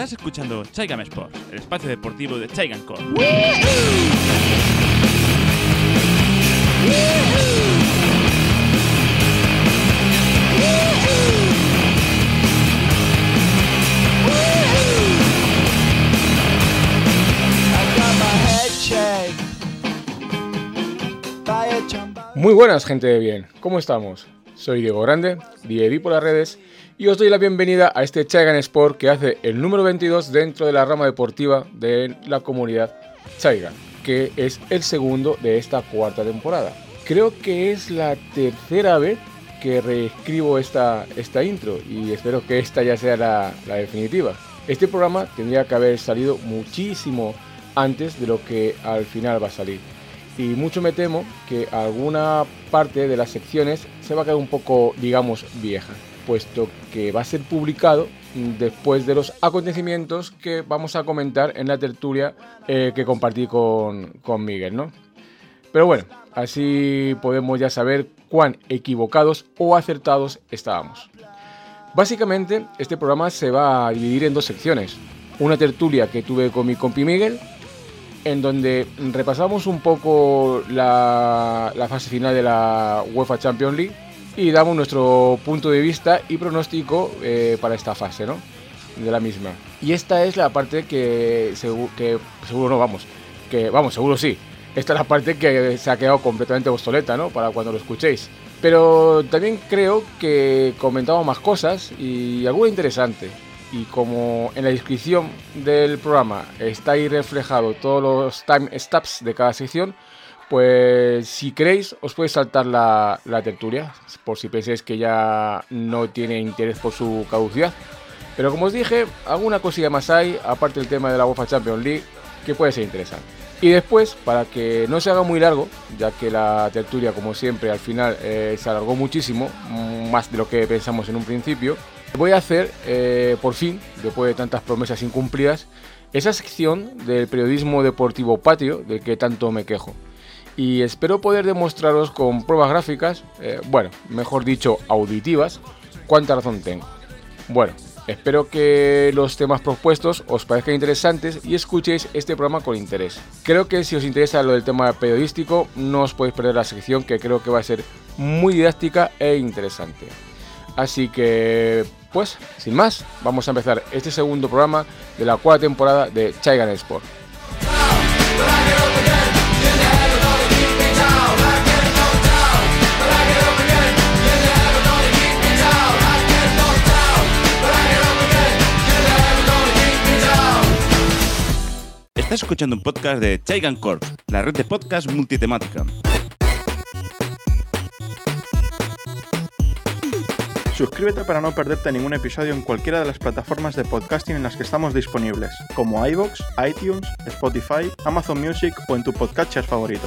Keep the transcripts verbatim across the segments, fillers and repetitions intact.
Estás escuchando Chaigam Sports, el espacio deportivo de Chaigan Corp. Muy buenas, gente de bien, ¿cómo estamos? Soy Diego Grande, D A D por las redes, y os doy la bienvenida a este Chaigan Sport que hace el número veintidós dentro de la rama deportiva de la comunidad Chaigan, que es el segundo de esta cuarta temporada. Creo que es la tercera vez que reescribo esta, esta intro y espero que esta ya sea la, la definitiva. Este programa tendría que haber salido muchísimo antes de lo que al final va a salir. Y mucho me temo que alguna parte de las secciones se va a quedar un poco, digamos, vieja, puesto que va a ser publicado después de los acontecimientos que vamos a comentar en la tertulia eh, que compartí con, con Miguel, ¿no? Pero bueno, así podemos ya saber cuán equivocados o acertados estábamos. Básicamente, este programa se va a dividir en dos secciones. Una tertulia que tuve con mi compi Miguel, en donde repasamos un poco la, la fase final de la UEFA Champions League y damos nuestro punto de vista y pronóstico eh, para esta fase, ¿no? De la misma. Y esta es la parte que, segu- que seguro no, vamos, que vamos, seguro sí. Esta es la parte que se ha quedado completamente obsoleta, ¿no? Para cuando lo escuchéis. Pero también creo que comentamos más cosas y alguna interesante. Y como en la descripción del programa está ahí reflejado todos los time stamps de cada sección, pues si queréis os podéis saltar la, la tertulia, por si pensáis que ya no tiene interés por su caducidad. Pero como os dije, alguna cosilla más hay, aparte del tema de la UEFA Champions League, que puede ser interesante. Y después, para que no se haga muy largo, ya que la tertulia, como siempre, al final eh, se alargó muchísimo, más de lo que pensamos en un principio, voy a hacer, eh, por fin, después de tantas promesas incumplidas, esa sección del periodismo deportivo patrio del que tanto me quejo. Y espero poder demostraros con pruebas gráficas, eh, bueno, mejor dicho, auditivas, cuánta razón tengo. Bueno, espero que los temas propuestos os parezcan interesantes y escuchéis este programa con interés. Creo que si os interesa lo del tema periodístico, no os podéis perder la sección, que creo que va a ser muy didáctica e interesante. Así que, pues, sin más, vamos a empezar este segundo programa de la cuarta temporada de Chaigan Sport. Estás escuchando un podcast de Chaigan Corp, la red de podcast multitemática. Suscríbete para no perderte ningún episodio en cualquiera de las plataformas de podcasting en las que estamos disponibles, como iVoox, iTunes, Spotify, Amazon Music o en tu podcatcher favorito.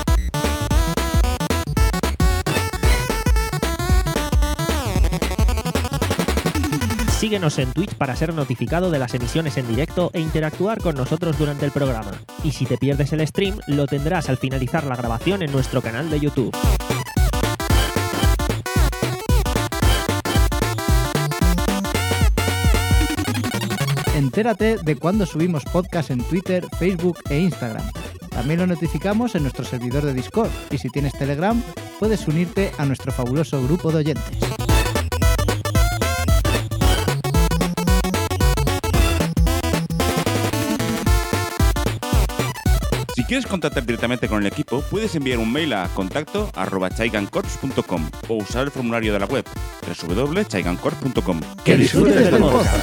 Síguenos en Twitch para ser notificado de las emisiones en directo e interactuar con nosotros durante el programa. Y si te pierdes el stream, lo tendrás al finalizar la grabación en nuestro canal de YouTube. Entérate de cuándo subimos podcast en Twitter, Facebook e Instagram. También lo notificamos en nuestro servidor de Discord y si tienes Telegram, puedes unirte a nuestro fabuloso grupo de oyentes. Si quieres contactar directamente con el equipo, puedes enviar un mail a contacto arroba chaigancorps punto com o usar el formulario de la web doble u doble u doble u punto chaigancorps punto com. ¡Que disfrutes del podcast!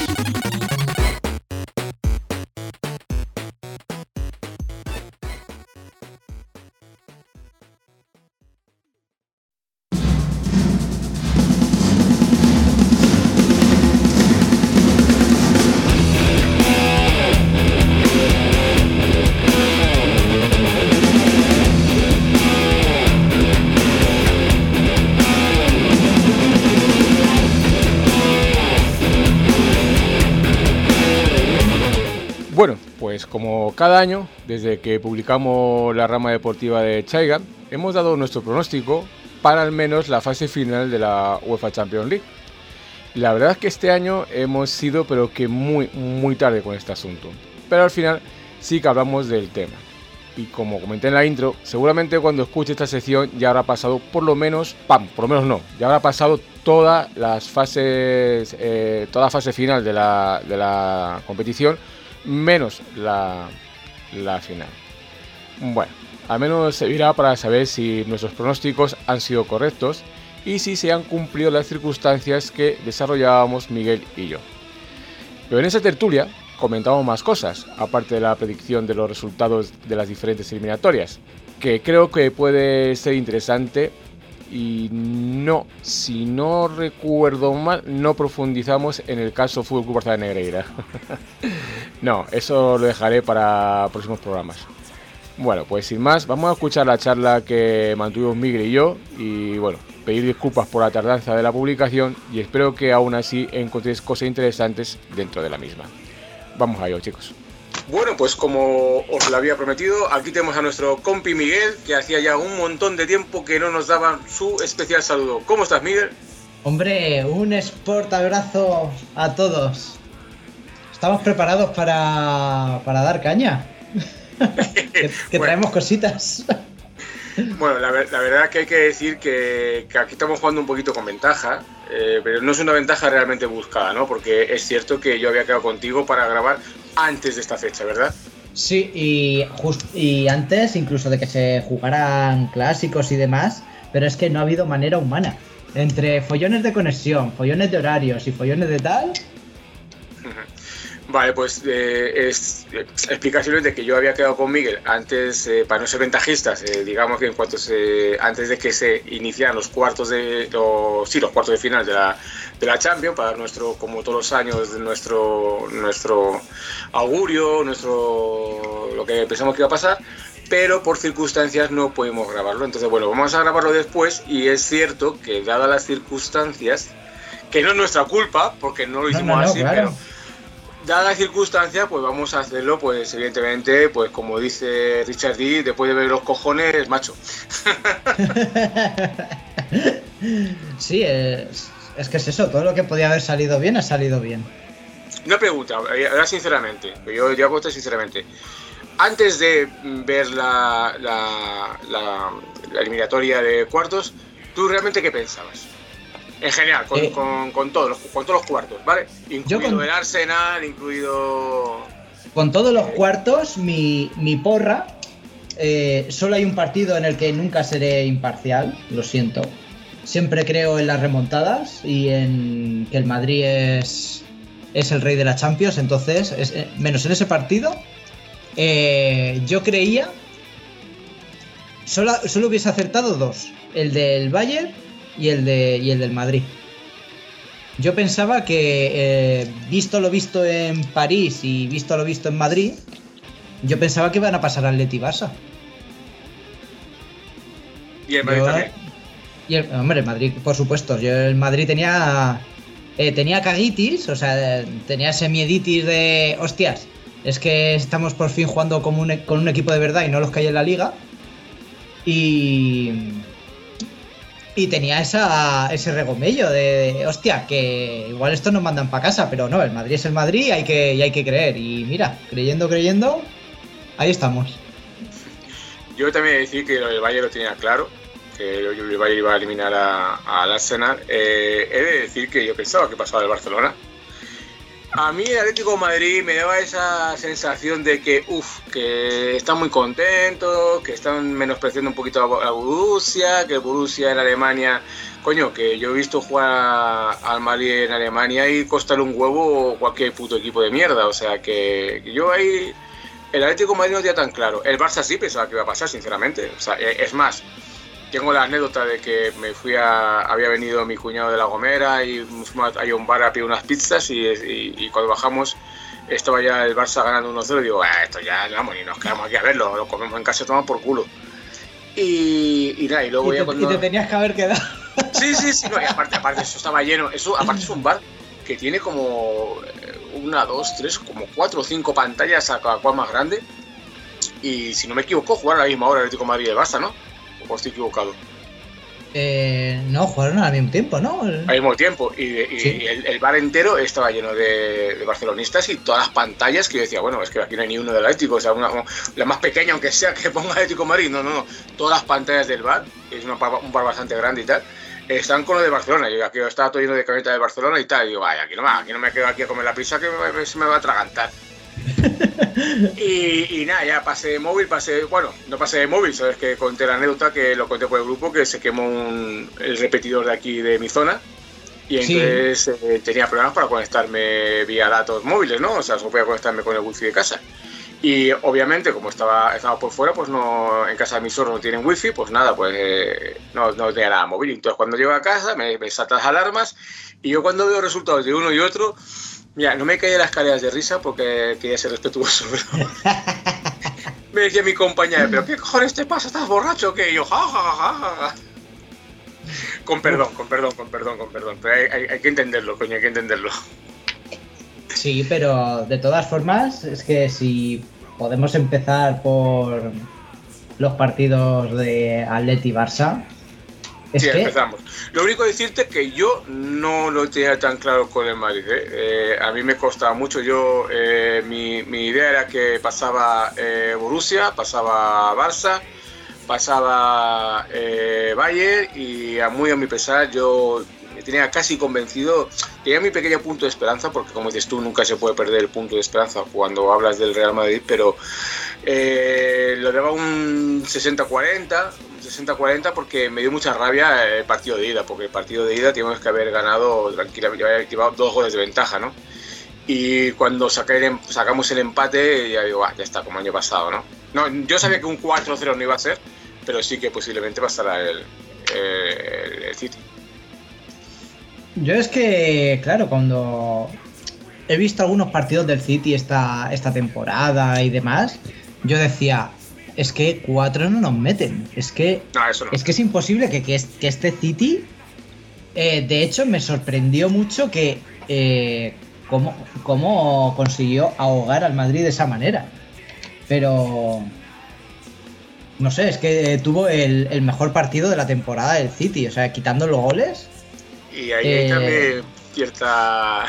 Bueno, pues como cada año, desde que publicamos la rama deportiva de Chaigan, hemos dado nuestro pronóstico para al menos la fase final de la UEFA Champions League. La verdad es que este año hemos sido pero que muy, muy tarde con este asunto. Pero al final sí que hablamos del tema. Y como comenté en la intro, seguramente cuando escuche esta sección ya habrá pasado por lo menos, ¡pam! Por lo menos no, ya habrá pasado todas las fases, eh, toda la fase final de la, de la competición, menos la, la final. Bueno, al menos servirá para saber si nuestros pronósticos han sido correctos y si se han cumplido las circunstancias que desarrollábamos Miguel y yo. Pero en esa tertulia comentamos más cosas, aparte de la predicción de los resultados de las diferentes eliminatorias, que creo que puede ser interesante y no, si no recuerdo mal, no profundizamos en el caso Fútbol Club Barcelona Negreira. No, eso lo dejaré para próximos programas. Bueno, pues sin más, vamos a escuchar la charla que mantuvimos Miguel y yo y bueno, pedir disculpas por la tardanza de la publicación y espero que aún así encontréis cosas interesantes dentro de la misma. Vamos a ello, chicos. Bueno, pues como os lo había prometido, aquí tenemos a nuestro compi Miguel, que hacía ya un montón de tiempo que no nos daba su especial saludo. ¿Cómo estás, Miguel? Hombre, un sport abrazo a todos. Estamos preparados para, para dar caña. que que bueno. Traemos cositas. Bueno, la, la verdad que hay que decir que, que aquí estamos jugando un poquito con ventaja, eh, pero no es una ventaja realmente buscada, ¿no? Porque es cierto que yo había quedado contigo para grabar antes de esta fecha, ¿verdad? Sí, y, just, y antes incluso de que se jugaran clásicos y demás, pero es que no ha habido manera humana. Entre follones de conexión, follones de horarios y follones de tal... Vale, pues eh, es eh, explicaciones de que yo había quedado con Miguel antes, eh, para no ser ventajistas, eh, digamos que en cuanto se, antes de que se iniciaran los cuartos de, los, sí, los cuartos de final de la, de la Champions, para nuestro, como todos los años, nuestro, nuestro augurio, nuestro, lo que pensamos que iba a pasar, pero por circunstancias no pudimos grabarlo. Entonces, bueno, vamos a grabarlo después y es cierto que dadas las circunstancias, que no es nuestra culpa, porque no lo hicimos no, no, no, así, claro. pero... Dada la circunstancia, pues vamos a hacerlo, pues evidentemente, pues como dice Richard D, después de ver los cojones, macho. Sí, es, es que es eso, todo lo que podía haber salido bien ha salido bien. Una pregunta, ahora sinceramente, yo, yo hago esto sinceramente. Antes de ver la, la, la, la eliminatoria de cuartos, ¿tú realmente qué pensabas? En general, con, eh, con, con, todos los, con todos los cuartos, ¿vale? Incluido con, el Arsenal, incluido... Con todos los cuartos, mi, mi porra, eh, solo hay un partido en el que nunca seré imparcial, lo siento. Siempre creo en las remontadas y en que el Madrid es, es el rey de la Champions, entonces, es, menos en ese partido, eh, yo creía... Solo, solo hubiese acertado dos, el del Bayern y el de y el del Madrid. Yo pensaba que eh, visto lo visto en París y visto lo visto en Madrid, yo pensaba que iban a pasar Atleti y Barça. Y el Madrid yo, también. Y el, hombre, el Madrid, por supuesto. Yo el Madrid tenía eh, tenía caguitis, o sea, tenía ese mieditis de hostias. Es que estamos por fin jugando como un, con un equipo de verdad y no los que hay en la liga. Y Y tenía esa, ese regomello de, de, hostia, que igual estos nos mandan para casa, pero no, el Madrid es el Madrid y hay que, y hay que creer. Y mira, creyendo, creyendo, ahí estamos. Yo también he de decir que el Bayern lo tenía claro, que el Bayern iba a eliminar al Arsenal. Eh, he de decir que yo pensaba que pasaba el Barcelona. A mí el Atlético de Madrid me daba esa sensación de que, uff, que están muy contentos, que están menospreciando un poquito a la Borussia, que el Borussia en Alemania, coño, que yo he visto jugar al Madrid en Alemania y costarle un huevo cualquier puto equipo de mierda, o sea que yo ahí, el Atlético de Madrid no tenía tan claro, el Barça sí pensaba que iba a pasar, sinceramente, o sea, es más, tengo la anécdota de que me fui a... Había venido mi cuñado de La Gomera y fuimos a un bar a pedir unas pizzas y, y, y cuando bajamos estaba ya el Barça ganando uno cero y digo, ah, esto ya, vamos, y nos quedamos aquí a verlo, lo comemos en casa y tomamos por culo. Y, y nada, y luego y ya te, cuando... Y te tenías que haber quedado. Sí, sí, sí, no, y aparte, aparte eso estaba lleno, eso aparte es un bar que tiene como una, dos, tres, como cuatro o cinco pantallas a cada cual más grande y si no me equivoco jugar a la misma hora el Atlético de Madrid y el Barça, ¿no? ¿O estoy equivocado? Eh, no, jugaron al mismo tiempo, ¿no? Al mismo tiempo. Y, y, sí. y el, el bar entero estaba lleno de, de barcelonistas y todas las pantallas que yo decía, bueno, es que aquí no hay ni uno del Atlético, o sea, una, una, la más pequeña, aunque sea, que ponga Atlético Madrid. No, no, no. Todas las pantallas del bar, que es una, un bar bastante grande y tal, están con lo de Barcelona. Yo aquí estaba todo lleno de camiseta de Barcelona y tal. Y digo, vaya, aquí no, me, aquí no me quedo aquí a comer la pizza que me, me, se me va a atragantar. y, y nada, ya pasé de móvil, pasé, bueno, no pasé de móvil, sabes que conté la anécdota, que lo conté por el grupo, que se quemó un, el repetidor de aquí de mi zona y entonces sí. eh, tenía problemas para conectarme vía datos móviles, ¿no? O sea, solo podía conectarme con el wifi de casa. Y obviamente, como estaba, estaba por fuera, pues no, en casa de mis suegros no tienen wifi, pues nada, pues eh, no, no tenía nada móvil. Entonces cuando llego a casa me, me saltan las alarmas y yo cuando veo resultados de uno y otro, mira, no me caí de las escaleras de risa porque quería ser respetuoso, pero me decía mi compañera, pero ¿qué cojones te pasa? ¿Estás borracho o qué? Y yo, ja, ja, ja, ja, ja. Con perdón, con perdón, con perdón, con perdón. Pero hay, hay, hay que entenderlo, coño, hay que entenderlo. Sí, pero de todas formas, es que si podemos empezar por los partidos de Atleti Barça. Es sí, que... empezamos. Lo único que decirte es que yo no lo tenía tan claro con el Madrid. ¿eh? Eh, a mí me costaba mucho. Yo eh, mi, mi idea era que pasaba eh, Borussia, pasaba Barça, pasaba eh, Bayern y a muy a mi pesar yo me tenía casi convencido. Tenía mi pequeño punto de esperanza porque, como dices tú, nunca se puede perder el punto de esperanza cuando hablas del Real Madrid, pero eh, lo daba un sesenta cuarenta. sesenta cuarenta porque me dio mucha rabia el partido de ida, porque el partido de ida teníamos que haber ganado tranquilamente, haber llevado dos goles de ventaja, ¿no? Y cuando saqué el, sacamos el empate, ya digo, ah, ya está, como año pasado, ¿no? No, yo sabía que un cuatro cero no iba a ser, pero sí que posiblemente pasará el, el, el City. Yo es que, claro, cuando he visto algunos partidos del City esta, esta temporada y demás, yo decía... Es que cuatro no nos meten. Es que, no, eso no. es, que es imposible que, que, que este City... Eh, de hecho, me sorprendió mucho que... Eh, cómo, cómo consiguió ahogar al Madrid de esa manera. Pero... No sé, es que tuvo el, el mejor partido de la temporada del City. O sea, quitando los goles... Y ahí eh... hay también cierta...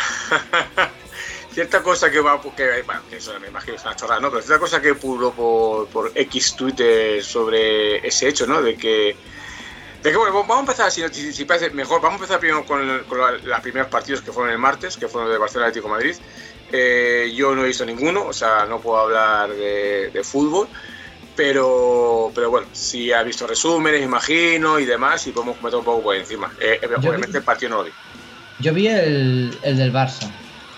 Cierta cosa que va, que, bueno, que eso me imagino que es una chorrada, ¿no? Pero cierta cosa que puló por, por X Twitter sobre ese hecho, ¿no? De que, de que bueno, vamos a empezar, si, si, si parece mejor, vamos a empezar primero con, el, con los la primeros partidos que fueron el martes, que fueron de Barcelona Atlético Madrid. Eh, yo no he visto ninguno, o sea, no puedo hablar de, de fútbol, pero, pero bueno, sí he visto resúmenes, imagino, y demás, y podemos comentar un poco por encima. Eh, obviamente vi, el partido no lo vi. Yo vi el, el del Barça.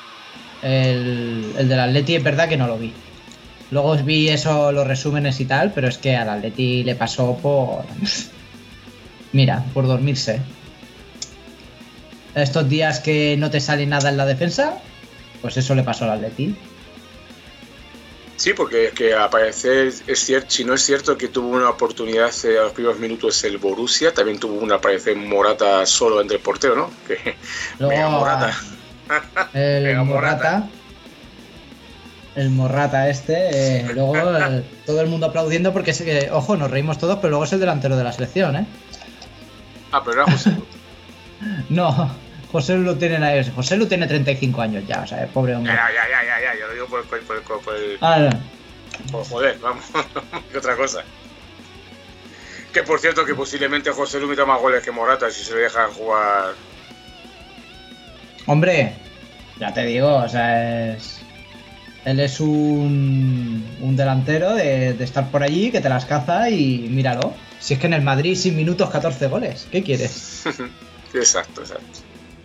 El, el del Atleti es verdad que no lo vi. Luego vi eso, los resúmenes y tal, pero es que al Atleti le pasó por... Mira, por dormirse. Estos días que no te sale nada en la defensa, pues eso le pasó al Atleti. Sí, porque es que a parecer es cierto, si no es cierto que tuvo una oportunidad a los primeros minutos el Borussia, también tuvo una, parece, Morata solo entre el portero, ¿no? Que Luego, mega Morata. El mega Morata. Morata. El Morata este, eh, luego el, todo el mundo aplaudiendo porque, es, eh, ojo, nos reímos todos, pero luego es el delantero de la selección, ¿eh? Ah, pero era José Lu. No, José Lu tiene, José Lu tiene treinta y cinco años ya, o sea, pobre hombre. Ya, ya, ya, ya, ya, yo lo digo por, por, por, por, por el... Ah, no. Por joder, vamos, que otra cosa. Que por cierto, que posiblemente José Lu meta más goles que Morata si se le dejan jugar. Hombre, ya te digo, o sea, es... Él es un, un delantero de, de estar por allí, que te las caza y míralo. Si es que en el Madrid sin minutos catorce goles, ¿qué quieres? Exacto, exacto.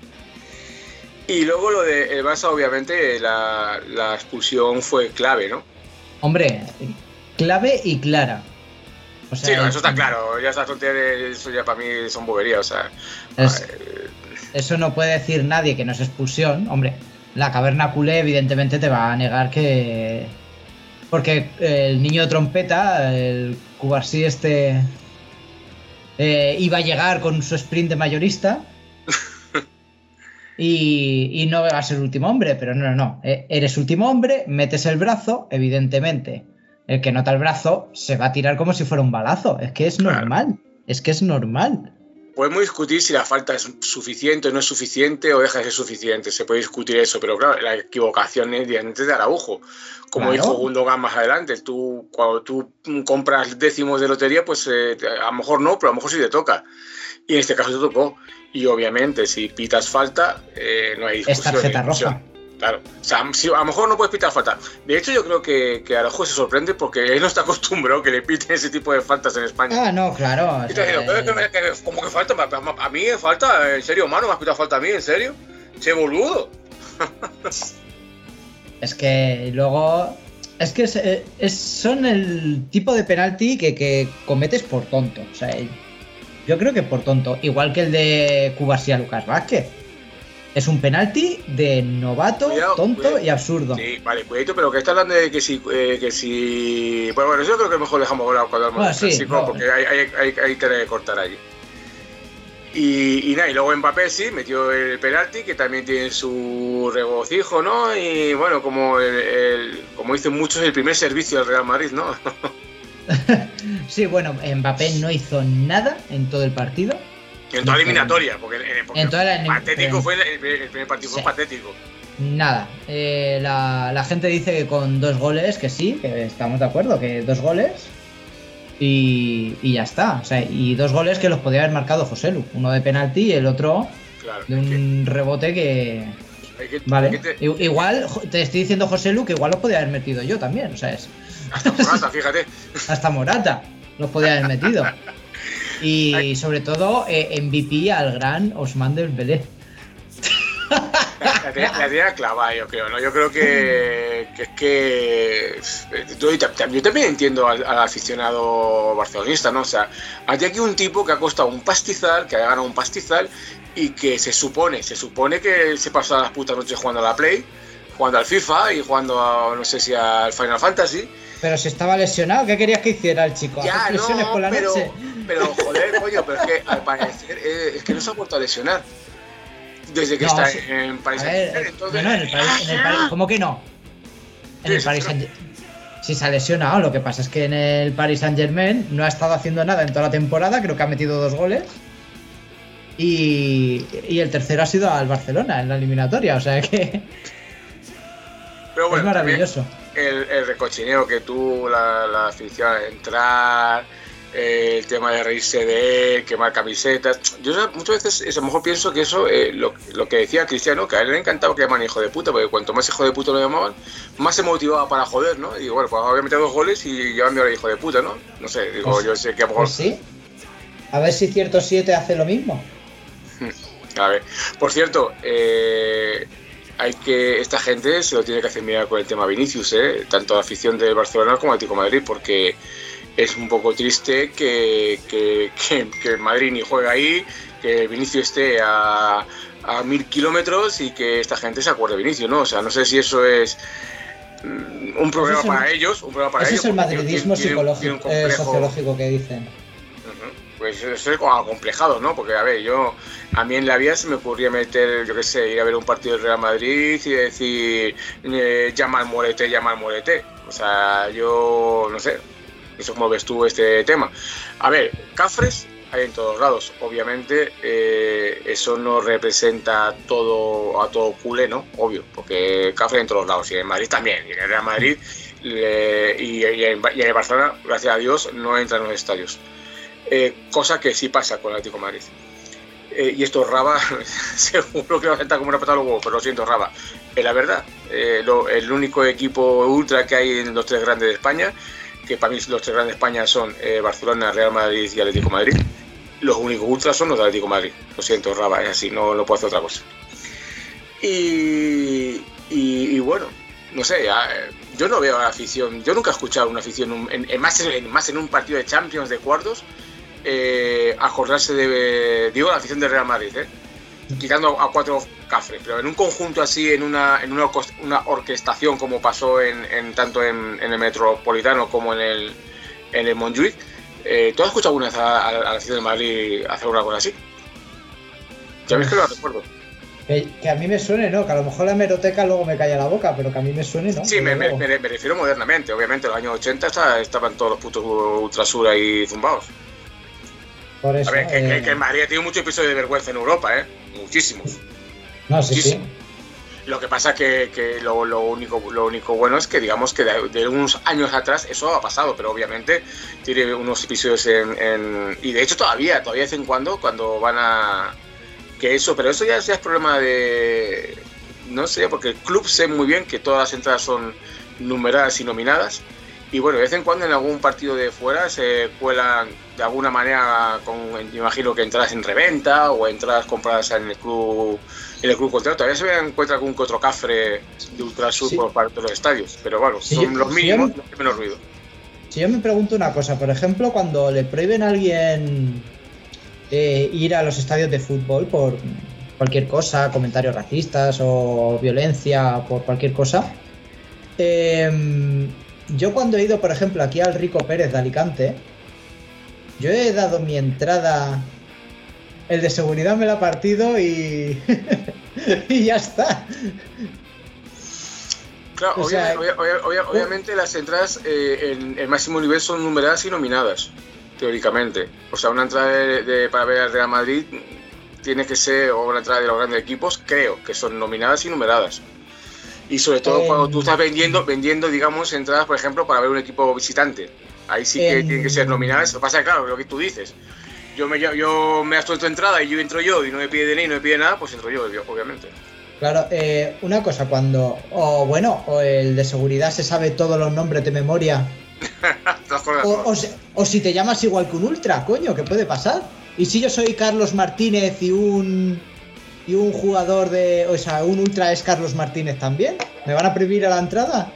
Y luego lo de el Barça, obviamente, la, la expulsión fue clave, ¿no? Hombre, clave y clara. O sea, sí, no, eso está claro. Ya está tontería, eso ya para mí son boberías, o sea... Es, eh, eso no puede decir nadie que no es expulsión, hombre. La caverna culé evidentemente te va a negar que... Porque el niño de trompeta, el Cubarsí este, eh, iba a llegar con su sprint de mayorista y, y no va a ser el último hombre, pero no, no, no. Eres último hombre, metes el brazo, evidentemente. El que nota el brazo se va a tirar como si fuera un balazo. Es que es normal, es que es normal. podemos discutir si la falta es suficiente o no es suficiente o deja de ser suficiente. Se puede discutir eso, pero claro, la equivocación es diante de Araujo. Como Claro. dijo Gundogan más adelante, tú cuando tú compras décimos de lotería, pues eh, a lo mejor no, pero a lo mejor sí te toca. Y en este caso te tocó. Y obviamente, si pitas falta, eh, no hay Es discusión. tarjeta ni discusión. roja. Claro. O sea, si, a lo mejor no puedes pitar falta. De hecho, yo creo que, que Araujo se sorprende porque él no está acostumbrado que le piten ese tipo de faltas en España. Ah, no, claro. Y te digo, pero es que me- que- como que falta, a, a mí me falta, en serio, mano, me has pitado falta a mí, en serio. Che boludo. Es que luego. Es que es, es- son el tipo de penalti que, que cometes por tonto. O sea, yo creo que por tonto. Igual que el de Cubarsí a Lucas Vázquez. Es un penalti de novato, Cuidado, tonto cuidado. y absurdo. Sí, vale, cuidadito, pero que está hablando de que si. Eh, que si... Bueno, bueno, yo creo que mejor dejamos hablar cuando hablamos Bueno, del sí, clásico, no. porque hay, hay, hay, hay tela que cortar ahí. Y, y nada, y luego Mbappé sí, metió el penalti, que también tiene su regocijo, ¿no? Y bueno, como el, el- como dicen muchos, el primer servicio del Real Madrid, ¿no? Sí, bueno, Mbappé no hizo nada en todo el partido. En toda la eliminatoria, porque, porque En toda la- patético en- fue el, el primer partido, fue Sí. patético. Nada. Eh, la, la gente dice que con dos goles, que sí, que estamos de acuerdo, que dos goles. Y, y ya está. O sea, y dos goles que los podía haber marcado Joselu. Uno de penalti y el otro Claro. de un rebote que. Hay que- hay Vale. que te- I- Igual, jo- te estoy diciendo Joselu que igual los podía haber metido yo también. O sea, es. hasta Morata, fíjate. Hasta Morata los podía haber metido. Y sobre todo, eh, M V P al gran Ousmane Dembélé. La tenía, la tenía clavada, yo creo, ¿no? Yo creo que, que es que. Yo, yo también entiendo al, al aficionado barcelonista, ¿no? O sea, hay aquí un tipo que ha costado un pastizal, que ha ganado un pastizal y que se supone, se supone que se pasa las putas noches jugando a la Play, jugando al FIFA y jugando a, no sé si al Final Fantasy. Pero si estaba lesionado, ¿qué querías que hiciera el chico? Ya, ¿Hacer flexiones no, por la pero, noche? pero joder, coño, pero es que al parecer eh, es que no se ha vuelto a lesionar. Desde que No, está sí. en París A ver, Saint-Germain, eh, entonces- no, no, en el París, en el París- ¿cómo que no? En Sí, el sí, Paris sí. Saint Si se ha lesionado, lo que pasa es que en el Paris Saint Germain no ha estado haciendo nada en toda la temporada, creo que ha metido dos goles. Y, y el tercero ha sido al Barcelona en la eliminatoria, o sea que Pero bueno, es maravilloso. El, el recochineo que tuvo, la, la afición a entrar, eh, el tema de reírse de él, quemar camisetas. Yo muchas veces a lo mejor pienso que eso, eh, lo, lo que decía Cristiano, que a él le encantaba que llaman hijo de puta, porque cuanto más hijo de puta lo llamaban, más se motivaba para joder, ¿no? Y digo, bueno, pues voy a meter dos goles y llamarme ahora hijo de puta, ¿no? No sé, digo, Pues- yo sé que a lo mejor. Pues sí. A ver si cierto siete hace lo mismo. A ver, por cierto, eh, hay que esta gente se lo tiene que hacer mirar con el tema Vinicius, ¿eh? Tanto la afición del Barcelona como el Atlético de Madrid, porque es un poco triste que, que, que, que el Madrid ni juega ahí, que Vinicius esté a, a mil kilómetros y que esta gente se acuerde de Vinicius, ¿no? O sea, no sé si eso es mm, un problema es el- para ellos, un problema para Ese ellos. es el porque madridismo tienen- tienen- tienen psicológico, un eh, complejo. sociológico que dicen. Ujú. Pues eso es como acomplejado, ¿no? Porque, a ver, yo, a mí en la vida se me ocurría meter, yo qué sé, ir a ver un partido del Real Madrid y decir, eh, llama al Morete, llama al Morete. O sea, yo, no sé, eso cómo ves tú este tema. A ver, cafres hay en todos lados, obviamente, eh, eso no representa todo a todo culé, ¿no? Obvio, porque cafres hay en todos lados, y en Madrid también, y en el Real Madrid le- y, y en, y en el Barcelona, gracias a Dios, no entran en los estadios. Eh, cosa que sí pasa con el Atlético de Madrid. Eh, y esto Raba, seguro que va a sentar como una patada los huevos, pero lo siento, Raba. Es la verdad, eh, lo- el único equipo ultra que hay en los tres grandes de España, que para mí los tres grandes de España son eh, Barcelona, Real Madrid y Atlético de Madrid. Los únicos ultras son los de Atlético de Madrid. Lo siento, Raba, es así, no, no puedo hacer otra cosa. Y, y, y bueno, no sé, ya, eh, yo no veo a la afición, yo nunca he escuchado una afición, en, en más, en, más en un partido de Champions de cuartos, eh, acordarse de, digo, la afición del Real Madrid, ¿eh? Quitando a cuatro cafres, pero en un conjunto así, en una, en una, orcos- una orquestación como pasó en, en tanto en, en el Metropolitano como en el, en el Montjuic, eh, ¿tú has escuchado alguna vez a, a, a la afición del Madrid hacer una cosa así? Ya ves que no lo recuerdo. Que, que a mí me suene, ¿no? Que a lo mejor la hemeroteca luego me calla la boca, pero que a mí me suene, ¿no? Sí, me, me, Luego- me- me refiero modernamente, obviamente, en los años ochenta está- estaban todos los putos ultrasur ahí zumbados. Por eso, a ver, que, eh... que, que el Madrid ha tenido muchos episodios de vergüenza en Europa, ¿eh? Muchísimos. No, sí, Muchísimos. sí. Lo que pasa que, que lo, lo, único, lo único bueno es que digamos que de, de unos años atrás eso ha pasado, pero obviamente tiene unos episodios en, en... Y de hecho todavía, todavía de vez en cuando, cuando van a... Que eso, pero eso ya, ya es problema de... No sé, porque el club sé muy bien que todas las entradas son numeradas y nominadas. Y bueno, de vez en cuando en algún partido de fuera se cuelan de alguna manera, con, me imagino que entradas en reventa o entradas compradas en el club en el club contrario. Todavía se encuentra algún que otro cafre de Ultrasur sí. por parte de los estadios, pero bueno, sí, son los mínimos, sí, los menos ruido. Si yo me pregunto una cosa, por ejemplo, cuando le prohíben a alguien eh, ir a los estadios de fútbol por cualquier cosa, comentarios racistas o violencia por cualquier cosa, eh, yo cuando he ido, por ejemplo, aquí al Rico Pérez de Alicante, yo he dado mi entrada, el de seguridad me la ha partido y, y ya está. Claro, o sea, obvia, obvia, obvia, obviamente las entradas eh, en el máximo nivel son numeradas y nominadas, teóricamente. O sea, una entrada de, de, para ver al Real Madrid tiene que ser, o una entrada de los grandes equipos, creo que son nominadas y numeradas. Y sobre todo eh, cuando tú estás vendiendo, vendiendo, digamos, entradas, por ejemplo, para ver un equipo visitante. Ahí sí que eh, tienen que ser nominadas. Lo que pasa es que, claro, lo que tú dices, yo me, yo me gasto en tu entrada y yo entro yo y no me pide D N I y no me pide nada, pues entro yo, obviamente. Claro, eh, una cosa, cuando, o bueno, o el de seguridad se sabe todos los nombres de memoria, o, o, se, o si te llamas igual que un ultra, coño, ¿qué puede pasar? Y si yo soy Carlos Martínez y un... y un jugador de... o sea, un ultra es Carlos Martínez también, ¿me van a prohibir a la entrada?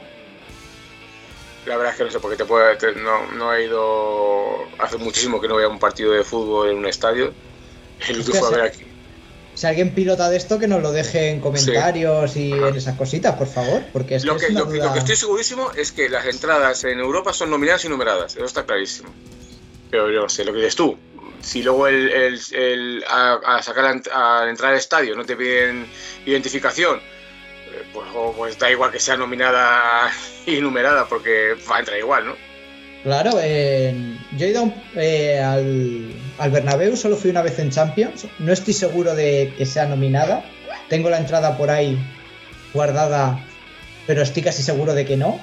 La verdad es que no sé, porque te puede, te, no, no he ido... Hace muchísimo que no veo un partido de fútbol en un estadio. El último fue a ver aquí. Si alguien pilota de esto, que nos lo deje en comentarios sí. y Ajá. en esas cositas, por favor, porque es lo que, que, es una lo, duda... lo que estoy segurísimo es que las entradas en Europa son nominadas y numeradas, eso está clarísimo. Pero yo no sé, lo que dices tú, si luego el, el, el a, a sacar a, a entrar al estadio no te piden identificación, pues, pues da igual que sea nominada y numerada, porque va a entrar igual, ¿no? Claro, eh, yo he ido un, eh, al, al Bernabéu, solo fui una vez en Champions, no estoy seguro de que sea nominada, tengo la entrada por ahí guardada, pero estoy casi seguro de que no.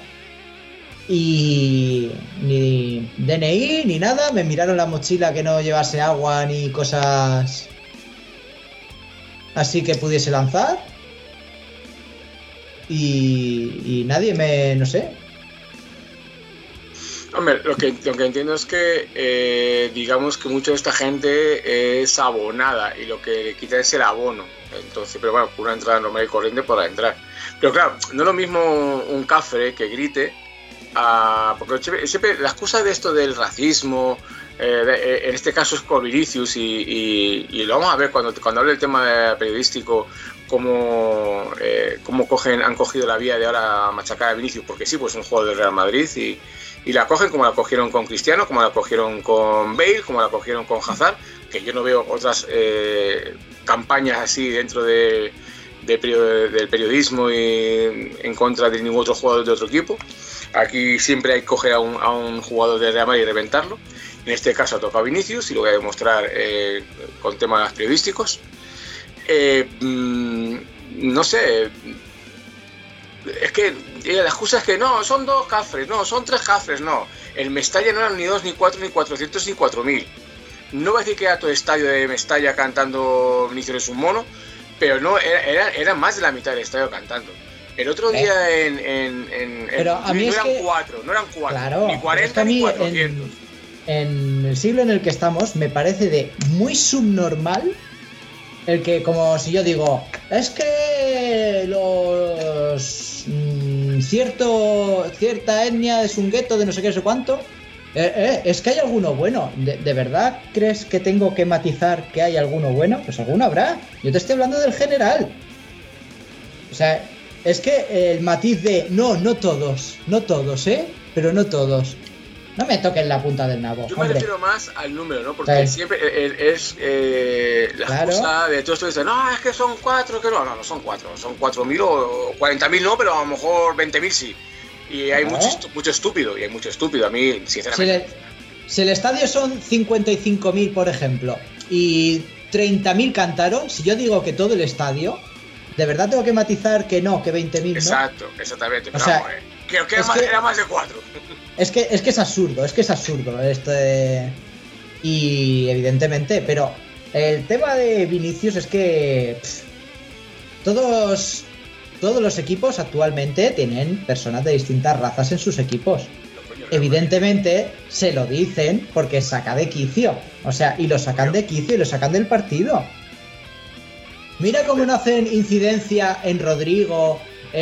Y ni D N I ni nada, me miraron la mochila que no llevase agua ni cosas así que pudiese lanzar. Y, y nadie me, no sé. Hombre, lo que, lo que entiendo es que eh, digamos que mucha de esta gente es abonada y lo que le quita es el abono. Entonces, pero bueno, una entrada normal y corriente podrá entrar. Pero claro, no es lo mismo un cafre que grite, a, porque siempre la excusa de esto del racismo, eh, de, en este caso es por Vinicius y, y, y lo vamos a ver cuando, cuando hable del tema periodístico, cómo, eh, cómo cogen, han cogido la vía de ahora machacar a Vinicius, porque sí, pues es un jugador del Real Madrid y Y la cogen como la cogieron con Cristiano, como la cogieron con Bale, como la cogieron con Hazard, que yo no veo otras eh, campañas así dentro de, de, de, del periodismo y en contra de ningún otro jugador de otro equipo. Aquí siempre hay que coger a un, a un jugador de Real Madrid y reventarlo. En este caso ha tocado a Vinicius y lo voy a demostrar eh, con temas periodísticos. Eh, mmm, no sé... Es que la excusa es que no, son dos cafres, no, son tres cafres, no. El Mestalla no eran ni dos, ni cuatro, ni cuatrocientos, ni cuatro mil. No voy a decir que era todo el estadio de Mestalla cantando Vinicius es un mono, pero no, era, era, era más de la mitad del estadio cantando. El otro día ¿Eh? en, en, en, pero en a mí no es eran que, cuatro, no eran cuatro, claro, ni cuarenta, es que ni cuatrocientos. En, en el siglo en el que estamos me parece de muy subnormal el que, como si yo digo, es que los mmm, cierto cierta etnia es un gueto de no sé qué, no sé cuánto. Eh, eh, es que hay alguno bueno. ¿De, ¿De verdad crees que tengo que matizar que hay alguno bueno? Pues alguno habrá. Yo te estoy hablando del general. O sea, es que el matiz de no, no todos, no todos, ¿eh? Pero no todos. No me toques la punta del nabo. Yo hombre. me refiero más al número, ¿no? Porque sí. siempre es eh, la claro. excusa de todo esto. Dicen, no, es que son cuatro, que no, no, no son cuatro. Son cuatro mil o cuarenta mil no, pero a lo mejor veinte mil sí. Y hay claro. mucho, mucho estúpido, y hay mucho estúpido. A mí, sinceramente. si el estadio son cincuenta y cinco mil, por ejemplo, y treinta mil cantaron, si yo digo que todo el estadio, de verdad tengo que matizar que no, que veinte mil, ¿no? Exacto, exactamente. O sea, eh, creo que, es era, más, que- era más de cuatro. Es que, es que es absurdo, es que es absurdo esto de... Y evidentemente, pero el tema de Vinicius es que pff, todos, todos los equipos actualmente tienen personas de distintas razas en sus equipos. Evidentemente se lo dicen porque saca de quicio, o sea, y lo sacan de quicio y lo sacan del partido. Mira cómo no hacen incidencia en Rodrigo,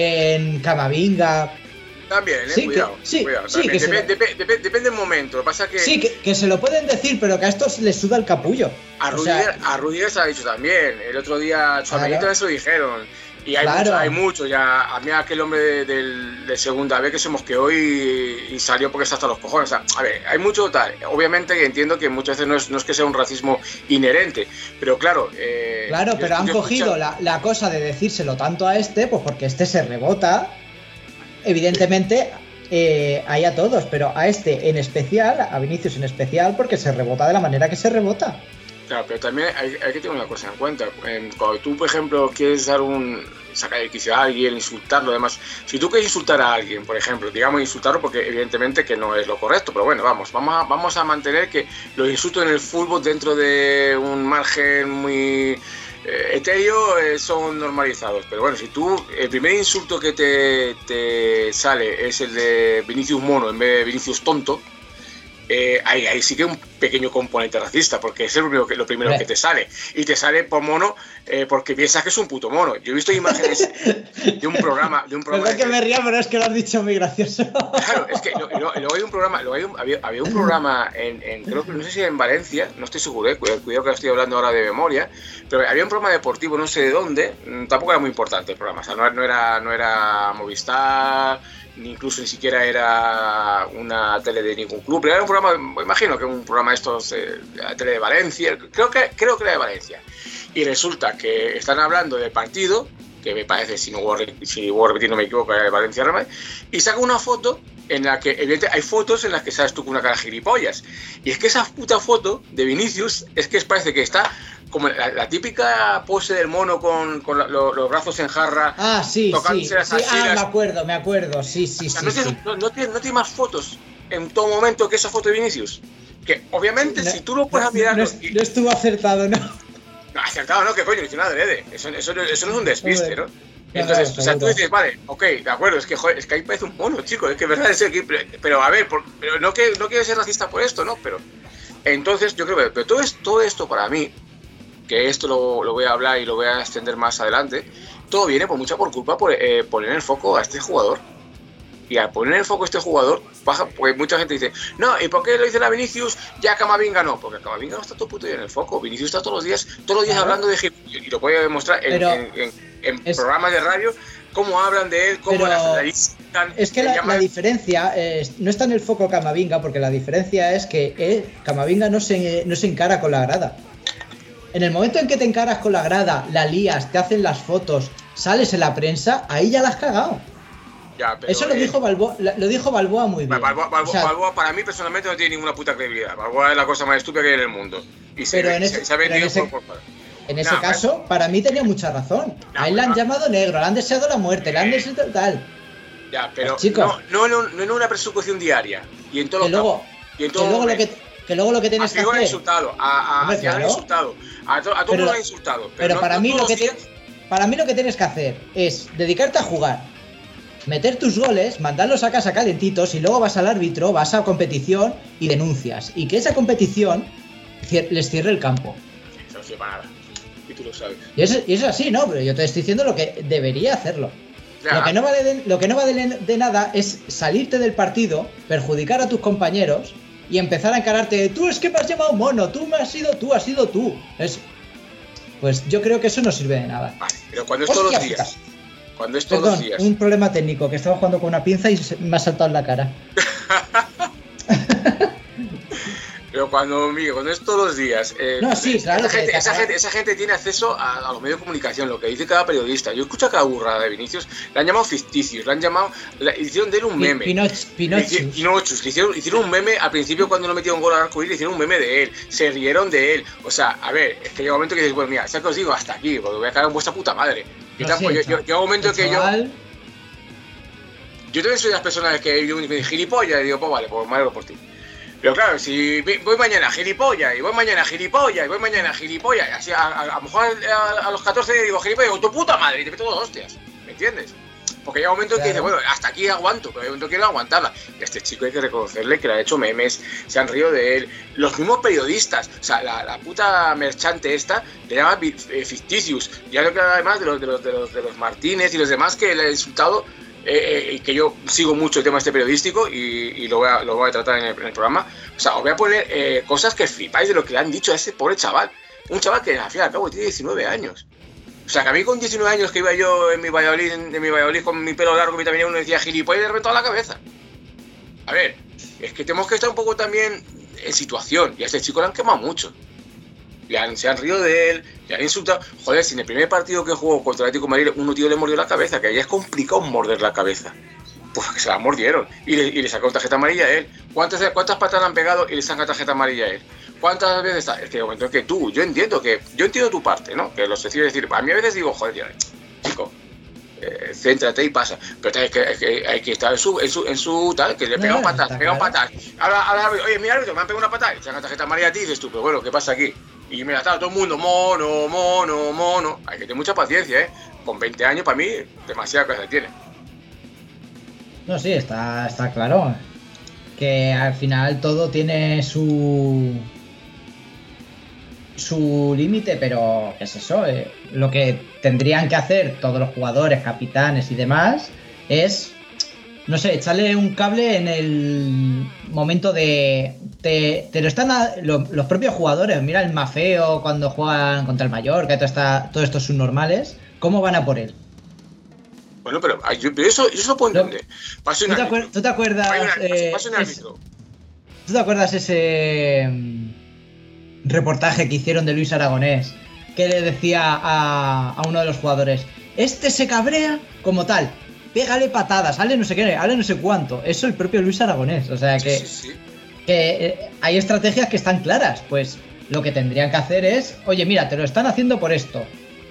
en Camavinga. También, eh, Sí, que- cuidado. sí, cuidado. sí, También. que se Dep- lo- dep- dep- depende del momento. Lo que pasa es que Sí, que, que se lo pueden decir, pero que a estos les suda el capullo. a O sea, Rudiger, a Rudiger se ha dicho también. El otro día a Tchouaméni Claro. también se lo dijeron. Y hay, Claro. mucho, hay mucho. Ya, a mí aquel hombre de, del- de segunda vez que se mosqueó y, y salió porque está hasta los cojones. O sea, a ver, hay mucho tal. Obviamente entiendo que muchas veces no es, no es que sea un racismo inherente. Pero claro. Eh, Claro, yo- pero han yo cogido escucha- la, la cosa de decírselo tanto a este, pues porque este se rebota. Evidentemente, eh, hay a todos, pero a este en especial, a Vinicius en especial, porque se rebota de la manera que se rebota. Claro, pero también hay, hay que tener una cosa en cuenta. En- cuando tú, por ejemplo, quieres dar un sacar de quicio a alguien, insultarlo, además, si tú quieres insultar a alguien, por ejemplo, digamos insultarlo porque evidentemente que no es lo correcto, pero bueno, vamos, vamos a, vamos a mantener que los insultos en el fútbol dentro de un margen muy eh, etéreo eh, son normalizados. Pero bueno, si tú, el primer insulto que te, te sale es el de Vinicius Mono en vez de Vinicius Tonto, eh, ahí, ahí sí que hay un pequeño componente racista, porque es el primero que, lo primero Hombre. que te sale. Y te sale por mono eh, porque piensas que es un puto mono. Yo he visto imágenes de un programa. De un programa Perdón que me ría, pero es que lo has dicho muy gracioso. Claro, es que lo- lo- luego hay un programa, luego hay un- había, había un programa en, en- creo que no sé si en Valencia, no estoy seguro, eh, cuidado, cuidado que estoy hablando ahora de memoria, pero había un programa deportivo, no sé de dónde, mm, tampoco era muy importante el programa, o sea, no, no era, no era Movistar, ni incluso ni siquiera era una tele de ningún club, pero era un programa, me imagino que un programa de estos, eh, de la tele de Valencia, creo que, creo que era de Valencia, y resulta que están hablando del partido, que me parece, si no voy a, re- si voy a repetir, no me equivoco, era de Valencia Real Madrid, y saca una foto en la que, evidentemente, hay fotos en las que sales tú con una cara de gilipollas. Y es que esa puta foto de Vinicius es que parece que está como la, la típica pose del mono con, con la- lo- los brazos en jarra. Ah, sí, sí, Tocándose las sí. Ah, axilas. me acuerdo, me acuerdo. Sí, sí, O sea, sí, no, sí. tiene, no, no tiene- no tiene más fotos en todo momento que esa foto de Vinicius. Que obviamente, No- si tú lo puedes mirar. no, es- no estuvo acertado, ¿no? No, acertado, ¿no? ¿Qué coño? Lo hizo una adrede. Eso, eso, no- eso no es un despiste, ¿no? Claro, Entonces, o sea, tú seguro. dices, vale, ok, de acuerdo, es que, joder, es que ahí parece un mono, chico, es que es verdad, es que, pero, pero a ver, por- pero no, que, no quiero ser racista por esto, ¿no? Pero, entonces, yo creo que pero todo, es, todo esto para mí, que esto lo, lo voy a hablar y lo voy a extender más adelante, todo viene por mucha por culpa por eh, poner el foco a este jugador. Y al poner el foco a este jugador, baja, pues mucha gente dice, no, ¿y por qué lo dice la Vinicius? Ya Camavinga no, porque Camavinga no está todo puto día en el foco. Vinicius está todos los días, todos los días Claro. hablando de hip y lo puede demostrar en, Pero en, en, en es- programas de radio, cómo hablan de él, cómo Pero las analizan. Es que le la, llaman- la diferencia eh, no está en el foco Camavinga, porque la diferencia es que eh, Camavinga no se, no se encara con la grada. En el momento en que te encaras con la grada, la lías, te hacen las fotos, sales en la prensa, ahí ya la has cagado. Ya, pero, Eso lo eh, dijo Balboa, lo dijo Balboa muy bien. Balboa, Balboa- O sea, Balboa para mí personalmente no tiene ninguna puta credibilidad. Balboa es la cosa más estúpida que hay en el mundo. Y se, Pero en se- ese- se ha pero en vendido ese- por, por- en ese Nah, caso, para mí tenía mucha razón. Nah, A él le han nah. llamado negro, le han deseado la muerte, le han deseado tal. Ya, pero Pues, chicos. no, no, no, no en una persecución diaria. Y en todos Que los luego, campos. Y en que todo luego lo momento. que, que luego lo que A tienes que Figo lo ha hacer. insultado, a, a, Hombre, a Zidane lo ha claro. insultado, a, to- a todo el Pero- mundo lo ha insultado. Pero, Pero no- para no mí lo todos que los te- días- para mí lo que tienes que hacer es dedicarte a jugar, meter tus goles, mandarlos a casa calentitos y luego vas al árbitro, vas a competición y denuncias. Y que esa competición cier- les cierre el campo. Eso no sirve para nada. Y tú lo sabes. Y eso, y eso es así, ¿no? Pero yo te estoy diciendo lo que debería hacerlo. Ya. Lo que no vale de, lo que no vale de, de nada es salirte del partido, perjudicar a tus compañeros y empezar a encararte de, tú es que me has llamado mono, tú me has sido tú, has sido tú. Es, pues yo creo que eso no sirve de nada. Vale, pero cuando es todos los Hostia días. puta. Cuando es todos Perdón, los días. un problema técnico, que estaba jugando con una pinza y se- me ha saltado en la cara. Pero cuando, mire, cuando es todos los días. Eh, no, sí, claro. Esa gente, que esa, gente, esa gente tiene acceso a, a los medios de comunicación, lo que dice cada periodista. Yo escucho a cada burrada de Vinicius, le han llamado ficticios, le han llamado. Le hicieron de él un meme. Pinochus. Pinochus. Pinochus. Le hicieron, hicieron un meme al principio cuando no metieron gol al arcoíris, le hicieron un meme de él. Se rieron de él. O sea, a ver, es que llega un momento que dices, bueno, mira, ¿sabes qué os digo? Hasta aquí, porque voy a cagar en vuestra puta madre. No, sí, pues, yo, yo, llega un momento que yo. Yo también soy de las personas que yo me dicen gilipollas y digo, pues vale, pues me alegro por ti. Pero claro, si voy mañana gilipollas y voy mañana gilipollas y voy mañana gilipollas, así a, a, a lo mejor a, a los catorce digo gilipollas, digo, tu puta madre, y te meto dos hostias, ¿me entiendes? Porque llega un momento claro. que dice, bueno, hasta aquí aguanto, pero hay un momento que quiero aguantarla. Y a este chico hay que reconocerle que le ha hecho memes, se han reído de él, los mismos periodistas, o sea, la, la puta merchante esta le llama ficticius, ya no queda además de los, de, los, de, los, de los Martínez y los demás que le han insultado. Eh, eh, que yo sigo mucho el tema este periodístico y, y lo, voy a, lo voy a tratar en el, en el programa. O sea, os voy a poner eh, cosas que flipáis de lo que le han dicho a ese pobre chaval. Un chaval que al fin y al cabo tiene diecinueve años. O sea, que a mí con diecinueve años que iba yo en mi Valladolid, en, en mi Valladolid con mi pelo largo, y también uno decía gilipollas y le reventaba la cabeza. A ver, es que tenemos que estar un poco también en situación. Y a este chico le han quemado mucho. Le han, se han rido de él, le han insultado. Joder, si en el primer partido que jugó contra el Atlético de Madrid uno tío le mordió la cabeza, que ahí es complicado morder la cabeza. Pues que se la mordieron y le, y le sacó tarjeta amarilla a él. ¿Cuántas, ¿Cuántas patas le han pegado y le sacan tarjeta amarilla a él? ¿Cuántas veces está? Es que de momento que tú, yo entiendo que, yo entiendo tu parte, ¿no? Que los decido decir, a mí a veces digo, joder, tío, chico, eh, céntrate y pasa. Pero es que, es que hay que estar en su, en su, en su tal, que le pegan no, patas, le pegan patas. Ahora, ahora, oye, mira, árbitro, me han pegado una patada y te sacan tarjeta amarilla a ti y dices tú, pero bueno, ¿qué pasa aquí? Y mira, está todo el mundo, mono, mono, mono. Hay que tener mucha paciencia, ¿eh? Con veinte años, para mí, demasiada cosa tiene. No, sí, está, está claro. Que al final todo tiene su... su límite, pero ¿qué es eso? Eh, lo que tendrían que hacer todos los jugadores, capitanes y demás, es... no sé, echarle un cable en el momento de... Te, te lo están a, lo, los propios jugadores, mira el Mafeo cuando juegan contra el Mallorca, todo esta, todos estos subnormales, ¿cómo van a por él? Bueno, pero, pero eso, eso lo puedo entender. ¿Tú, ¿tú, te acuer, ¿Tú te acuerdas? Eh, es, ¿Tú te acuerdas ese um, reportaje que hicieron de Luis Aragonés? Que le decía a, a uno de los jugadores, este se cabrea como tal. Pégale patadas, hazle no sé qué, hazle no sé cuánto. Eso el propio Luis Aragonés. O sea que, sí, sí, sí. que eh, hay estrategias que están claras. Pues lo que tendrían que hacer es, oye, mira, te lo están haciendo por esto.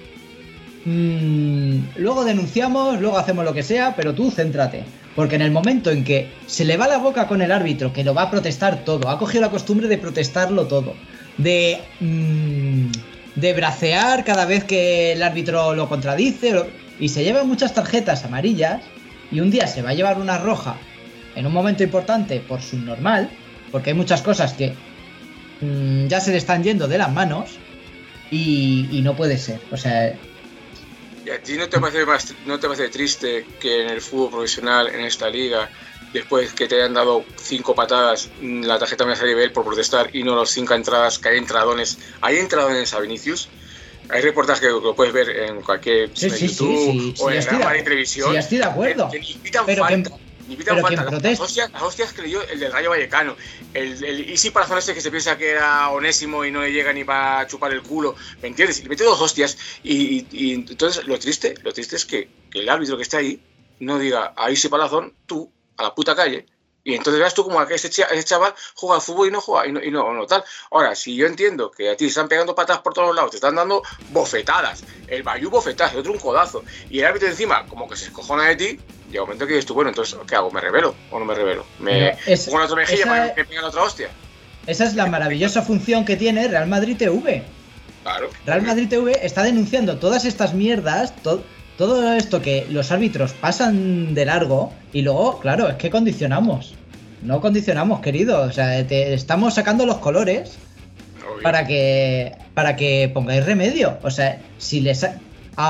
Mm, luego denunciamos, luego hacemos lo que sea, pero tú céntrate. Porque en el momento en que se le va la boca con el árbitro, que lo va a protestar todo, ha cogido la costumbre de protestarlo todo, de, mm, de bracear cada vez que el árbitro lo contradice, lo, y se lleva muchas tarjetas amarillas, y un día se va a llevar una roja en un momento importante por subnormal, porque hay muchas cosas que mmm, ya se le están yendo de las manos, y, y no puede ser. O sea... ¿Y a ti no te parece más, no te parece triste que en el fútbol profesional, en esta liga, después que te hayan dado cinco patadas, la tarjeta me sale por protestar y no las cinco entradas, que hay entradones, hay entradones a Vinicius? Hay reportajes que lo puedes ver en cualquier sí, sí, YouTube sí, sí, o sí, en el programa de televisión. Sí, estoy de acuerdo. Que, que ni pitan pero falta. Que... Ni pitan pero falta. Las, las, hostias, las hostias que le dio el del Rayo Vallecano. El, el Easy Palazón este que se piensa que era Onésimo y no le llega ni para chupar el culo. ¿Me entiendes? Y le mete dos hostias. Y, y, y entonces lo triste, lo triste es que, que el árbitro que está ahí no diga a Easy Palazón, tú, a la puta calle. Y entonces verás tú como que ese, ch- ese chaval juega al fútbol y no juega y no, y no, no tal. Ahora, si yo entiendo que a ti te están pegando patas por todos lados, te están dando bofetadas, el Bayú bofetadas, el otro un codazo, y el árbitro encima como que se escojona de ti, llega un momento que dices tú, bueno, entonces, ¿qué hago? ¿Me revelo o no me revelo? ¿Me no, es, pongo la otra mejilla para que me peguen otra hostia? Esa es la maravillosa función que tiene Real Madrid T V. Claro. Real Madrid T V está denunciando todas estas mierdas, to- todo esto que los árbitros pasan de largo, y luego, claro, es que condicionamos. No condicionamos, querido. O sea, te estamos sacando los colores para que para que pongáis remedio. O sea, si les a,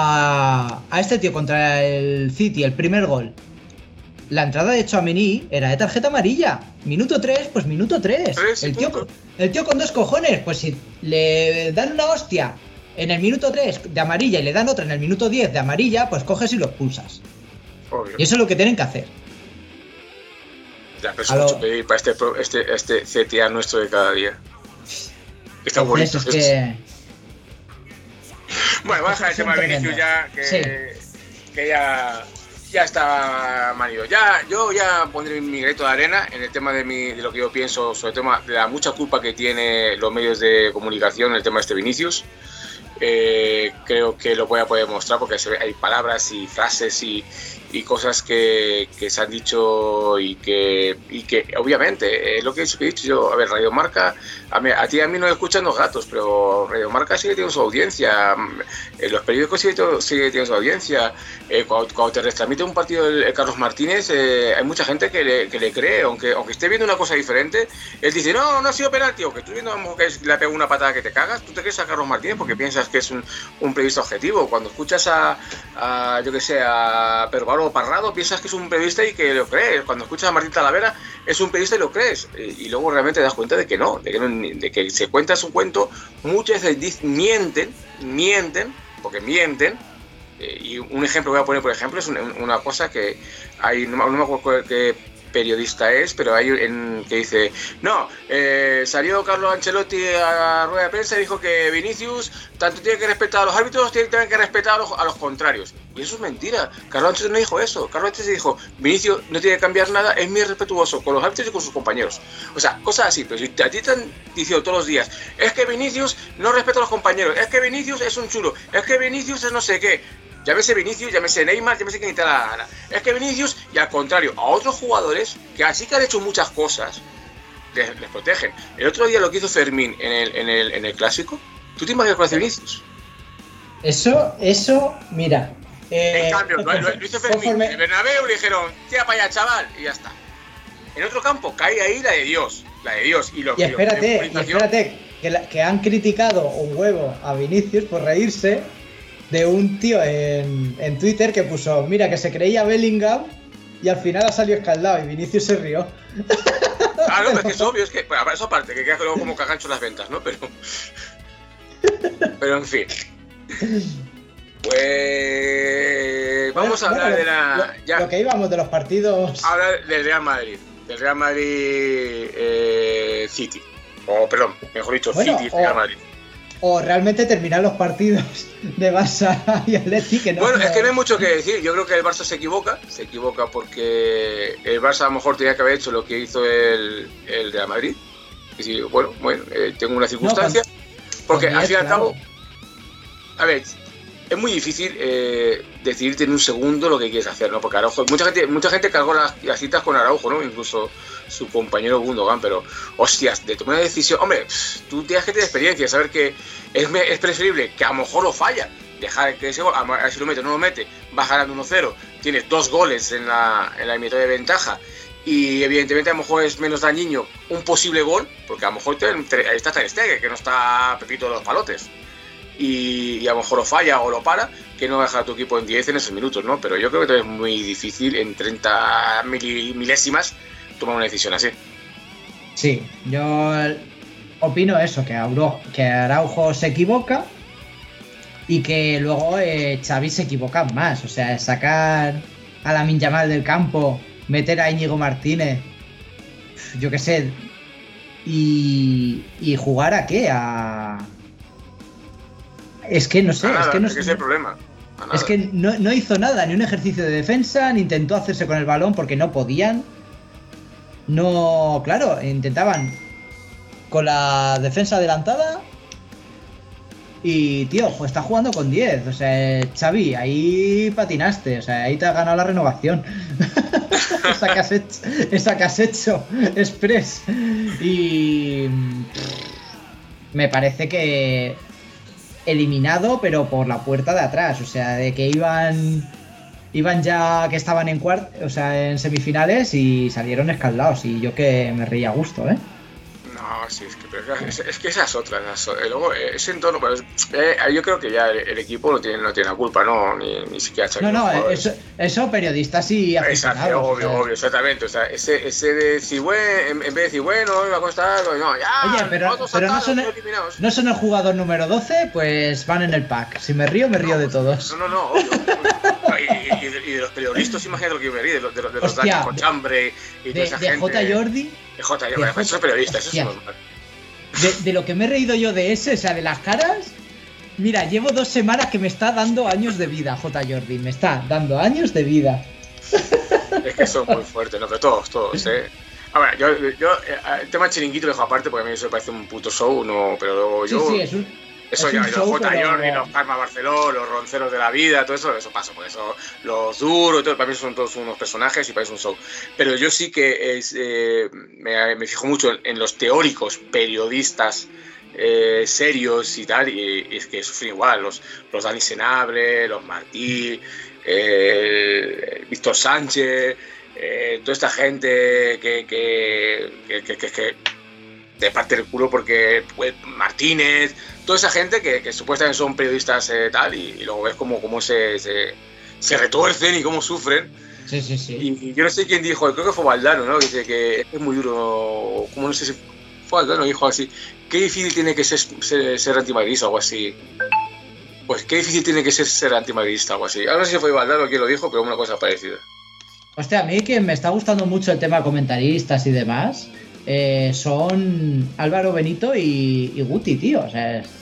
a este tío contra el City, el primer gol, la entrada de Tchouaméni era de tarjeta amarilla. Minuto tres, pues minuto tres. El tío, el tío con dos cojones, pues si le dan una hostia en el minuto tres de amarilla y le dan otra en el minuto diez de amarilla, pues coges y lo expulsas. Obvio. Y eso es lo que tienen que hacer. Ya, pero es A lo- mucho pedir para este, pro- este, este C T A nuestro de cada día. Está bonito. Entonces, es que... Bueno, vamos a dejar el tema de Vinicius ya, que, Sí. que ya, ya está manido. Ya, yo ya pondré mi granito de arena en el tema de, mi, de lo que yo pienso sobre el tema de la mucha culpa que tiene los medios de comunicación en el tema de este Vinicius. Eh, creo que lo voy a poder mostrar porque se ve- hay palabras y frases y, y cosas que, que se han dicho y que, y que obviamente, es lo que he dicho yo, a ver, Radio Marca, a, mí, a ti y a mí no escuchan los gatos, pero Radio Marca sigue teniendo su audiencia, eh, los periódicos sigue, to- sigue teniendo su audiencia, eh, cuando, cuando te retransmite un partido el, el Carlos Martínez, eh, hay mucha gente que le, que le cree, aunque, aunque esté viendo una cosa diferente, él dice, no, no ha sido penalti, o que tú viendo a lo mejor que es- le ha pegado una patada que te cagas, tú te crees a Carlos Martínez porque piensas que es un, un periodista objetivo. Cuando escuchas a, a yo que sé, a Pervaro Parrado, piensas que es un periodista y que lo crees. Cuando escuchas a Martín Talavera, es un periodista y lo crees. Y, y luego realmente te das cuenta de que no, de que, no, de que se cuenta su cuento, muchas veces dic- mienten, mienten, porque mienten. Eh, y un ejemplo voy a poner, por ejemplo, es una, una cosa que hay, no, me- no me acuerdo qué periodista es, pero hay en que dice, no, eh, salió Carlo Ancelotti a rueda de prensa y dijo que Vinicius tanto tiene que respetar a los árbitros, tiene tiene que respetar a los, a los contrarios. Y eso es mentira. Carlo Ancelotti no dijo eso. Carlo Ancelotti dijo, Vinicius no tiene que cambiar nada, es muy respetuoso con los árbitros y con sus compañeros. O sea, cosas así. Pero si a ti te han diciendo todos los días, es que Vinicius no respeta a los compañeros, es que Vinicius es un chulo, es que Vinicius es no sé qué. Llámese Vinicius, llámese Neymar, llámese quien te da la gana. Es que Vinicius, y al contrario, a otros jugadores que así que han hecho muchas cosas, les, les protegen. El otro día lo que hizo Fermín en el, en el, en el clásico, ¿tú te imaginas con hace Vinicius? Eso, eso, mira. Eh, En cambio, lo, lo- lo hizo Fermín. conforme- En el Bernabéu le dijeron, tira para allá, chaval, y ya está. En otro campo cae ahí la de Dios, la de Dios. Y, lo, Y y lo- espérate, y comunicación- espérate, que, la- que han criticado un huevo a Vinicius por reírse de un tío en, en Twitter que puso, mira, que se creía Bellingham y al final ha salido escaldado y Vinicius se rió. Claro, es que es obvio, es que, bueno, eso aparte, que queda luego como cagancho las ventas, ¿no? Pero, pero en fin. Pues vamos a Bueno, hablar lo- de la. Lo, Ya, lo que íbamos de los partidos. hablar del Real Madrid. Del Real Madrid eh, City. O, perdón, mejor dicho, Bueno, City o- Real Madrid. O realmente terminar los partidos de Barça y Atleti que no. Bueno, es que no hay mucho que decir. Yo creo que el Barça se equivoca. Se equivoca porque el Barça a lo mejor tenía que haber hecho lo que hizo el, el Real Madrid. Y sí, bueno, bueno, eh, tengo una circunstancia. porque con al fin y al claro. cabo, a ver, es muy difícil eh, decidirte en un segundo lo que quieres hacer, ¿no? Porque Araujo, mucha gente, mucha gente cargó las, las citas con Araujo, ¿no? Incluso su compañero Gundogan, pero hostias, de tomar una decisión, hombre, tú tienes que tener experiencia, saber que es, es preferible que a lo mejor lo falla, dejar que ese gol, a ver si lo mete o no lo mete, vas ganando uno cero, tienes dos goles en la, en la mitad de ventaja, y evidentemente a lo mejor es menos dañino un posible gol, porque a lo mejor te, te, ahí está Ter Stegen, que no está Pepito de los palotes, y, y a lo mejor lo falla o lo para, que no deja a tu equipo en diez en esos minutos, ¿no? Pero yo creo que es muy difícil en treinta mil, milésimas tomar una decisión así. Sí, yo opino eso, que, Auro, que Araujo se equivoca y que luego eh, Xavi se equivoca más. O sea, sacar a Lamine Yamal del campo, meter a Íñigo Martínez, yo qué sé, y, y jugar a qué, a... Es que no sé, A nada, es que no es que sé. ese es el problema. A nada. Es que no, no hizo nada, ni un ejercicio de defensa, ni intentó hacerse con el balón porque no podían. No, claro, intentaban con la defensa adelantada. Y, tío, pues está jugando con diez. O sea, Xavi, ahí patinaste. O sea, ahí te has ganado la renovación. esa, que has hecho, esa que has hecho, Express. Y me parece que eliminado, pero por la puerta de atrás. O sea, de que iban iban ya que estaban en cuart, o sea, en semifinales y salieron escaldados. Y yo que me reía a gusto, ¿eh? No, sí, es que, pero es, es que esas otras, esas, eh, luego eh, ese entorno, pues, eh, yo creo que ya el, el equipo no tiene, no tiene la culpa, no, ni, ni siquiera Xavi, No, no, los jugadores. eso, eso periodistas y Exacto, aficionados. obvio, o sea. obvio, exactamente, o sea, ese, ese de decir, bueno, en, en vez de decir, bueno, me va a costar, no, ya, Oye, pero, nosotros pero no, sacados, son el, todos eliminados. no son el jugador número doce, pues van en el pack. Si me río, me río de todos. No, no, no, obvio, obvio. y, y, de, y de los periodistas, imagínate lo que yo me rí, de los, de los, de los Hostia, Dani Cochambre y de, toda esa de gente. J. Jordi. De J. Jordi, eso es periodista, eso es normal. De, de lo que me he reído yo de ese, o sea, de las caras. Mira, llevo dos semanas que me está dando años de vida, J. Jordi. Me está dando años de vida. Es que son muy fuertes, ¿no? Pero todos, todos, ¿eh? A ver, yo, yo el tema chiringuito lo dejo aparte porque a mí eso me parece un puto show, no, pero luego yo... Sí, sí, es un, eso es ya, un los show, J. pero... Jordi, los Parma Barceló, los ronceros de la vida, todo eso, eso pasa, porque eso, los duros y todo, para mí son todos unos personajes y para mí es un show. Pero yo sí que es, eh, me, me fijo mucho en, en los teóricos periodistas eh, serios y tal, y, y es que sufren igual, los, los Dani Senabre, los Martí, eh, Víctor Sánchez... Eh, toda esta gente que que, que, que, que, que te parte el culo porque pues, Martínez, toda esa gente que, que supuestamente son periodistas eh, tal y, y luego ves cómo, cómo se, se, se retuercen y cómo sufren. Sí, sí, sí. Y, y yo no sé quién dijo, creo que fue Valdano, ¿no? Que dice que es muy duro, como no sé si fue Valdano, dijo así, qué difícil tiene que ser, ser, ser antimadridista o algo así. Pues qué difícil tiene que ser ser antimadridista o algo así. Ahora no sé si fue Valdano quien lo dijo, pero una cosa parecida. Hostia, a mí que me está gustando mucho el tema de comentaristas y demás eh, son Álvaro Benito y, y Guti, tío. O sea, es...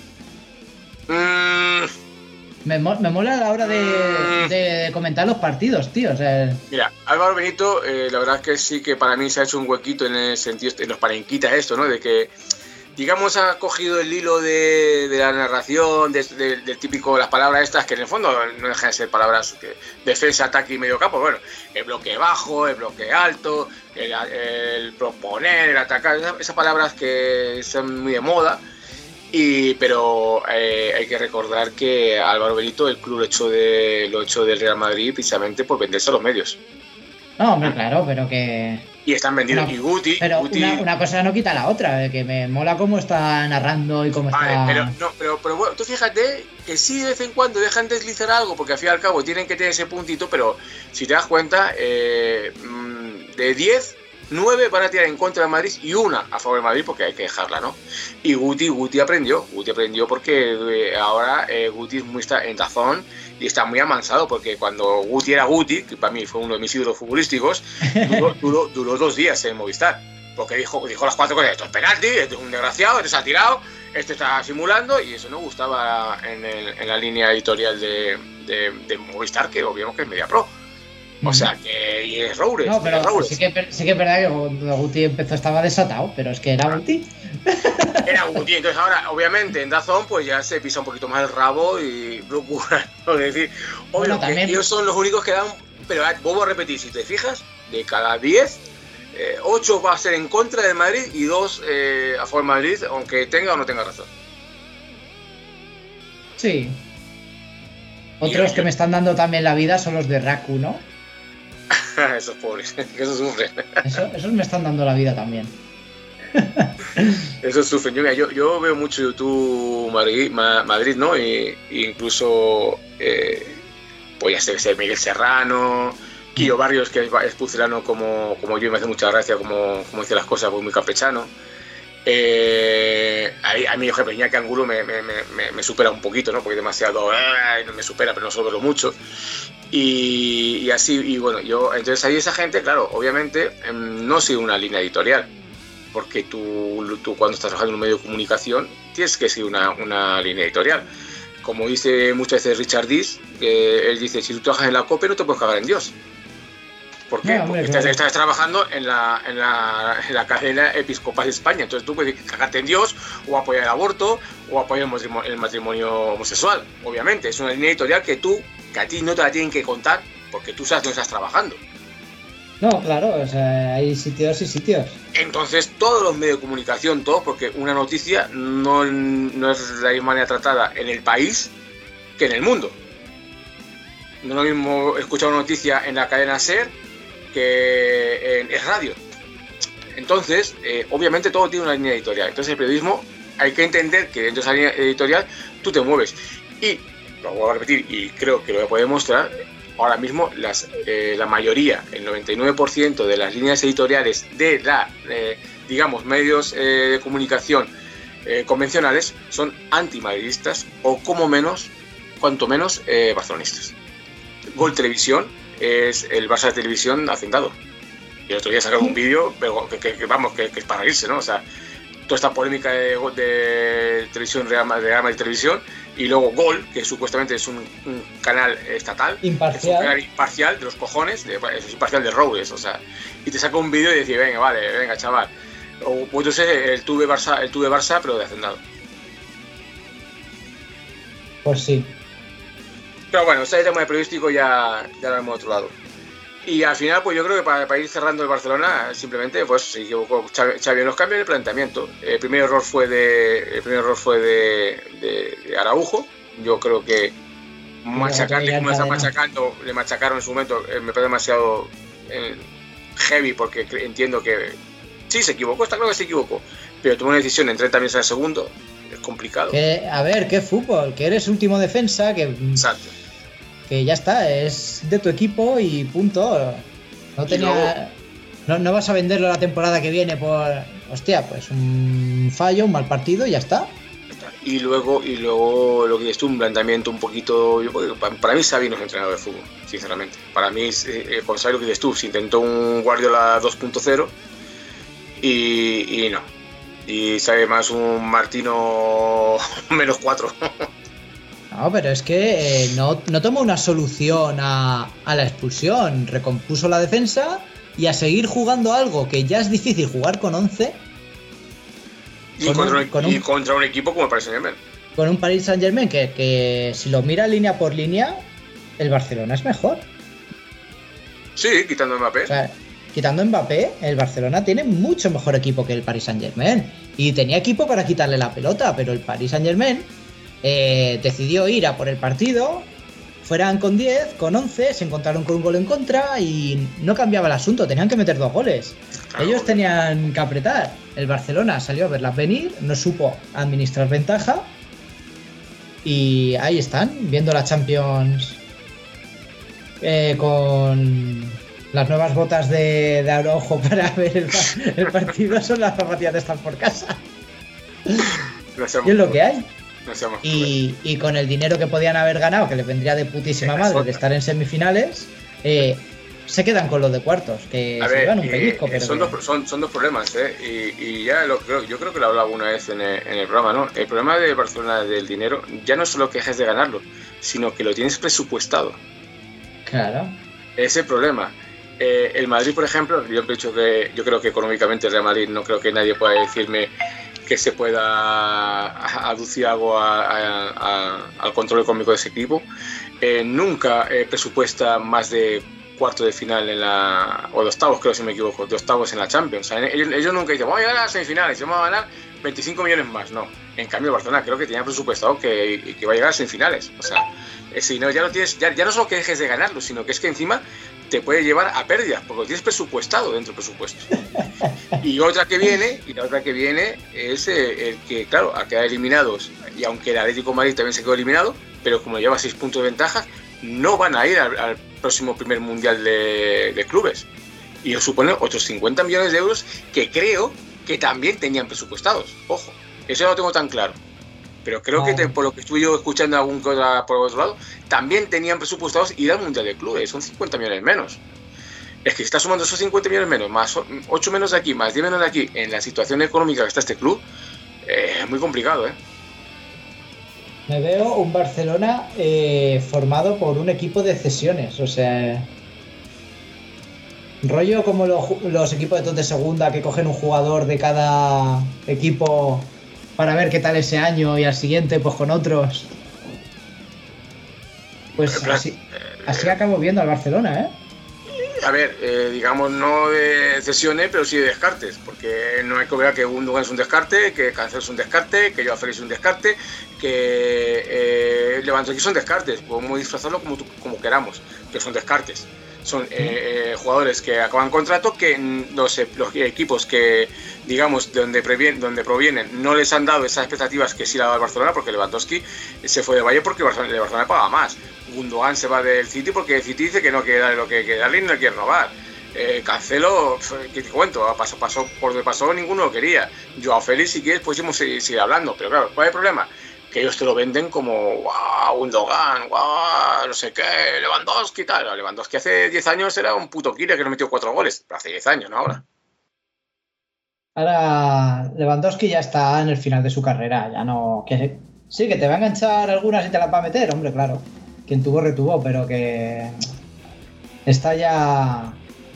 mm. me, mo me mola a la hora de, mm. de, de comentar los partidos, tío. O sea, mira, Álvaro Benito, eh, la verdad es que sí que para mí se ha hecho un huequito en el sentido, en los parenquitas esto, ¿no? De que, digamos, ha cogido el hilo de, de la narración, de, de, del típico, las palabras estas, que en el fondo no dejan de ser palabras que defensa, ataque y medio campo. Bueno, el bloque bajo, el bloque alto, el, el proponer, el atacar, esas palabras que son muy de moda. Y, pero eh, hay que recordar que Álvaro Benito, el club lo echó, de, lo echó del Real Madrid precisamente por venderse a los medios. no, hombre, claro, pero que... Y están vendidos. Una, y Guti... pero Guti, una, una cosa no quita la otra, eh, que me mola cómo está narrando y cómo vale, está... pero, no, pero, pero bueno, tú fíjate que sí de vez en cuando dejan deslizar algo, porque al fin y al cabo tienen que tener ese puntito, pero si te das cuenta, eh, de diez, nueve van a tirar en contra de Madrid y una a favor de Madrid, porque hay que dejarla, ¿no? Y Guti, Guti aprendió, Guti aprendió porque eh, ahora eh, Guti es muy está en tazón y está muy amansado, porque cuando Guti era Guti, que para mí fue uno de mis ídolos futbolísticos, duró, duró, duró dos días en Movistar, porque dijo, dijo las cuatro cosas: esto es penalti, esto es un desgraciado, este se ha tirado, este está simulando, y eso no gustaba en, el, en la línea editorial de, de, de Movistar, que obviamente que es Media Pro. O sea que y es Roures. No, pero Roures. sí que, sí que es verdad que cuando Guti empezó estaba desatado, pero es que era Guti. Era Guti, entonces ahora obviamente en DAZN pues ya se pisa un poquito más el rabo y procura, ¿no? Es decir, obvio, Bueno, que también... ellos son los únicos que dan, pero vuelvo a repetir, si te fijas, de cada diez, eh, ocho va a ser en contra del Madrid y dos eh, a favor del Madrid, aunque tenga o no tenga razón. Sí. Otros yo, que yo... me están dando también la vida son los de Raku, ¿no? Esos pobres, que eso sufren. Eso, esos me están dando la vida también. Eso sufren. Yo, yo, yo veo mucho YouTube Madrid, Madrid ¿no? Y, y incluso, eh, pues ya sé, Miguel Serrano, Quillo Barrios, que es pucelano como, como yo, y me hace mucha gracia como, como dice las cosas, pues muy campechano. Eh, a, a mí, jefe, Iñaki Angulo me, me, me, me supera un poquito, ¿no? Porque demasiado, eh, no me supera, pero no solo mucho. Y, y así, y bueno, yo, entonces ahí esa gente, claro, obviamente eh, no sigue una línea editorial, porque tú, tú cuando estás trabajando en un medio de comunicación tienes que seguir una, una línea editorial. Como dice muchas veces Richard Dis, eh, él dice, si tú trabajas en la COPE no te puedes cagar en Dios. ¿Por qué? No, hombre, porque claro. estás, estás trabajando en la, en, la, en la cadena episcopal de España, entonces tú puedes cagarte en Dios, o apoyar el aborto, o apoyar el matrimonio, el matrimonio homosexual. Obviamente, es una línea editorial que tú, que a ti no te la tienen que contar, porque tú sabes dónde estás trabajando. No, claro, o sea, hay sitios y sitios. Entonces, todos los medios de comunicación, todos, porque una noticia no, no es de la misma manera tratada en el país que en el mundo. No es lo mismo escuchar una noticia en la cadena SER que en, en radio. Entonces, eh, obviamente todo tiene una línea editorial. Entonces el periodismo hay que entender que dentro de esa línea editorial tú te mueves. Y, lo voy a repetir, y creo que lo voy a poder demostrar, ahora mismo las, eh, la mayoría, el noventa y nueve por ciento de las líneas editoriales de la, eh, digamos, medios eh, de comunicación eh, convencionales son antimadridistas o como menos, cuanto menos, eh, barcelonistas. Gol Televisión es el Barça de Televisión hacendado. Y el otro día sacaron un vídeo, pero que, que, que vamos, que, que es para reírse, ¿no? O sea, toda esta polémica de, de televisión, de Real Madrid Televisión, y luego Gol, que supuestamente es un, un canal estatal, imparcial. Es un canal imparcial de los cojones, de, es imparcial de Robles, o sea, y te saca un vídeo y dice, venga, vale, venga, chaval. O pues entonces el Tuve Barça, el Tuve Barça, pero de hacendado. Pues sí. Pero bueno, ese tema de periodístico ya, ya lo hemos otro lado. Y al final, pues yo creo que para, para ir cerrando el Barcelona, simplemente, pues se equivocó Xavi en los cambios de planteamiento. El primer error fue de, el primer error fue de, de, de Araujo. Yo creo que machacarle como está machacando, le machacaron en su momento, eh, me parece demasiado eh, heavy, porque entiendo que sí se equivocó, está claro que se equivocó, pero tomó una decisión en treinta minutos al segundo, es complicado. Que, a ver, ¿qué fútbol? Que eres último defensa, que... Exacto. Que ya está, es de tu equipo y punto. No tenía, luego, no, no vas a venderlo la temporada que viene por, hostia, pues un fallo, un mal partido y ya está. Y luego, y luego lo que dices tú, un planteamiento un poquito, yo, para, para mí Xavi no es entrenador de fútbol, sinceramente. Para mí, eh, con Xavi lo que dices tú, se intentó un Guardiola dos punto cero y, y no. Y sabe más un Martino menos cuatro. No, pero es que eh, no, no tomó una solución a, a la expulsión, recompuso la defensa y a seguir jugando algo que ya es difícil jugar con once. Y, con contra, un, con un, y contra un equipo como el Paris Saint-Germain. Con un Paris Saint-Germain que, que si lo mira línea por línea, el Barcelona es mejor. Sí, quitando a Mbappé. O sea, quitando a Mbappé, el Barcelona tiene mucho mejor equipo que el Paris Saint-Germain. Y tenía equipo para quitarle la pelota, pero el Paris Saint-Germain... Eh, decidió ir a por el partido, fueran con diez, con once, se encontraron con un gol en contra y no cambiaba el asunto, tenían que meter dos goles. Claro. Ellos tenían que apretar. El Barcelona salió a verlas venir, no supo administrar ventaja y ahí están, viendo la Champions eh, con las nuevas botas de, de Araujo para ver el, el partido, son las zapatillas de estar por casa. No y es lo que hay. No y, y con el dinero que podían haber ganado, que les vendría de putísima madre de estar en semifinales, eh, se quedan con los de cuartos, que a se ver, llevan un eh, pellizco. Pero son, que... dos, son, son dos problemas, ¿eh? Y, y ya lo creo, yo creo que lo he hablado alguna vez en el, en el programa, ¿no? El problema de Barcelona del dinero ya no es solo que dejes de ganarlo, sino que lo tienes presupuestado. Claro. Ese es el problema. Eh, el Madrid, por ejemplo, yo he dicho que yo creo que económicamente el Real Madrid no creo que nadie pueda decirme que se pueda aducir algo a, a, a, al control económico de ese equipo. Eh, nunca eh, presupuesta más de cuarto de final en la, o de octavos, creo si me equivoco, de octavos en la Champions. O sea, ellos, ellos nunca dicen, vamos a llegar a las semifinales, vamos a ganar veinticinco millones más. No, en cambio Barcelona creo que tenía presupuestado que, que va a llegar a semifinales. O sea, ese dinero ya lo tienes, ya, ya no solo que dejes de ganarlo, sino que es que encima te puede llevar a pérdidas, porque lo tienes presupuestado dentro del presupuesto. Y otra que viene, y la otra que viene es eh, el que, claro, a quedar eliminados, y aunque el Atlético de Madrid también se quedó eliminado, pero como lleva seis puntos de ventaja, no van a ir al, al próximo primer mundial de, de clubes. Y os supone otros cincuenta millones de euros que creo que también tenían presupuestados. Ojo, eso no lo tengo tan claro. Pero creo que te, por lo que estuve yo escuchando algún cosa por otro lado, también tenían presupuestados ir al Mundial de Clubes, son cincuenta millones menos. Es que si estás sumando esos cincuenta millones menos, más ocho menos de aquí, más diez menos de aquí, en la situación económica que está este club, eh, es muy complicado, ¿eh? Me veo un Barcelona eh, formado por un equipo de cesiones, o sea... Rollo como los, los equipos de todos de segunda que cogen un jugador de cada equipo... para ver qué tal ese año y al siguiente pues con otros. Pues plan, así, eh, así acabo viendo al Barcelona, ¿eh? A ver, eh, digamos no de cesiones, pero sí de descartes, porque no hay que ver que Gundogan es un descarte, que Cancelo es un descarte, que Joao Félix es un descarte, que eh, Lewandowski son descartes, podemos disfrazarlo como, como queramos, que son descartes. Son eh, eh, jugadores que acaban contrato, que los, los equipos que, digamos, de donde, previenen, donde provienen no les han dado esas expectativas que sí le ha dado el Barcelona, porque Lewandowski se fue del Valle porque el Barcelona, el Barcelona paga más. Gundogan se va del City porque el City dice que no quiere darle lo que quiere darle y no le quiere robar. Eh, Cancelo, ¿qué te cuento? Pasó, pasó por donde pasó, ninguno lo quería. Joao Félix, si quieres, pues seguir hablando, pero claro, ¿cuál es el problema? que ellos te lo venden como wow, un Dogan, wow, no sé qué, Lewandowski y tal. Lewandowski hace diez años era un puto killer que nos metió cuatro goles, pero hace diez años, ¿no? Ahora. Ahora Lewandowski ya está en el final de su carrera, ya no... Que, sí, que te va a enganchar algunas y te las va a meter, hombre, claro. Quien tuvo, retuvo, pero que... Está ya...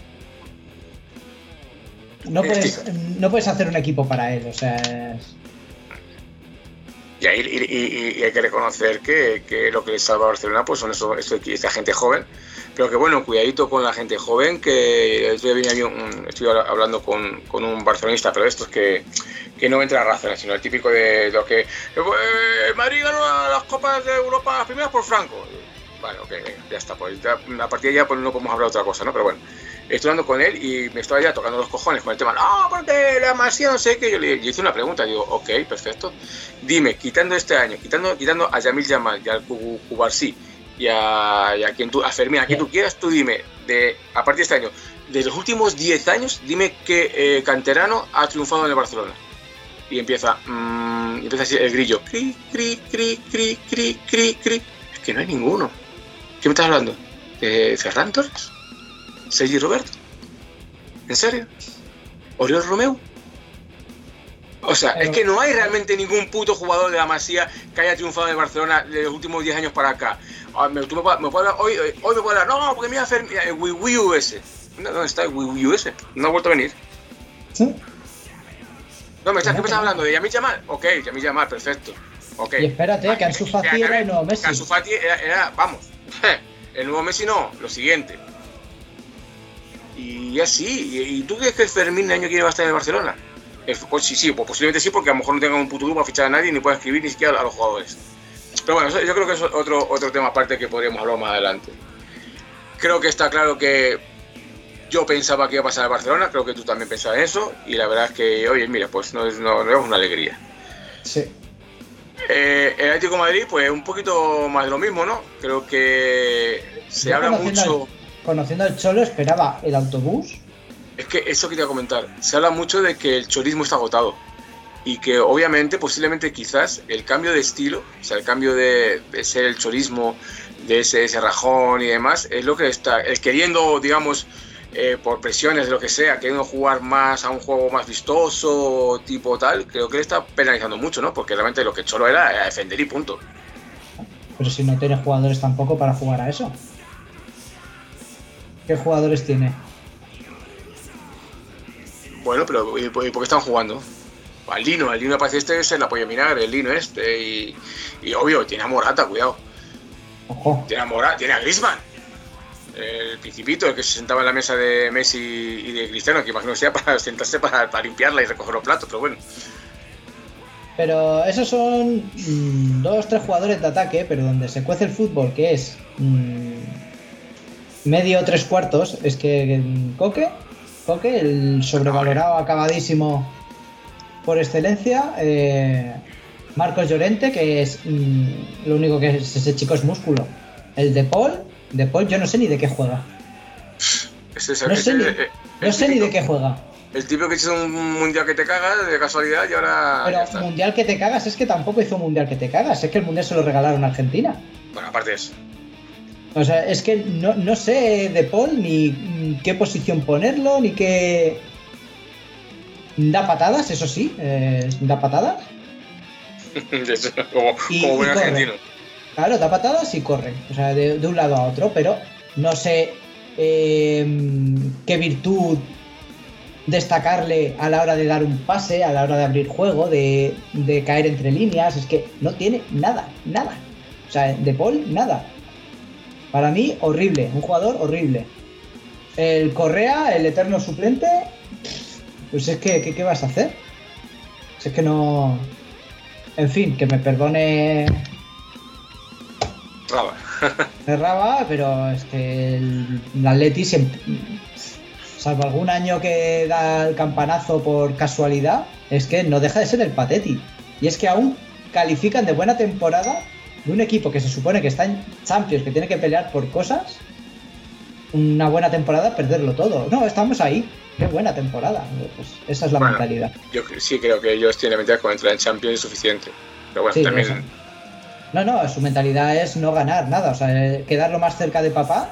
No puedes, no puedes hacer un equipo para él, o sea... Es... Y, ahí, y, y, y hay que reconocer que, que lo que le salva a Barcelona pues son eso, eso, esta gente joven, pero que bueno, cuidadito con la gente joven, que estoy, estoy hablando con, con un barcelonista, pero estos que, que no entra a razones, sino el típico de lo que eh, Madrid ganó las Copas de Europa las primeras por Franco. Vale, ok, ya está, pues ya, a partir de ya pues no podemos hablar de otra cosa, ¿no? Pero bueno, estoy hablando con él y me estaba ya tocando los cojones con el tema, no, porque la Masía no sé qué, yo le, le hice una pregunta, digo, ok, perfecto, dime, quitando este año, quitando quitando a Yamil Yamal y al Cubarsí y a, y a quien tú, a Fermín, a quien tú quieras, tú dime, de a partir de este año, de los últimos diez años, dime qué eh, canterano ha triunfado en el Barcelona. Y empieza, mmm, empieza así el grillo, cri, cri, cri, cri, cri, cri, cri, es que no hay ninguno. ¿Qué me estás hablando? ¿De Ferran Torres? ¿Sergi Roberto? ¿En serio? ¿Oriol Romeu? O sea, Pero... es que no hay realmente ningún puto jugador de la Masía que haya triunfado en Barcelona de los últimos diez años para acá. ¿Tú me puedes, me puedes hablar hoy, hoy me puedes hablar? No, porque mira, Fermi, el Wii U S. ¿Dónde está el Wii U S? No ha vuelto a venir. ¿Sí? No, ¿me estás, ¿qué me estás hablando? ¿De Yamil Yamal? Ok, Yamil Yamal, perfecto. Okay. Y espérate, vale, que Ansu Fati era el nuevo Messi. Que Ansu Fati era, era, vamos, el nuevo Messi no, lo siguiente. Y así, ¿y, y tú crees que el Fermín año quiere estar en el Barcelona? El, pues sí, sí, pues posiblemente sí, porque a lo mejor no tenga un puto grupo a fichar a nadie ni pueda escribir ni siquiera a los jugadores. Pero bueno, yo creo que es otro, otro tema aparte que podríamos hablar más adelante. Creo que está claro que yo pensaba que iba a pasar a Barcelona, creo que tú también pensabas eso, y la verdad es que, oye, mira, pues no es, no, no es una alegría. Sí. Eh, el Atlético de Madrid, pues un poquito más de lo mismo, ¿no? Creo que se Yo habla mucho... Al, conociendo al Cholo, esperaba el autobús. Es que eso quería comentar. Se habla mucho de que el cholismo está agotado y que obviamente, posiblemente quizás, el cambio de estilo, o sea, el cambio de, de ser el cholismo, de ese, ese rajón y demás, es lo que está... Es queriendo, digamos... Eh, por presiones de lo que sea, queriendo jugar más a un juego más vistoso, tipo tal, creo que le está penalizando mucho, ¿no? Porque realmente lo que Cholo era, era defender y punto. Pero si no tiene jugadores tampoco para jugar a eso. ¿Qué jugadores tiene? Bueno, pero ¿y por qué están jugando? Al Lino, al Lino parece este es el apoyo vinagre, el Lino este, y, y obvio, tiene a Morata, cuidado. Ojo. Tiene a Morata, tiene a Griezmann. El Principito, el que se sentaba en la mesa de Messi y de Cristiano, que imagino que sea para sentarse para, para limpiarla y recoger los platos, pero bueno. Pero esos son mmm, dos, tres jugadores de ataque, pero donde se cuece el fútbol, que es mmm, medio o tres cuartos, es que Coque, Coque, el sobrevalorado, acabadísimo por excelencia, eh, Marcos Llorente, que es mmm, lo único que es ese chico es músculo. El de Paul. De Paul yo no sé ni de qué juega. Es ese, no sé, ese, ni, eh, no sé ni de qué juega. El tipo que hizo un mundial que te cagas de casualidad y ahora... Pero mundial que te cagas es que tampoco hizo un mundial que te cagas. Es que el mundial se lo regalaron a Argentina. Bueno, aparte de eso. O sea, es que no, no sé de Paul ni qué posición ponerlo, ni qué... Da patadas, eso sí. Eh, da patadas. Eso, como y, como buen y argentino. Claro, da patadas y corre, o sea, de, de un lado a otro, pero no sé eh, qué virtud destacarle a la hora de dar un pase, a la hora de abrir juego, de, de caer entre líneas, es que no tiene nada, nada. O sea, de Paul, nada. Para mí, horrible, un jugador horrible. El Correa, el eterno suplente, pues es que, ¿qué, qué vas a hacer? Es que no... En fin, que me perdone... Raba. Es Raba, pero es que el, el Atleti, siempre, salvo algún año que da el campanazo por casualidad, es que no deja de ser el Pateti. Y es que aún califican de buena temporada de un equipo que se supone que está en Champions, que tiene que pelear por cosas, una buena temporada, perderlo todo. No, estamos ahí. Qué buena temporada. Pues esa es la bueno, mentalidad. Yo sí creo que ellos tienen la mentalidad con entrar en Champions es suficiente. Pero bueno, sí, también... Eso. No, no, su mentalidad es no ganar nada, o sea, quedar lo más cerca de papá.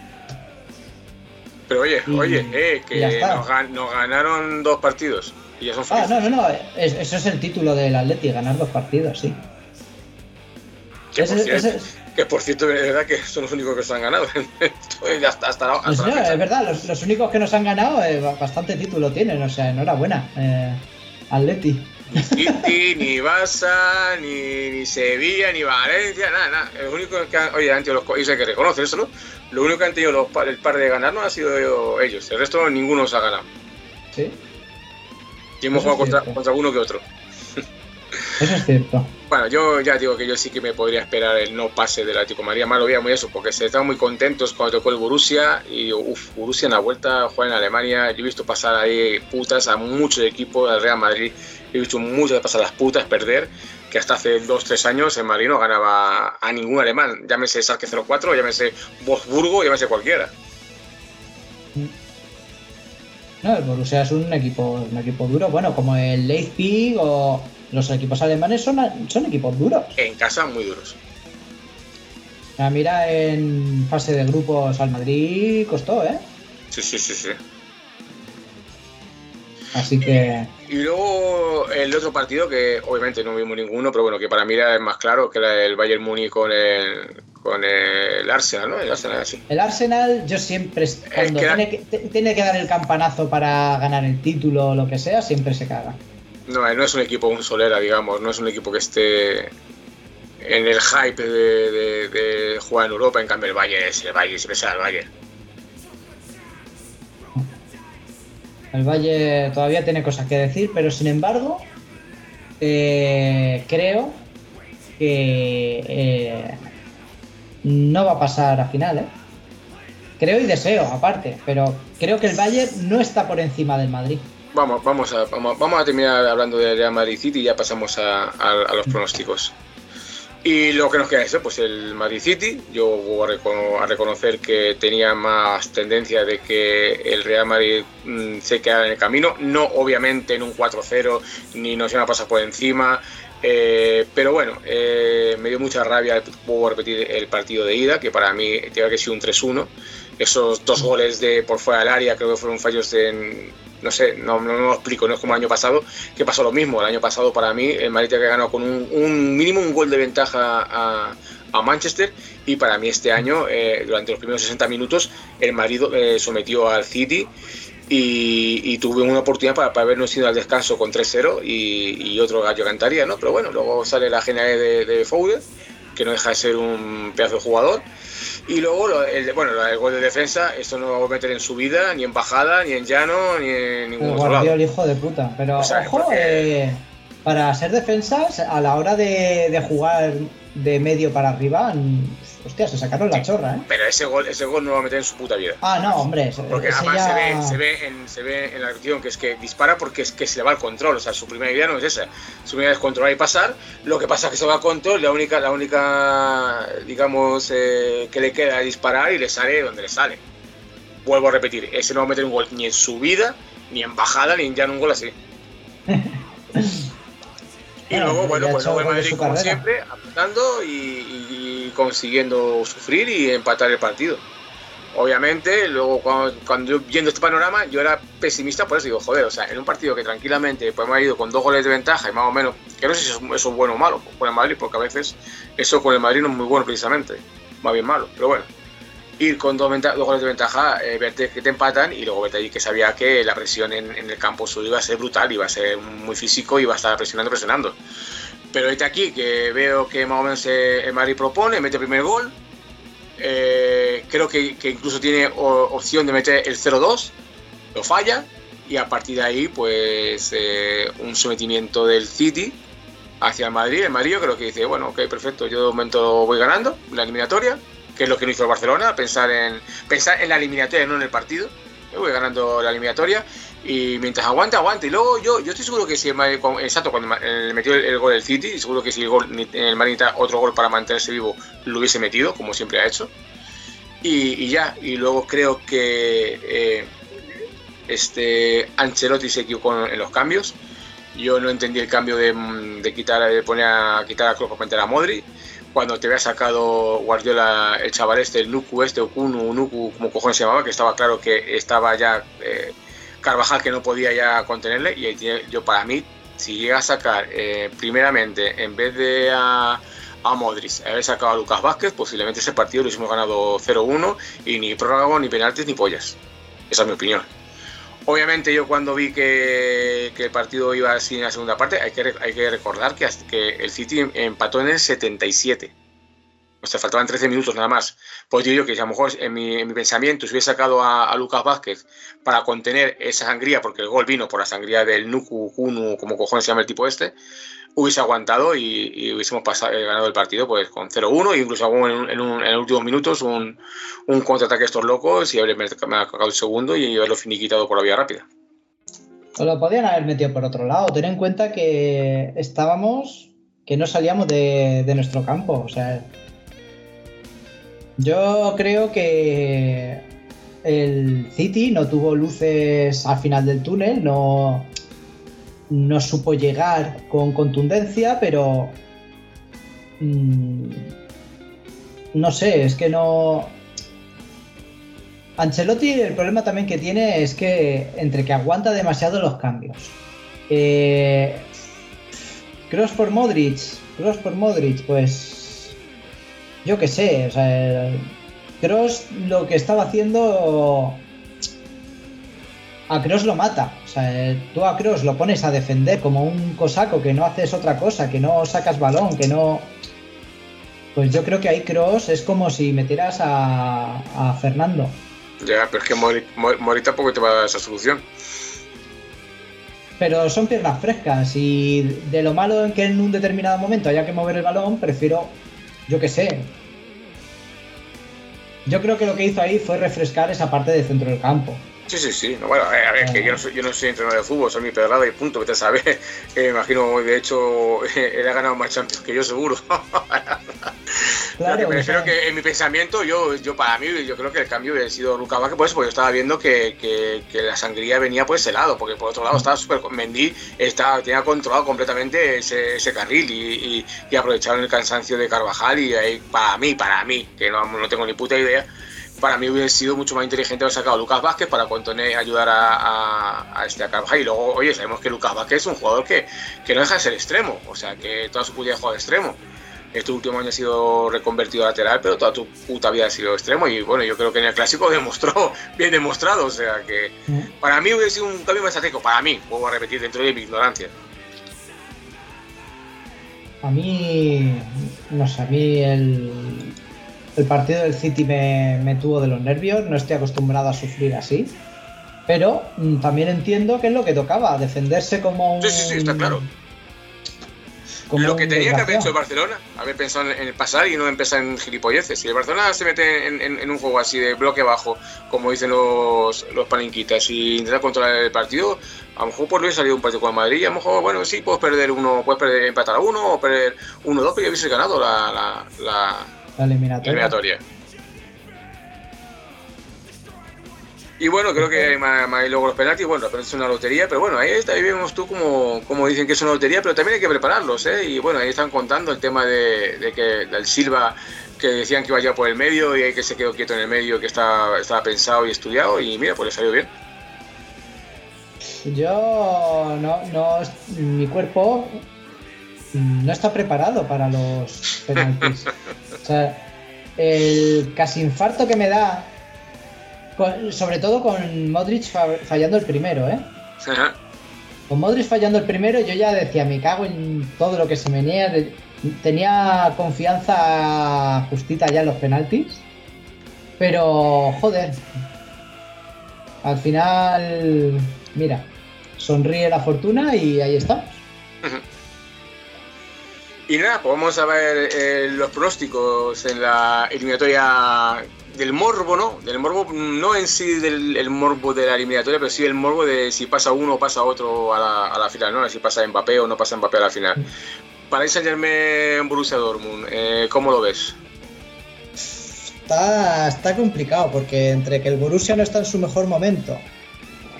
Pero oye, Y- oye, eh, y ya que está. nos, gan- nos ganaron dos partidos y ya son Ah, felices. no, no, no, es- eso es el título del Atleti, ganar dos partidos, sí. Que, por Ese- cierto, ese- que por cierto, es verdad que son los únicos que se han ganado. hasta, hasta, hasta Pues la no, fecha. es verdad, los, los únicos que nos han ganado eh, ba- bastante título tienen, o sea, enhorabuena, eh, Atleti. Ni City, ni Barça, ni, ni Sevilla, ni Valencia, nada, nada. El único que han, oye, han tenido los, co- y eso hay que reconocer eso, ¿no? Lo único que han tenido los, pa- el par de ganarnos ha sido ellos. El resto ninguno se ha ganado. Sí, Y hemos Eso jugado es contra, cierto. contra uno que otro. eso es cierto. Bueno, yo ya digo que yo sí que me podría esperar el no pase del Atlético de Madrid. Más lo veía muy eso, porque se estaban muy contentos cuando tocó el Borussia. Y uff, Borussia en la vuelta juega en Alemania. Yo he visto pasar ahí putas a muchos equipos del Real Madrid. He visto muchas pasar las putas perder. Que hasta hace dos tres años el Madrid no ganaba a ningún alemán. Llámese Schalke cero cuatro, llámese Wolfsburgo, llámese cualquiera. No, el Borussia es un equipo, un equipo duro, bueno, como el Leipzig o los equipos alemanes son, son equipos duros. En casa muy duros. Ah, mira, en fase de grupos al Madrid costó, ¿eh? Sí, sí, sí, sí. Así que... Y luego el otro partido que obviamente no vimos ninguno, pero bueno, que para mí era el más claro, que era el Bayern Múnich con el, con el Arsenal, ¿no? El Arsenal, así. El Arsenal, yo siempre, cuando que la- tiene, que, te- tiene que dar el campanazo para ganar el título o lo que sea, siempre se caga. No, no es un equipo un solera, digamos, no es un equipo que esté en el hype de, de, de jugar en Europa. En cambio el Bayern es el Bayern, siempre será el Bayern. El Valle todavía tiene cosas que decir, pero sin embargo, eh, creo que eh, no va a pasar a final, ¿eh? Creo y deseo, aparte, pero creo que el Bayern no está por encima del Madrid. Vamos, vamos, a, vamos, vamos a terminar hablando de Real Madrid City y ya pasamos a, a, a los pronósticos. Y lo que nos queda es eso, pues el Madrid City. Yo voy a, recono- a reconocer que tenía más tendencia de que el Real Madrid mmm, se quedara en el camino. No obviamente en un cuatro cero, ni nos iban a pasar por encima. Eh, pero bueno, eh, me dio mucha rabia, puedo repetir, el partido de ida, que para mí tenía que ser un tres uno. Esos dos goles de por fuera del área creo que fueron fallos de... No sé, no, no, no lo explico, no es como el año pasado, que pasó lo mismo. El año pasado para mí el Madrid que ganó con un, un mínimo un gol de ventaja a, a Manchester, y para mí este año, eh, durante los primeros sesenta minutos, el Madrid eh, sometió al City y, y tuve una oportunidad para, para habernos ido al descanso con tres cero y, y otro gallo cantaría, ¿no? Pero bueno, luego sale la genialidad de, de Foden, que no deja de ser un pedazo de jugador. Y luego, lo- el, bueno, el gol de defensa, esto no lo voy a meter en subida, ni en bajada, ni en llano, ni en ningún El otro lado. Guardiola, hijo de puta. Pero O sea, ojo, porque- eh, para ser defensas, a la hora de, de jugar de medio para arriba, mm, hostia, se sacaron la chorra, ¿eh? Pero ese gol, ese gol no lo va a meter en su puta vida. Ah, no, hombre, Porque ese además ya... se, ve, se, ve en, se ve en la repetición que es que dispara porque es que se le va el control. O sea, su primera idea no es esa. Su primera idea es controlar y pasar. Lo que pasa es que se va al control. La única, la única digamos, eh, que le queda es disparar y le sale donde le sale. Vuelvo a repetir, ese no va a meter un gol ni en subida, ni en bajada, ni en llano un gol así. Y Bueno, luego, ya bueno, ha pues hecho luego el gol de Madrid, su como carrera. siempre, apretando y, y- y consiguiendo sufrir y empatar el partido. Obviamente, luego cuando, cuando yo viendo este panorama, yo era pesimista, por eso digo, joder, o sea, en un partido que tranquilamente podemos haber ido con dos goles de ventaja y más o menos, que no sé si eso, eso es bueno o malo con el Madrid, porque a veces eso con el Madrid no es muy bueno precisamente, más bien malo, pero bueno. Ir con dos, venta- dos goles de ventaja, eh, verte que te empatan y luego verte ahí que sabía que la presión en, en el campo suyo iba a ser brutal, iba a ser muy físico, iba a estar presionando, presionando. Pero ahorita aquí que veo que más o menos eh, el Madrid propone, mete el primer gol, eh, creo que, que incluso tiene o, opción de meter el cero dos, lo falla y a partir de ahí pues eh, un sometimiento del City hacia el Madrid. El Madrid yo creo que dice, bueno, ok, perfecto, yo de momento voy ganando la eliminatoria, que es lo que no hizo el Barcelona, pensar en pensar en la eliminatoria, no en el partido. Yo voy ganando la eliminatoria y mientras aguanta, aguanta. Y luego yo, yo estoy seguro que si el Madrid, exacto, cuando el, metió el, el gol del City, seguro que si el, gol, el Madrid necesita otro gol para mantenerse vivo, lo hubiese metido, como siempre ha hecho. Y, y ya, y luego creo que eh, este Ancelotti se equivocó en los cambios. Yo no entendí el cambio de, de quitar, de poner a quitar a Kroos para meter a Modric. cuando te había sacado Guardiola, el chaval este, el Nuku este, o Kunu, Nuku, como cojones se llamaba, que estaba claro que estaba ya eh, Carvajal, que no podía ya contenerle, y ahí tiene, yo para mí, si llega a sacar eh, primeramente, en vez de a, a Modric, haber sacado a Lucas Vázquez, posiblemente ese partido lo hubiésemos ganado cero uno, y ni prórroga, ni penaltis, ni pollas. Esa es mi opinión. Obviamente yo cuando vi que, que el partido iba así en la segunda parte, hay que, hay que recordar que, que el City empató en el setenta y siete. O sea, faltaban trece minutos nada más. Pues digo yo que si a lo mejor en mi, en mi pensamiento si hubiese sacado a, a Lucas Vázquez para contener esa sangría, porque el gol vino por la sangría del Nuku, Kunu, como cojones se llama el tipo este, hubiese aguantado y, y hubiésemos pasado, eh, ganado el partido pues con cero uno, e incluso en, un, en, un, en los últimos minutos un, un contraataque de estos locos y haberme cagado el segundo y haberlo finiquitado por la vía rápida. O lo podían haber metido por otro lado. Ten en cuenta que estábamos, que no salíamos de, de nuestro campo. O sea, yo creo que el City no tuvo luces al final del túnel, no... no supo llegar con contundencia, pero mmm, no sé, es que no... Ancelotti, el problema también que tiene es que entre que aguanta demasiado los cambios. Eh, Kroos por Modric, Kroos por Modric, pues yo qué sé, o sea, Kroos lo que estaba haciendo, a Kroos lo mata. O sea, tú a Kroos lo pones a defender como un cosaco, que no haces otra cosa, que no sacas balón, que no... Pues yo creo que ahí Kroos es como si metieras a, a Fernando. Ya, pero es que Mori, Mori, Mori tampoco te va a dar esa solución. Pero son piernas frescas y de lo malo en que en un determinado momento haya que mover el balón, prefiero, yo qué sé. Yo creo que lo que hizo ahí fue refrescar esa parte del centro del campo. Sí, sí, sí. No, bueno, a ver, es que yo no soy, yo no soy entrenador de fútbol, soy mi pedrada y punto, que te sabes. Eh, me imagino, de hecho, eh, él ha ganado más Champions que yo, seguro. Claro, que me refiero que en mi pensamiento, yo, yo para mí, yo creo que el cambio hubiera sido Lucas Vázquez, por eso, porque yo estaba viendo que, que, que la sangría venía por ese lado, porque por otro lado estaba súper... Mendy estaba, tenía controlado completamente ese, ese carril y, y, y aprovecharon el cansancio de Carvajal y ahí, para mí, para mí, que no, no tengo ni puta idea, para mí hubiera sido mucho más inteligente haber sacado a Lucas Vázquez para contener, ayudar a, a, a este a Carvajal. Y luego, oye, sabemos que Lucas Vázquez es un jugador que, que no deja de ser extremo, o sea, que toda su puta vida ha jugado de extremo. Este último año ha sido reconvertido a lateral, pero toda tu puta vida ha sido extremo. Y bueno, yo creo que en el Clásico demostró, bien demostrado, o sea, que para mí hubiera sido un cambio más estratégico, para mí, vuelvo a repetir, dentro de mi ignorancia. A mí, no sé, a mí el... El partido del City me, me tuvo de los nervios, no estoy acostumbrado a sufrir así, pero mm, también entiendo que es lo que tocaba, defenderse como un... Sí, sí, sí, está claro. Lo que tenía que haber hecho el Barcelona, haber pensado en el pasar y no empezar en gilipolleces. Si el Barcelona se mete en, en, en un juego así de bloque bajo, como dicen los, los palinquitas, y intentar controlar el partido, a lo mejor podría salir un partido con el Madrid, y a lo mejor, bueno, sí, puedes perder uno, puedes perder, empatar a uno, o perder uno dos, pero ya hubiese ganado la... la, la La eliminatoria. eliminatoria. Y bueno, creo que hay más, más luego los penaltis, bueno, pero es una lotería, pero bueno, ahí, está, ahí vemos tú como, como dicen que es una lotería, pero también hay que prepararlos, ¿eh? Y bueno, ahí están contando el tema de, de que del Silva, que decían que iba ya por el medio y ahí que se quedó quieto en el medio, que estaba, estaba pensado y estudiado, y mira, pues le salió bien. Yo no, no, mi cuerpo no está preparado para los penaltis. O sea, el casi infarto que me da, con, sobre todo con Modric fallando el primero, ¿eh? Ajá. Con Modric fallando el primero, yo ya decía, me cago en todo lo que se venía. Tenía confianza justita ya en los penaltis, pero joder, al final, mira, sonríe la fortuna y ahí estamos. Ajá. Y nada, pues vamos a ver eh, los pronósticos en la eliminatoria del morbo, ¿no? Del morbo, no en sí del el morbo de la eliminatoria, pero sí el morbo de si pasa uno o pasa otro a la, a la final, ¿no? Si pasa Mbappé o no pasa Mbappé a la final. Paris Saint-Germain, Borussia Dortmund, eh, ¿cómo lo ves? Está, está complicado, porque entre que el Borussia no está en su mejor momento,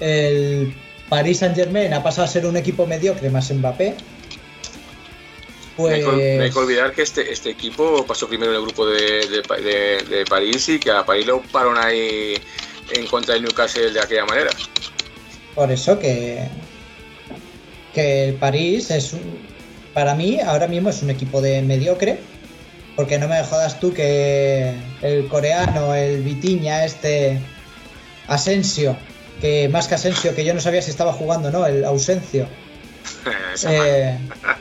el Paris Saint-Germain ha pasado a ser un equipo mediocre más Mbappé, Pues... No hay que, no hay que olvidar que este, este equipo pasó primero en el grupo de, de, de, de París y que a París lo pararon ahí en contra del Newcastle de aquella manera. Por eso que, que el París es un, para mí ahora mismo es un equipo de mediocre, porque no me jodas tú que el coreano, el Vitinha, este Asensio, que más que Asensio, que yo no sabía si estaba jugando o no, el Ausencio. eh,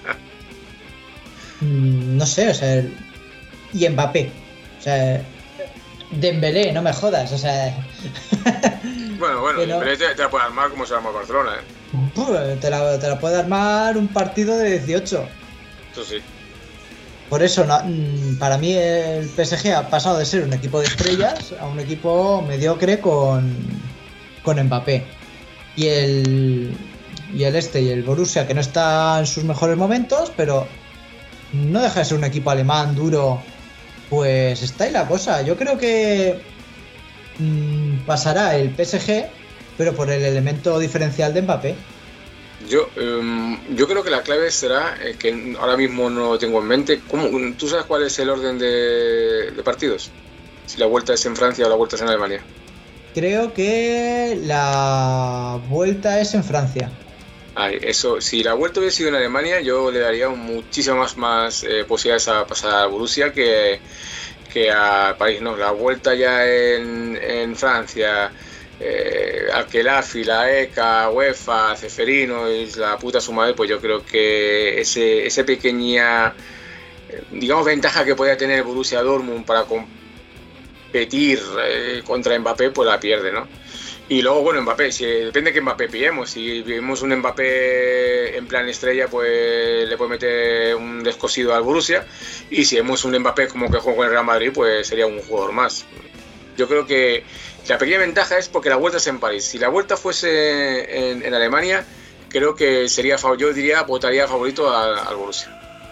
no sé, o sea, el, y Mbappé, o sea, Dembélé, no me jodas, o sea. Bueno, bueno, no, Dembélé te, te la puede armar como se armó Barcelona, ¿eh? Te la, te la puede armar un partido de dieciocho. Eso sí. Por eso, no, para mí el P S G ha pasado de ser un equipo de estrellas a un equipo mediocre con, con Mbappé. Y el, y el este y el Borussia, que no está en sus mejores momentos, pero no deja de ser un equipo alemán duro. Pues está ahí la cosa. Yo creo que mmm, pasará el P S G, pero por el elemento diferencial de Mbappé. Yo, um, yo creo que la clave será eh, que ahora mismo no lo tengo en mente. ¿Cómo, ¿Tú sabes cuál es el orden de, de partidos? Si la vuelta es en Francia o la vuelta es en Alemania. Creo que la vuelta es en Francia. Ay, eso, si la vuelta hubiera sido en Alemania, yo le daría muchísimas más eh, posibilidades a pasar a Borussia que, que a París. No, la vuelta ya en, en Francia, eh, Al-Khelafi, la E C A, UEFA, Ceferino y la puta suma de, pues yo creo que ese, ese pequeña, digamos, ventaja que podía tener Borussia Dortmund para competir eh, contra Mbappé, pues la pierde, ¿no? Y luego, bueno, Mbappé, si, depende de qué Mbappé pillemos. Si vemos un Mbappé en plan estrella, pues le puede meter un descosido al Borussia. Y si vemos un Mbappé como que juega con el Real Madrid, pues sería un jugador más. Yo creo que la pequeña ventaja es porque la vuelta es en París. Si la vuelta fuese en, en Alemania, creo que sería, yo diría, votaría favorito al, al Borussia.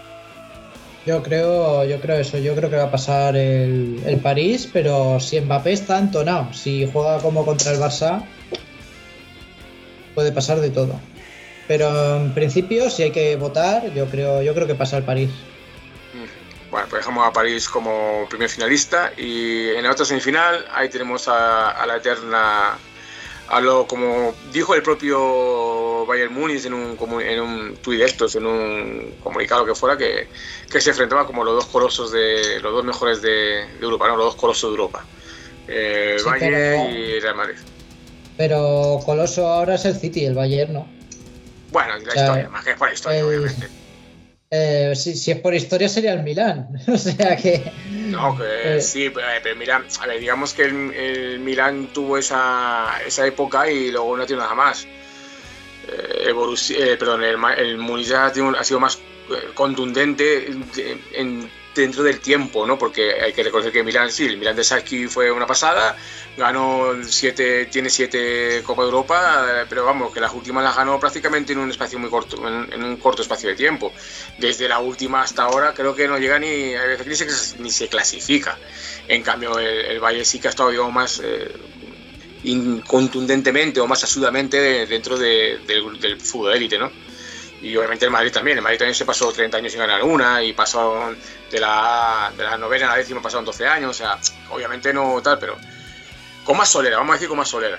Yo creo, yo creo eso, yo creo que va a pasar el, el París, pero si Mbappé está entonado, si juega como contra el Barça, puede pasar de todo. Pero en principio, si hay que votar, yo creo, yo creo que pasa el París. Bueno, pues dejamos a París como primer finalista y en la otra semifinal ahí tenemos a, a la eterna, a lo como dijo el propio Bayern Múnich en un, como en un tuit de estos, en un comunicado que fuera, que, que se enfrentaba como los dos colosos de los dos mejores de, de Europa, ¿no? Los dos colosos de Europa, eh, sí, Bayern pero, y Real Madrid. Pero coloso ahora es el City, el Bayern no. Bueno, la o sea, historia, más que es por la historia, el, obviamente. Eh, si, si es por historia sería el Milán, o sea que... No, que eh, sí, pero, pero mira, a ver, digamos que el, el Milán tuvo esa, esa época y luego no tiene nada más. Eh, el Borussia, eh, perdón, el, el Múnich ha, ha sido más contundente en, en, dentro del tiempo, ¿no? Porque hay que reconocer que el Milán, sí, el Milán de Sacchi fue una pasada, ganó siete, tiene siete Copa de Europa, pero vamos, que las últimas las ganó prácticamente en un espacio muy corto, en, en un corto espacio de tiempo. Desde la última hasta ahora creo que no llega ni, a veces ni se, ni se clasifica. En cambio, el, el Bayern sí que ha estado, digamos, más eh, contundentemente o más asudamente de, dentro de, del, del fútbol élite, ¿no? Y obviamente el Madrid también, el Madrid también se pasó treinta años sin ganar una y pasó de la, de la novena a la décima pasaron doce años, o sea, obviamente no tal, pero con más solera, vamos a decir con más solera.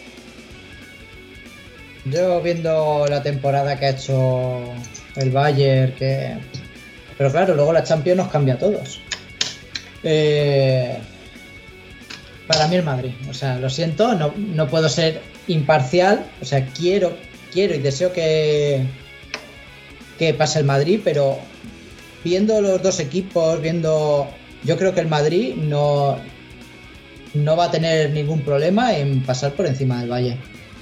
Yo viendo la temporada que ha hecho el Bayern, que... pero claro, luego la Champions nos cambia a todos. Eh... Para mí el Madrid, o sea, lo siento, no, no puedo ser imparcial, o sea, quiero, quiero y deseo que... que pase el Madrid, pero viendo los dos equipos, viendo, yo creo que el Madrid no, no va a tener ningún problema en pasar por encima del Bayern.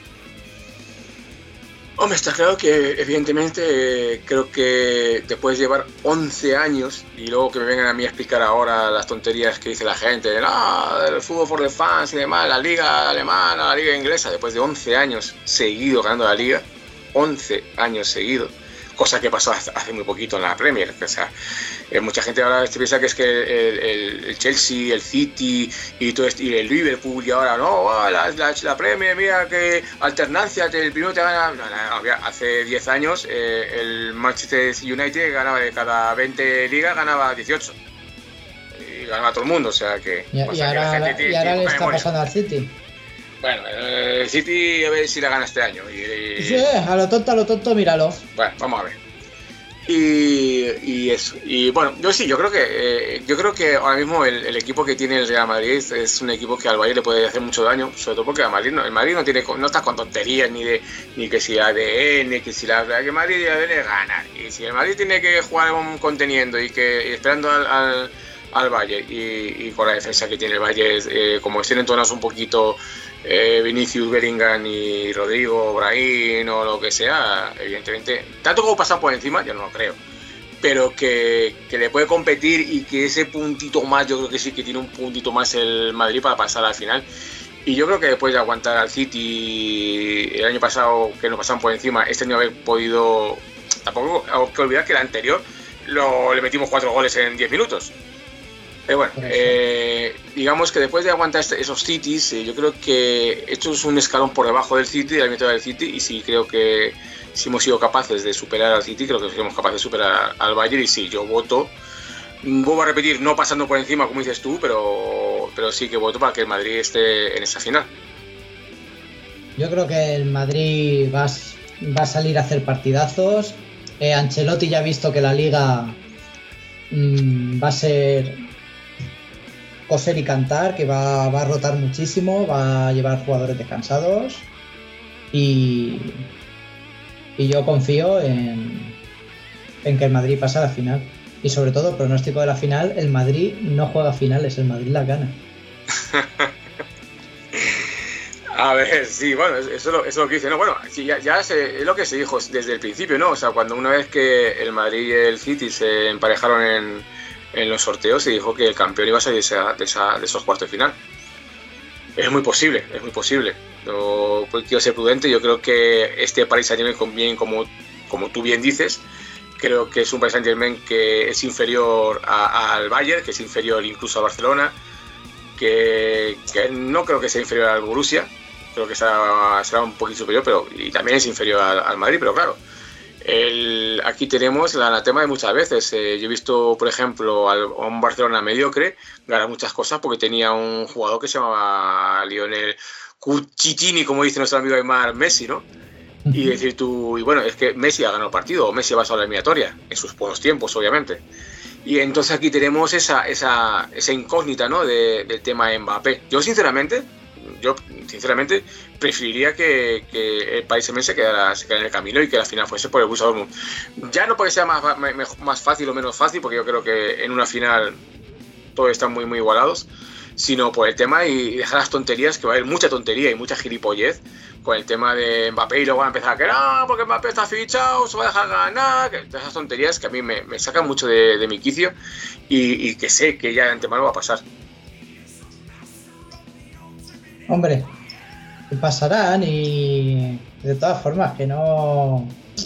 Hombre, está claro que evidentemente creo que después de llevar once años y luego que me vengan a mí a explicar ahora las tonterías que dice la gente de no, el fútbol for the fans y demás, la liga alemana, la liga inglesa, después de once años seguidos ganando la liga, once años seguidos, cosa que pasó hace, hace muy poquito en la Premier. O sea, eh, mucha gente ahora se piensa que es que el, el, el Chelsea, el City y todo esto, y el Liverpool, y ahora no, oh, la, la, la Premier, mira que alternancia, el primero te gana. No, no, no, hace diez años eh, el Manchester United ganaba de cada veinte ligas, ganaba dieciocho. Y ganaba todo el mundo, o sea que. Y, y ahora, y ahora le está pasando al City. Bueno, el City a ver si la gana este año. Y, y... Sí, a lo tonto, a lo tonto, míralo. Bueno, vamos a ver. Y, y eso. Y bueno, yo sí, yo creo que eh, yo creo que ahora mismo el, el equipo que tiene el Real Madrid es, es un equipo que al Bayern le puede hacer mucho daño, sobre todo porque el Madrid no, el Madrid no tiene no está con tonterías ni de ni que si la A D N, que si la que el Madrid debe ganar. Y si el Madrid tiene que jugar un conteniendo y que y esperando al, al, al Bayern y, y con la defensa que tiene el Bayern, eh, como estén entonados un poquito Eh, Vinicius, Bellingham y Rodrigo, Brahim o lo que sea, evidentemente, tanto como pasan por encima, yo no lo creo, pero que, que le puede competir y que ese puntito más, yo creo que sí que tiene un puntito más el Madrid para pasar al final. Y yo creo que después de aguantar al City el año pasado, que nos pasaban por encima, este año haber podido, tampoco hay que olvidar que el anterior lo, le metimos cuatro goles en diez minutos. Eh, bueno, eh, digamos que después de aguantar esos Cities, eh, yo creo que esto es un escalón por debajo del City, de la mitad del City, y sí creo que si hemos sido capaces de superar al City, creo que somos capaces de superar al Bayern, y sí, yo voto, vuelvo a repetir, no pasando por encima como dices tú, pero, pero sí que voto para que el Madrid esté en esa final. Yo creo que el Madrid va, va a salir a hacer partidazos. eh, Ancelotti ya ha visto que la Liga mmm, va a ser coser y cantar, que va, va a rotar muchísimo, va a llevar jugadores descansados y, y yo confío en, en que el Madrid pasa a la final. Y sobre todo, pronóstico de la final, el Madrid no juega finales, el Madrid la gana. A ver, sí, bueno, eso es lo, eso es lo que dice, ¿no? Bueno, sí, ya, ya se, es lo que se dijo desde el principio, ¿no? O sea, cuando una vez que el Madrid y el City se emparejaron en en los sorteos, se dijo que el campeón iba a salir de, esa, de, esa, de esos cuartos de final. Es muy posible, es muy posible. Yo pues, quiero ser prudente, yo creo que este Paris Saint-Germain, como, como tú bien dices, creo que es un Paris Saint-Germain que es inferior a, al Bayern, que es inferior incluso a Barcelona, que, que no creo que sea inferior al Borussia, creo que será, será un poquito superior, pero y también es inferior al, al Madrid, pero claro, El, aquí tenemos el anatema de muchas veces. Eh, yo he visto, por ejemplo, al, a un Barcelona mediocre ganar muchas cosas porque tenía un jugador que se llamaba Lionel Cucitini, como dice nuestro amigo Aymar, Messi, ¿no? Y decir tú, y bueno, es que Messi ha ganado el partido, o Messi ha pasado la eliminatoria, en sus buenos tiempos, obviamente. Y entonces aquí tenemos esa, esa, esa incógnita, ¿no? De, del tema Mbappé. Yo, sinceramente, yo sinceramente preferiría que, que el Paris Saint-Germain se quedara, se quedara en el camino y que la final fuese por el Borussia Dortmund. Ya no porque sea más, más fácil o menos fácil, porque yo creo que en una final todos están muy muy igualados, sino por el tema y dejar las tonterías, que va a haber mucha tontería y mucha gilipollez con el tema de Mbappé, y luego van a empezar a que no, porque Mbappé está fichado, se va a dejar ganar, que, esas tonterías que a mí me, me sacan mucho de, de mi quicio y, y que sé que ya de antemano va a pasar. Hombre, pasarán y de todas formas que no...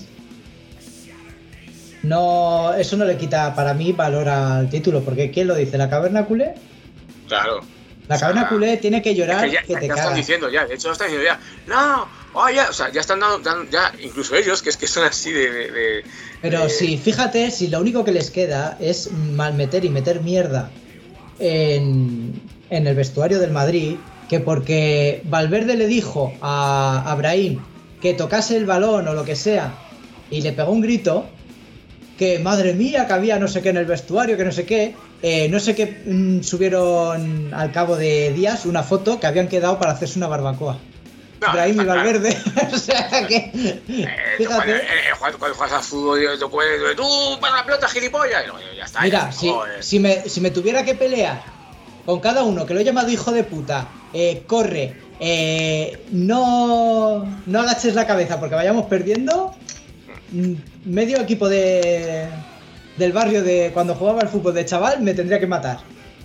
No, eso no le quita para mí valor al título, porque ¿quién lo dice? ¿La caverna culé? Claro. La caverna o sea, culé tiene que llorar, es que, ya, que te ya cagas. Están diciendo ya, de hecho lo están diciendo ya, no, oh, ya, o sea, ya están dando, dan, ya, incluso ellos, que es que son así de... de, de Pero de... sí, fíjate, si lo único que les queda es malmeter y meter mierda en, en el vestuario del Madrid, que porque Valverde le dijo a, a Brahim que tocase el balón o lo que sea y le pegó un grito, que madre mía, que había no sé qué en el vestuario, que no sé qué, eh, no sé qué, mmm, subieron al cabo de días una foto que habían quedado para hacerse una barbacoa. No, Brahim y Valverde, o sea que... Eh, fíjate. Eh, eh, cuando, cuando juegas a fútbol, tú puedes... Tú, para la pelota, gilipollas, y no, ya está. Mira, ya, si, oh, si, me, si me tuviera que pelear con cada uno que lo he llamado hijo de puta, eh, corre, eh, no, no agaches la cabeza porque vayamos perdiendo... Medio equipo de del barrio de cuando jugaba al fútbol de chaval me tendría que matar.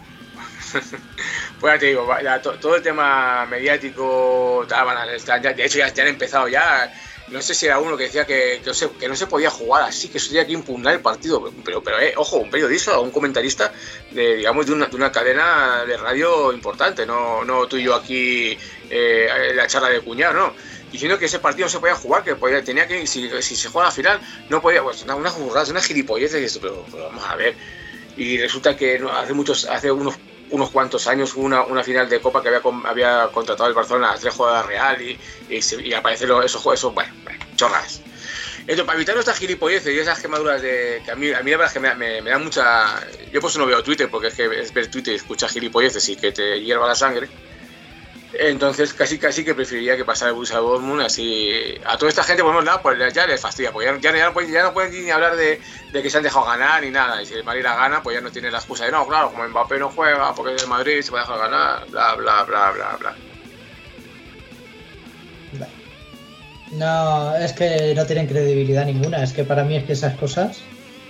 Pues ya te digo, ya, to, todo el tema mediático, de hecho ya, ya han empezado ya, no sé si era uno que decía que, que, no, se, que no se podía jugar así, que eso tenía que impugnar el partido. Pero, pero eh, ojo, un periodista o un comentarista de, digamos, de una, de una cadena de radio importante, no, no tú y yo aquí eh, la charla de cuñado, no. Diciendo que ese partido no se podía jugar, que podía, tenía que, si, si se juega a la final, no podía, pues una, una burrada, una gilipollez, y esto, pero, pero vamos a ver. Y resulta que no, hace muchos, hace unos unos cuantos años hubo una, una final de Copa que había, había contratado el Barcelona a tres jugadas Real y, y, se, y aparece lo, esos juegos, eso, bueno, bueno, chorras. Entonces, para evitar estas gilipolleces y esas quemaduras de que a mí, a mí la verdad es que me, me, me da mucha... Yo por eso no veo Twitter, porque es que es ver Twitter y escuchar gilipolleces y que te hierva la sangre. Entonces casi casi que preferiría que pasara el Borussia Dortmund así. A toda esta gente, pues nada, pues ya les fastidia, pues ya, ya, ya, no pueden, ya no pueden ni hablar de, de que se han dejado ganar ni nada. Y si el Madrid la gana, pues ya no tiene la excusa de no, claro, como Mbappé no juega porque es el Madrid se va a dejar ganar, bla bla bla bla bla. No, es que no tienen credibilidad ninguna, es que para mí es que esas cosas...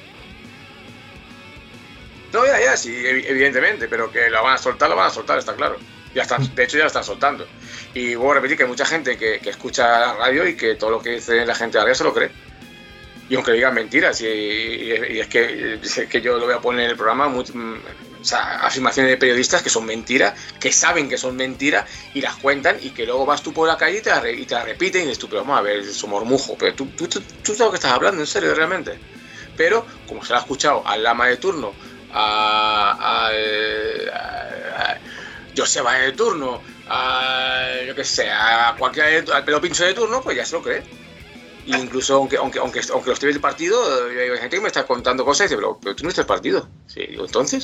No, ya, ya, sí, evidentemente, pero que la van a soltar, la van a soltar, está claro. Ya están, de hecho ya la están soltando. Y vuelvo a repetir que hay mucha gente que, que escucha la radio y que todo lo que dice la gente de la radio se lo cree. Y aunque digan mentiras, y, y, y es, que, es que yo lo voy a poner en el programa, muy, o sea, afirmaciones de periodistas que son mentiras, que saben que son mentiras y las cuentan, y que luego vas tú por la calle y te la, y te la repiten y dices tú, pero vamos a ver, es un mormujo, pero tú, tú, tú, tú sabes lo que estás hablando, en serio, realmente. Pero, como se lo ha escuchado al lama de turno, a... a, a, a Joseba de turno, a, yo que sé, a cualquier al pelo pincho de turno, pues ya se lo cree. Y incluso aunque aunque aunque aunque lo esté viendo el partido, hay gente que me está contando cosas y dice, pero, pero tú no viste el partido. Sí, digo, entonces.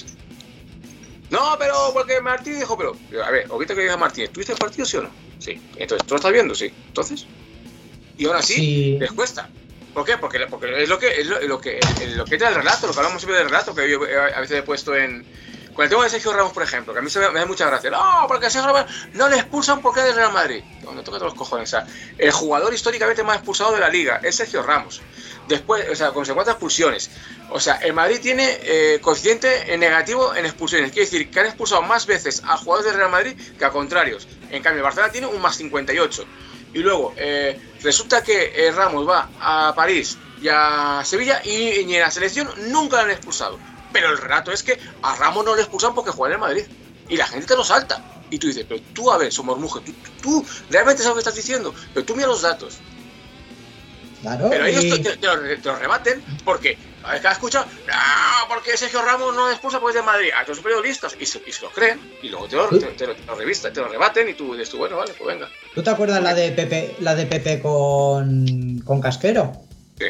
No, pero porque Martín dijo, pero, a ver, ahorita que diga Martínez, ¿tú viste el partido, sí o no? Sí. Entonces, ¿tú lo estás viendo? Sí. Entonces. Y ahora sí, sí. Les cuesta. ¿Por qué? Porque, porque es lo que es lo, lo que es lo que trae el relato, lo que hablamos siempre del relato, que yo a veces he puesto en con el tema de Sergio Ramos, por ejemplo, que a mí se me, me da mucha gracia. No, porque a Sergio Ramos no le expulsan porque es del Real Madrid. No, toca todos los cojones. O sea, el jugador históricamente más expulsado de la liga es Sergio Ramos. Después, o sea, con cincuenta expulsiones. O sea, el Madrid tiene eh, coeficiente negativo en expulsiones. Quiere decir que han expulsado más veces a jugadores del Real Madrid que a contrarios. En cambio, el Barcelona tiene un más cincuenta y ocho. Y luego, eh, resulta que eh, Ramos va a París y a Sevilla y, y en la selección nunca lo han expulsado. Pero el relato es que a Ramos no le expulsan porque juega en el Madrid. Y la gente te lo salta. Y tú dices, pero tú, a ver, somos mujeres, tú, tú, tú realmente sabes lo que estás diciendo. Pero tú mira los datos. Claro. Pero ellos y... te, te, te, lo, te lo rebaten porque, a ver, cada escucha, no, porque Sergio Ramos no expulsa porque es de Madrid. A todos los periodistas. Y se, y se lo creen. Y luego te lo, te, te, te, te lo revistan, te lo rebaten. Y tú dices, tú, bueno, vale, pues venga. ¿Tú te acuerdas la de Pepe, la de Pepe con, con Casquero? Sí.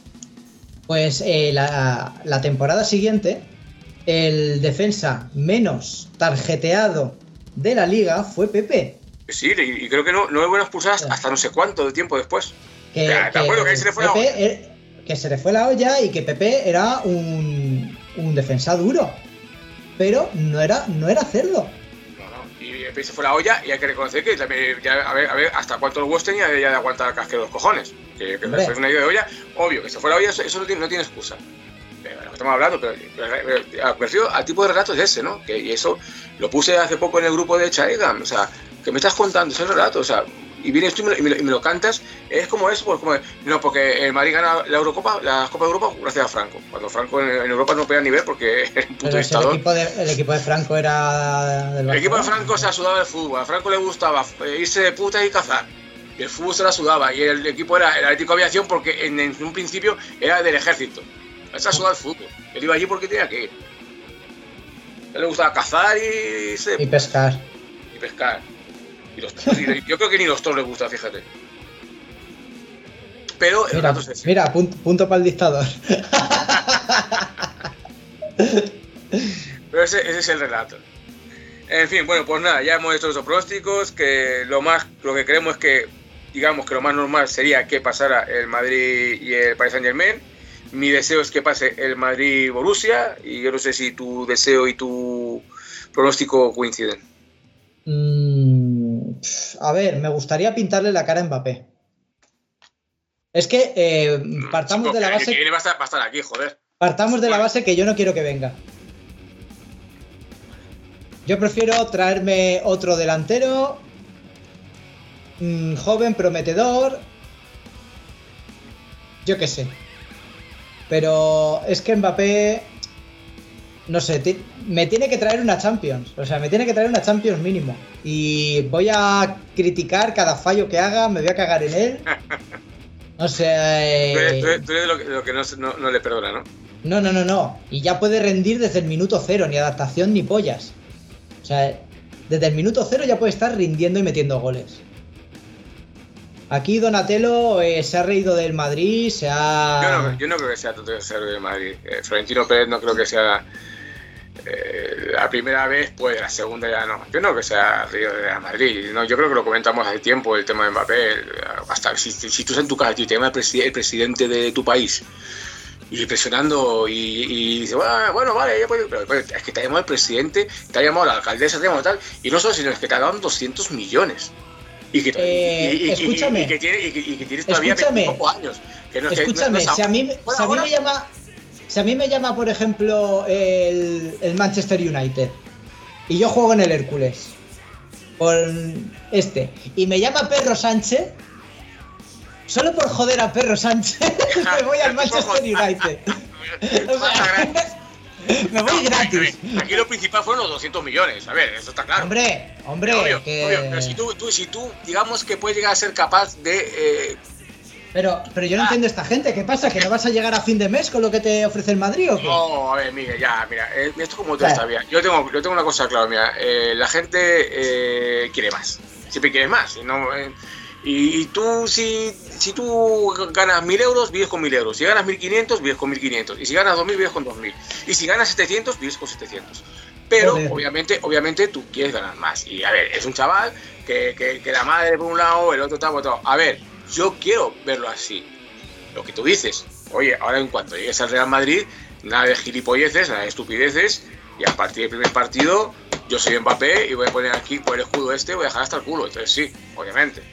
Pues eh, la, la temporada siguiente, el defensa menos tarjeteado de la liga fue Pepe. Sí, y, y creo que no, no hubo expulsadas hasta no sé cuánto de tiempo después. Que, ¿Te acuerdas que ahí se le fue Pepe la olla? Er, que se le fue la olla y que Pepe era un, un defensa duro. Pero no era, no era cerdo. Y Pepe se fue la olla y hay que reconocer que también, ya, a, ver, a ver hasta cuánto los huevos tenía ya de aguantar el casquero de los cojones. Que, que fue una idea de olla, obvio, que se fue la olla, eso, eso no, tiene, no tiene excusa. Pero lo que estamos hablando, pero, pero, pero me refiero al tipo de relato es ese, ¿no? Que, y eso lo puse hace poco en el grupo de Chaegan, o sea, que me estás contando ese relato, o sea, y vienes tú y me, y me, y me lo cantas, es como eso, pues como, no, porque el Madrid gana la Eurocopa, la Copa de Europa gracias a Franco, cuando Franco en, en Europa no pega nivel porque era un puto dictador. El equipo, de, el equipo de Franco era del El equipo de Franco se la sudaba del fútbol, a Franco le gustaba irse de puta y cazar, y el fútbol se la sudaba, y el equipo era el Atlético de Aviación porque en, en un principio era del ejército, se la sudaba el fútbol, él iba allí porque tenía que ir. A él le gustaba cazar y... Se, y pescar. Y pescar. Y los, y yo creo que ni los toros les gusta, fíjate. Pero el mira, relato es ese. Mira, punto, punto para el dictador. Pero ese, ese es el relato. En fin, bueno, pues nada, ya hemos hecho esos pronósticos, que lo más, lo que creemos es que, digamos que lo más normal sería que pasara el Madrid y el Paris Saint-Germain. Mi deseo es que pase el Madrid-Borussia, y yo no sé si tu deseo y tu pronóstico coinciden. Mm, a ver, me gustaría pintarle la cara a Mbappé. Es que eh, partamos sí, de la base... Que viene va a estar, va a estar aquí, joder. Partamos de la base que yo no quiero que venga. Yo prefiero traerme otro delantero, mmm, joven, prometedor, yo qué sé. Pero es que Mbappé, no sé, t- me tiene que traer una Champions. O sea, me tiene que traer una Champions mínimo. Y voy a criticar cada fallo que haga, me voy a cagar en él. O sea... Tú eres, Eh... tú eres- tú eres lo que, lo que no, no, no le perdona, ¿no? No, no, no, no. Y ya puede rendir desde el minuto cero, ni adaptación ni pollas. O sea, desde el minuto cero ya puede estar rindiendo y metiendo goles. Aquí Donatello eh, se ha reído del Madrid, se ha... Yo no, yo no creo que sea tanto de ser de Madrid. Eh, Florentino Pérez no creo que sea eh, la primera vez, pues la segunda ya no. Yo no creo que sea río de Madrid. No, yo creo que lo comentamos hace tiempo, el tema de Mbappé. Hasta si, si tú estás en tu casa y te llama el, preside, el presidente de tu país y presionando y, y dice, bueno, bueno, vale, ya puede, pero, pero es que te ha llamado el presidente, te ha llamado la alcaldesa, te ha llamado tal, y no solo, sino es que te ha dado doscientos millones. Y que, Eh, y, y, escúchame. y, y, que tiene, y, que, y que tienes todavía Escúchame. veinticinco años. Que no, Escúchame, que no, no si, a mí, bueno, si a mí ahora, me llama... Si a mí me llama, por ejemplo, el, el Manchester United y yo juego en el Hércules por este y me llama Pedro Sánchez, solo por joder a Pedro Sánchez me voy al Manchester United. O sea, me voy gratis. Aquí lo principal fueron los doscientos millones, a ver, eso está claro. Hombre, hombre, obvio, que... obvio, pero si tú, tú, si tú, digamos que puedes llegar a ser capaz de... Eh, Pero, pero yo no entiendo a esta gente. ¿Qué pasa? ¿Que no vas a llegar a fin de mes con lo que te ofrece el Madrid o qué? No, a ver, Miguel, ya, mira, eh, esto como tú Claro. está bien. Yo tengo, yo tengo una cosa clara, mira, eh, la gente eh, quiere más. Siempre quieres más. Y, no, eh, y, y tú, si, si tú ganas mil euros, vives con mil euros. Si ganas mil quinientos, vives con mil quinientos. Y si ganas dos mil, vives con dos mil. Y si ganas setecientos, vives con setecientos. Pero, Joder. obviamente, obviamente, tú quieres ganar más. Y, a ver, es un chaval que, que, que la madre por un lado, el otro tal, otro. A ver, yo quiero verlo así. Lo que tú dices, oye, ahora en cuanto llegues al Real Madrid, nada de gilipolleces, nada de estupideces, y a partir del primer partido, yo soy Mbappé y voy a poner aquí por el escudo este, voy a dejar hasta el culo. Entonces sí, obviamente.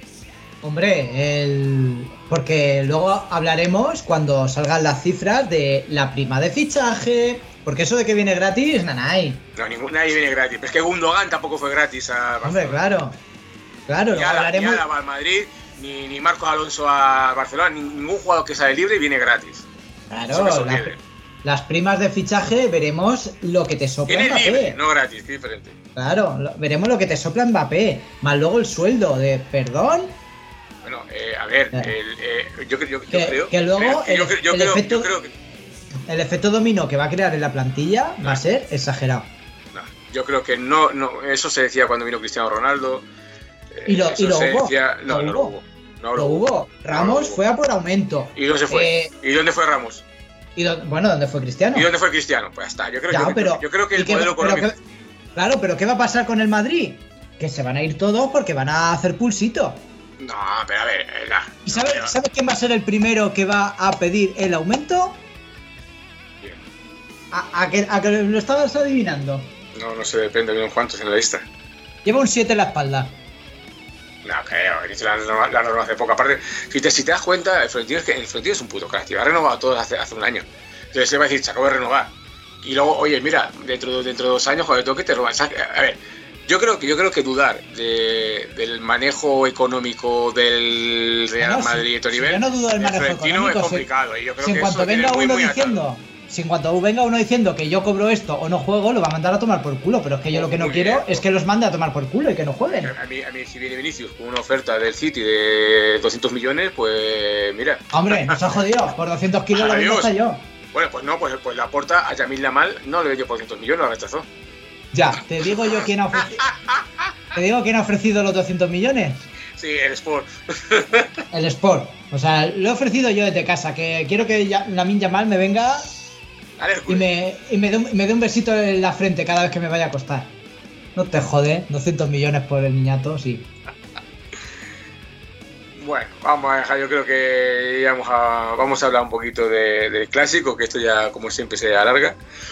Hombre, el... porque luego hablaremos cuando salgan las cifras de la prima de fichaje, porque eso de que viene gratis, nanay. No, ningún, nadie viene gratis. Pero es que Gundogan tampoco fue gratis a Barcelona. Hombre, claro. Claro, Ni luego Ala- hablaremos... ni Álava al Madrid, ni, ni Marcos Alonso a Barcelona, ni- ningún jugador que sale libre viene gratis. Claro, Eso no se la- olvide. las primas de fichaje veremos lo que te sopla Viene Mbappé. libre, no gratis, que es diferente. Claro, lo- veremos lo que te sopla Mbappé, más luego el sueldo de perdón. Bueno, eh, a ver, Claro. el, eh, yo, yo, yo Que- creo... que luego eh, yo, el- yo el creo, efecto- yo creo que... El efecto dominó que va a crear en la plantilla va a ser exagerado. No, yo creo que no, no, eso se decía cuando vino Cristiano Ronaldo. eh, Y lo- eso y lo se hubo, decía- no, lo no lo hubo. hubo. No Lo hubo. No Ramos lo hubo. fue a por aumento. ¿Y dónde fue? Eh, ¿Y dónde fue Ramos? y do- bueno, ¿dónde fue Cristiano? ¿Y dónde fue Cristiano? Pues ya está. Yo creo, Ya, yo, pero- yo creo que ¿y el qué- modelo pero económico. qué- claro, pero ¿qué va a pasar con el Madrid? Que se van a ir todos porque van a hacer pulsito. No, pero a ver. eh, la- ¿Y sabes, no, ¿sabes quién va a ser el primero que va a pedir el aumento? Bien. A, a que, a que lo estabas adivinando. No, no sé, depende de unos cuantos en la lista. Lleva un siete en la espalda. No creo, he dicho la norma, la norma hace poco. Aparte, si te, si te das cuenta, el Florentino es, que, el Florentino es un puto crack, tío. Ha renovado a todos hace, hace un año. Entonces se va a decir, se acabo de renovar. Y luego, oye, mira, dentro, dentro de dos años, joder, tengo que te roban. A ver, yo creo que, yo creo que dudar de, del manejo económico del Real No, no, Madrid si- y otro si nivel, yo no dudo del el manejo Florentino económico, es si- complicado. Y yo creo Si en que cuanto eso tiene venga muy, uno muy atado. diciendo, si en cuanto venga uno diciendo que yo cobro esto o no juego, lo va a mandar a tomar por culo. Pero es que yo lo que no Muy quiero bien. es que los mande a tomar por culo y que no jueguen. A mí, a mí si viene Vinicius con una oferta del City de doscientos millones, pues mira. Hombre, nos ha jodido. Por doscientos kilos lo vendo Adiós. hasta yo. Bueno, pues no, pues, pues la aporta a Yamil Lamal, no le dio por doscientos millones, la rechazó. Ya, te digo yo quién ha ofrecido. Te digo quién ha ofrecido los doscientos millones. Sí, el Sport. El Sport. O sea, lo he ofrecido yo desde casa. Que quiero que Ya- Lamine Yamal me venga Al y Hércules. me, y me dé un, me dé un besito en la frente cada vez que me vaya a acostar. No te jode, doscientos millones por el niñato, sí. Bueno, vamos a dejar, yo creo que íbamos a, vamos a hablar un poquito de- del clásico, que esto ya como siempre se alarga.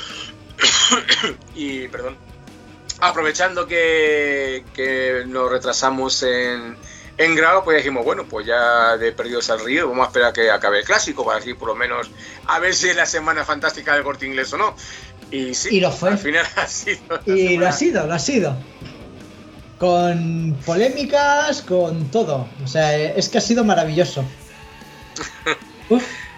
Y, perdón, aprovechando que, que nos retrasamos en, en grado, pues dijimos, bueno, pues ya de perdidos al río, vamos a esperar a que acabe el clásico, para así por lo menos a ver si es la semana fantástica del Corte Inglés o no. Y sí, Y lo fue. al final ha sido. la Y lo semana- ha sido, lo ha sido. Con polémicas, con todo. O sea, es que ha sido maravilloso. Uf,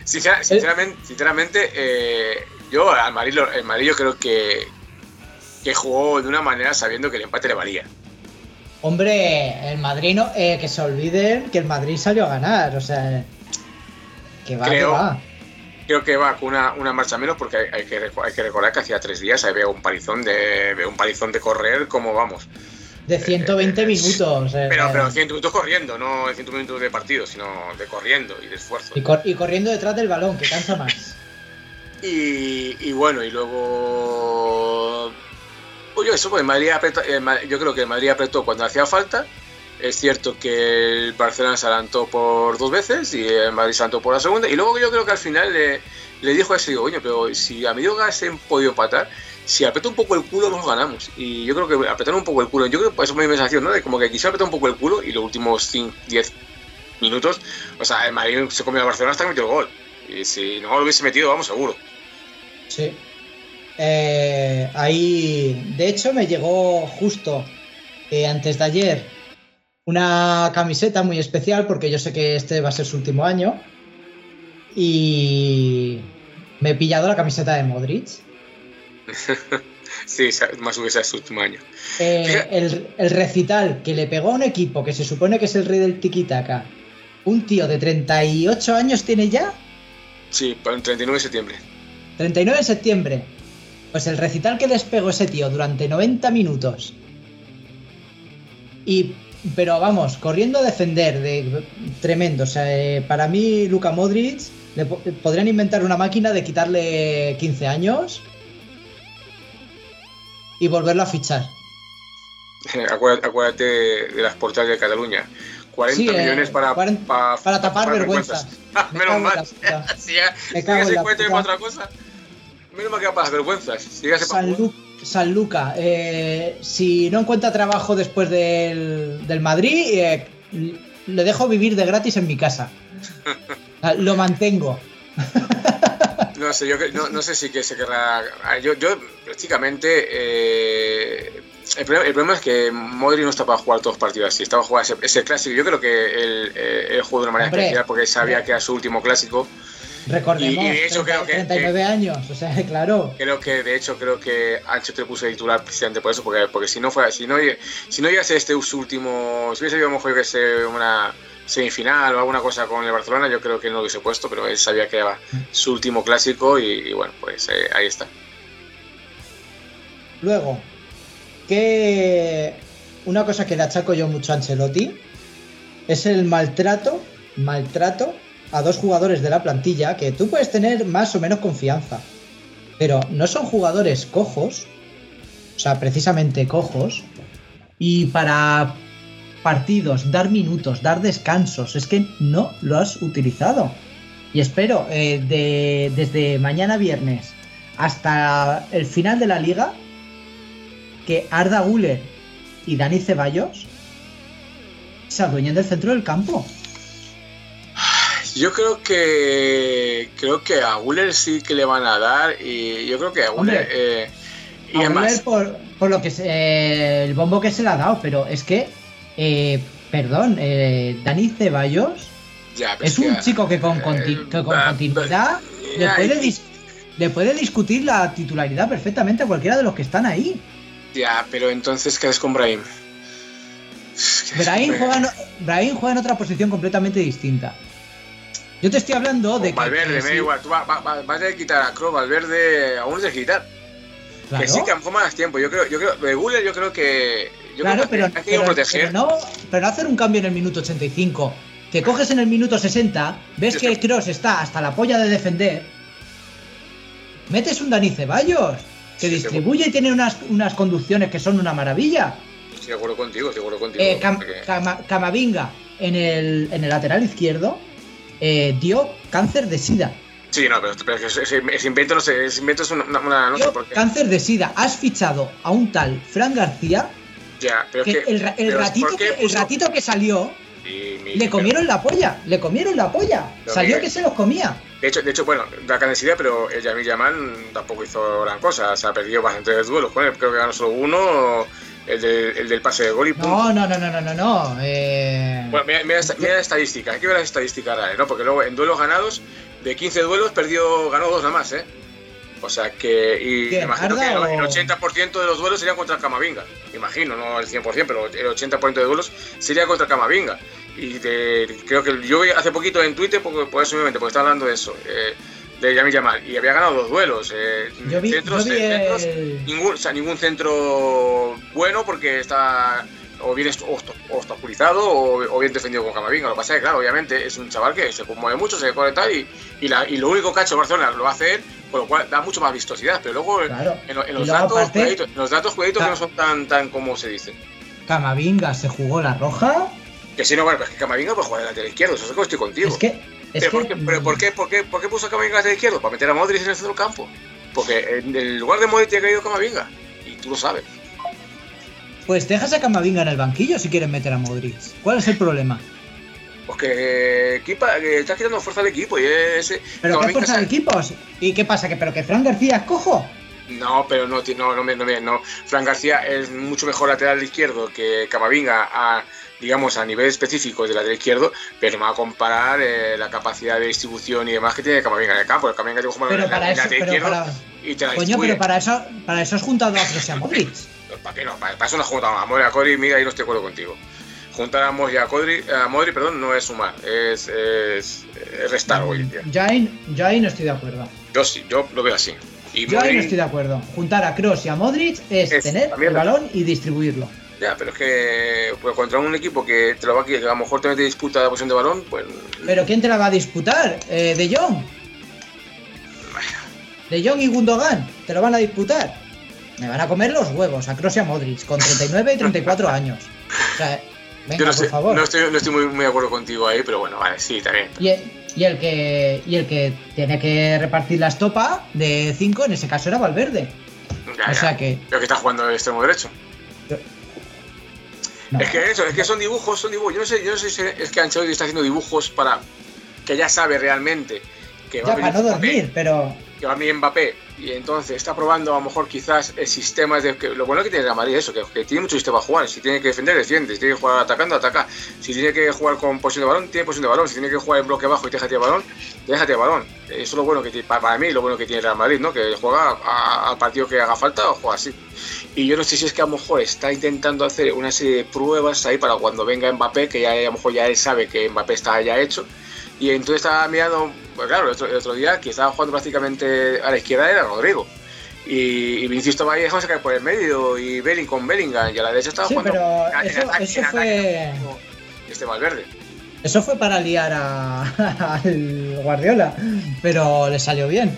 Sincera, sinceramente, sinceramente eh, yo al Madrid, el Madrid yo creo que, que jugó de una manera sabiendo que el empate le valía. Hombre, el Madrid no, eh, que se olviden que el Madrid salió a ganar, o sea, que va, creo, que va. Creo que va con una, una marcha menos porque hay, hay, que, hay que recordar que hacía tres días había un palizón de, un palizón de correr como vamos. De ciento veinte eh, minutos. Eh, pero, pero cien minutos corriendo, no cien minutos de partido, sino de corriendo y de esfuerzo. Y, cor y corriendo detrás del balón, que cansa más. y, y bueno, y luego... Oye, eso, pues Madrid apretó, eh, yo creo que el Madrid apretó cuando hacía falta. Es cierto que el Barcelona se adelantó por dos veces y el Madrid se adelantó por la segunda. Y luego yo creo que al final le, le dijo a ese, digo, oye, pero si a medio gas se han podido empatar, si aprieto un poco el culo nos ganamos. Y yo creo que apretaron un poco el culo. Yo creo que eso es mi sensación, ¿no? De como que quise apretar un poco el culo y los últimos diez minutos, o sea, el Madrid se comió al Barcelona hasta que metió el gol. Y si no lo hubiese metido, vamos, seguro. Sí. Eh, ahí, de hecho, me llegó justo eh, antes de ayer una camiseta muy especial porque yo sé que este va a ser su último año y me he pillado la camiseta de Modric. Sí, más hubiese su último año. Eh, el, el recital que le pegó a un equipo que se supone que es el rey del tiki-taka. Un tío de treinta y ocho años tiene ya. Sí, para el treinta y nueve de septiembre. treinta y nueve de septiembre. Pues el recital que despegó ese tío durante noventa minutos. Y, pero vamos, corriendo a defender, de, tremendo. O sea, eh, para mí, Luka Modric, le po podrían inventar una máquina de quitarle quince años y volverlo a fichar. Acuérdate, acuérdate de las portadas de Cataluña. cuarenta sí, millones para, cuarenta, para, para tapar para vergüenzas. vergüenzas. Menos mal. Si llegase cuenta para otra cosa. Menos mal que va para las vergüenzas. Si San, Lu San Luca, eh, si no encuentra trabajo después del, del Madrid, eh, le dejo vivir de gratis en mi casa. Lo mantengo. No sé, yo no, no sé si que se querrá. Yo, yo prácticamente. Eh, el, problema, el problema es que Modric no está para jugar todos los partidos así. Estaba a jugar ese, ese clásico. Yo creo que él, eh, él jugó de una manera Hombre, especial porque sabía que era su último clásico. Recordemos, y, y de hecho, treinta, creo que, treinta y nueve eh, años, o sea, claro. Creo que, de hecho, creo que Ancelotti le puso de titular precisamente por eso, porque, porque si no fuera, si no, si no llegase este su último, si hubiese habido a lo mejor que sea una semifinal o alguna cosa con el Barcelona, yo creo que no lo hubiese puesto, pero él sabía que era su último clásico y, y bueno, pues eh, ahí está. Luego, que una cosa que le achaco yo mucho a Ancelotti es el maltrato, maltrato a dos jugadores de la plantilla que tú puedes tener más o menos confianza, pero no son jugadores cojos, o sea, precisamente cojos, y para partidos, dar minutos, dar descansos, es que no lo has utilizado. Y espero, eh, de, desde mañana viernes hasta el final de la liga, que Arda Güler y Dani Ceballos se adueñen del centro del campo. Yo creo que creo que a Güler sí que le van a dar y yo creo que a Güler eh, y a Güler por, por lo que se, eh, el bombo que se le ha dado, pero es que eh, perdón, eh, Dani Ceballos ya, es un que, chico que con, conti que con uh, continuidad uh, le, puede dis le puede discutir la titularidad perfectamente a cualquiera de los que están ahí. Ya, pero entonces ¿qué haces con Brahim? Brahim juega, no, Brahim juega en otra posición completamente distinta. Yo te estoy hablando con de que... Valverde, me da igual, tú vas va, va, va a quitar a Kroos, Valverde, aún es de quitar. Claro. Que sí, que a lo mejor más tiempo. Yo creo, yo creo, de Güler yo creo que... Yo claro, creo que pero, pero, proteger. Pero, no, pero no hacer un cambio en el minuto ochenta y cinco. Que coges en el minuto sesenta, ves que Kroos está hasta la polla de defender, metes un Dani Ceballos, que sí, distribuye y tiene unas, unas conducciones que son una maravilla. Estoy de acuerdo contigo, estoy de acuerdo contigo. Eh, Cam, Cam, Camavinga en el, en el lateral izquierdo eh, dio cáncer de sida. Sí, no, pero, pero ese, ese, ese invento no sé, ese invento es una, una no dio sé por qué. Cáncer de sida. Has fichado a un tal Fran García. Ya, pero que, que el, el, pero ratito que, el ratito que salió sí, mi, le comieron pero, la polla, le comieron la polla. Salió que se los comía. De hecho, de hecho, bueno, da candesidad, pero el Lamine Yamal tampoco hizo gran cosa. Se ha perdido bastantes duelos con él. Creo que ganó solo uno, el, de, el del pase de gol y pum. No, no, no, no, no, no, no. Eh... Bueno, mira, mira, mira la estadística. Hay que ver las estadísticas reales, ¿no? Porque luego en duelos ganados de quince duelos perdió, ganó dos nada más, ¿eh? O sea que, y ¿Qué, imagino que o... el ochenta por ciento de los duelos serían contra Camavinga. Imagino, no el cien por ciento, pero el ochenta por ciento de duelos sería contra Camavinga. Y de, creo que yo vi hace poquito en Twitter, porque, por eso obviamente, porque estaba hablando de eso, eh, de Yamil Yamal, y había ganado dos duelos. Eh, yo vi, centros, yo vi centros, el... ningún, o sea, ningún centro bueno porque está o bien obstaculizado o, o bien defendido con Camavinga. Lo que pasa es que, claro, obviamente es un chaval que se conmueve mucho, se corre tal, y, y, la, y lo único que ha hecho Barcelona lo hace él, con lo cual da mucho más vistosidad. Pero luego, claro. en, en, los datos, aparte, cuidadito, en los datos, cuidadito, que no son tan, tan como se dice. Camavinga se jugó la roja. Que si no, bueno, pues que Camavinga puede jugar de lateral izquierdo, eso es que estoy contigo. Es que. Es pero, que... ¿por, qué, pero ¿por, qué, por, qué, ¿por qué puso a Camavinga de lateral izquierdo? Para meter a Modric en el centro del campo. Porque en el lugar de Modric te ha caído Camavinga. Y tú lo sabes. Pues dejas a Camavinga en el banquillo si quieres meter a Modric. ¿Cuál es el problema? Pues que, que, que estás quitando fuerza al equipo. Y ese, ¿Pero qué fuerza al equipo? ¿Y qué pasa? ¿Que, ¿Pero que Fran García es cojo? No, pero no, no, no, no, no, no. Fran García es mucho mejor lateral izquierdo que Camavinga a, digamos, a nivel específico de lateral izquierdo, pero me va a comparar eh, la capacidad de distribución y demás que tiene Camavinga en el campo. El Camavinga tiene como lateral izquierdo para... y te la Coño, pero para eso, para eso has juntado a Kroos y a Modric. ¿Para qué no? Para, para eso no has juntado a Modric y a Kodri. Mira, ahí no estoy de acuerdo contigo. Juntar a Modric y a Kodri, a Modric, perdón, no es sumar, es, es, es restar hoy en día. Yo ahí, yo ahí no estoy de acuerdo. Yo sí, yo lo veo así. Y yo Modric, ahí no estoy de acuerdo. Juntar a Kroos y a Modric es, es tener el balón y distribuirlo. Ya, pero es que pues, contra un equipo que te lo va a, que a lo mejor también te disputa la posición de balón, pues... ¿Pero quién te la va a disputar? Eh, ¿De Jong? ¿De Jong y Gundogan? ¿Te lo van a disputar? Me van a comer los huevos a Kroos y a Modric con treinta y nueve y treinta y cuatro años. O sea, venga, Yo no por estoy, favor. No estoy, no estoy muy, muy de acuerdo contigo ahí, pero bueno, vale, sí, también. Y el, y el que y el que tiene que repartir la estopa de cinco, en ese caso era Valverde. Ya, o sea ya. que... Pero que está jugando el extremo derecho. Yo... No. Es que eso, es que son dibujos, son dibujos. Yo no sé, yo no sé si es que Ancelotti está haciendo dibujos para que ya sabe realmente que va ya, a venir para no Mbappé, dormir, pero... que va a venir Mbappé, y entonces está probando a lo mejor quizás el sistema de que lo bueno que tiene la Madrid es eso, que, que tiene mucho sistema a jugar. Si tiene que defender, defiende. Si tiene que jugar atacando, ataca. Si tiene que jugar con posición de balón, tiene posición de balón. Si tiene que jugar en bloque bajo y déjate el balón, déjate el balón. Eso es lo bueno que tiene, para mí, lo bueno que tiene el Real Madrid, ¿no? Que juega al partido que haga falta o juega así. Y yo no sé si es que a lo mejor está intentando hacer una serie de pruebas ahí para cuando venga Mbappé, que ya a lo mejor ya él sabe que Mbappé está ya hecho. Y entonces estaba mirando, pues claro, el otro, el otro día que estaba jugando prácticamente a la izquierda era Rodrigo. Y, y Vinicius estaba ahí dejándose caer por el medio, y Belling con Bellingham, y a la derecha estaba sí, jugando pero en, eso, en ataque, eso en fue... ataque, este Valverde. Eso fue para liar a, al Guardiola, pero le salió bien.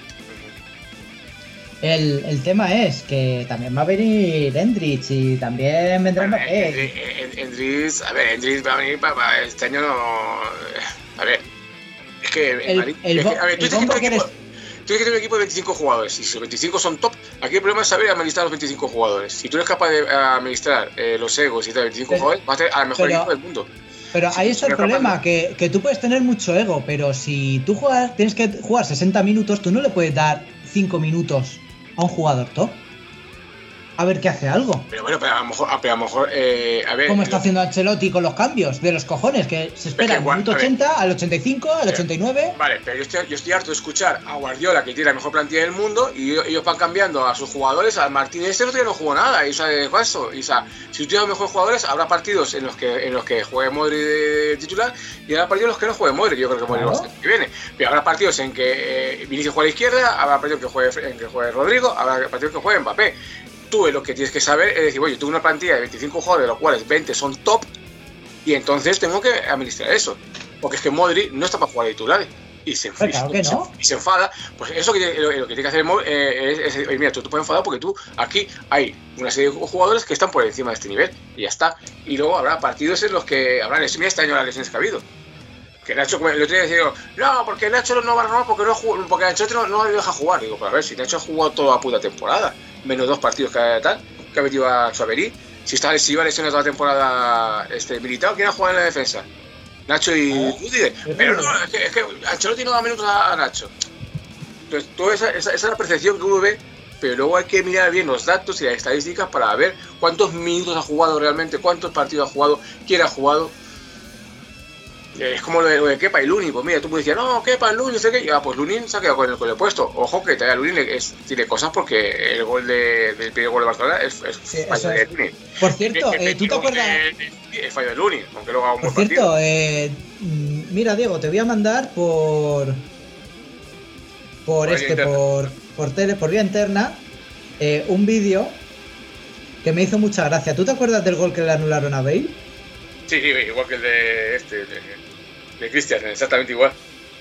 El, el tema es que también va a venir Endrich y también vendrá bueno, Mbappé. Endrich, a ver, Endrich va a venir para, para este año no... A ver, es que... El, Madrid, el, es que a ver, tú el dices que que equipo, eres... tú dices que tienes un equipo de veinticinco jugadores, y si los veinticinco son top, aquí el problema es saber administrar a los veinticinco jugadores. Si tú eres capaz de administrar eh, los egos y tal, veinticinco pero, jugadores, vas a tener al mejor pero, equipo del mundo. Pero si ahí está el problema, de... que, que tú puedes tener mucho ego, pero si tú juegas, tienes que jugar sesenta minutos, tú no le puedes dar cinco minutos a un jugador top. A ver qué hace algo. Pero bueno, pero a lo mejor, pero a lo mejor eh, a ver. ¿Cómo está lo... haciendo Ancelotti con los cambios? De los cojones, que se espera al minuto ochenta, al ochenta y cinco, al ochenta y nueve. Vale, pero yo estoy, yo estoy harto de escuchar a Guardiola, que tiene la mejor plantilla del mundo, y ellos van cambiando a sus jugadores. Al Martínez este no, no jugó nada, y o sea, eso. Y, o sea, si tú tienes los mejores jugadores, habrá partidos en los que en los que juegue Modric de titular, y habrá partidos en los que no juegue Modric. Yo creo que Modric claro. va a ser que viene. Pero habrá partidos en que eh, Vinicius juegue a la izquierda, habrá partidos en que juegue, en que juegue Rodrigo, habrá partidos en que juegue Mbappé. Tú lo que tienes que saber es decir, oye, tengo una plantilla de veinticinco jugadores, de los cuales veinte son top, y entonces tengo que administrar eso. Porque es que Modric no está para jugar de titulares. Y se, pues claro y, que se, no. y se enfada. Pues eso que lo, lo que tiene que hacer eh, es, es, oye, mira, tú te puedes enfadar porque tú, aquí hay una serie de jugadores que están por encima de este nivel, y ya está. Y luego habrá partidos en los que habrá lesiones. Mira este año las lesiones que ha habido. Que Nacho, como el otro día decía, no, porque Nacho no va a renovar porque, no, porque Nacho no, no le deja jugar. Digo, pues a ver, si Nacho ha jugado toda la puta temporada, menos dos partidos que tal, que ha metido a Xaverí. Si está si iba lesionado toda la temporada este, Militao, ¿quién ha jugado en la defensa? Nacho y Rudiger. Ah, pero no, es que, es que Ancelotti no da minutos a, a Nacho. Entonces, toda esa, esa, esa es la percepción que uno ve, pero luego hay que mirar bien los datos y las estadísticas para ver cuántos minutos ha jugado realmente, cuántos partidos ha jugado, quién ha jugado. Es como lo de, lo de Kepa y Lunin. Pues mira, tú me decías, no, Kepa, Lunin, no sé qué. Y, ah, pues Lunin se ha quedado con el, con el puesto. Ojo que todavía Lunin es, tiene cosas porque el gol de, del primer gol de Barcelona es, es Sí, fallo eso de es. Lunin. Por cierto, Que- que eh, ¿tú te metió, acuerdas? eh, Es fallo de Lunin, aunque luego haga un Por buen partido. cierto, eh, mm, mira, Diego, te voy a mandar por. Por, Por vía este, interna. por, por tele, por vía interna, eh, un vídeo que me hizo mucha gracia. ¿Tú te acuerdas del gol que le anularon a Bale? Sí, sí, igual que el de este, de, de Christian, exactamente igual.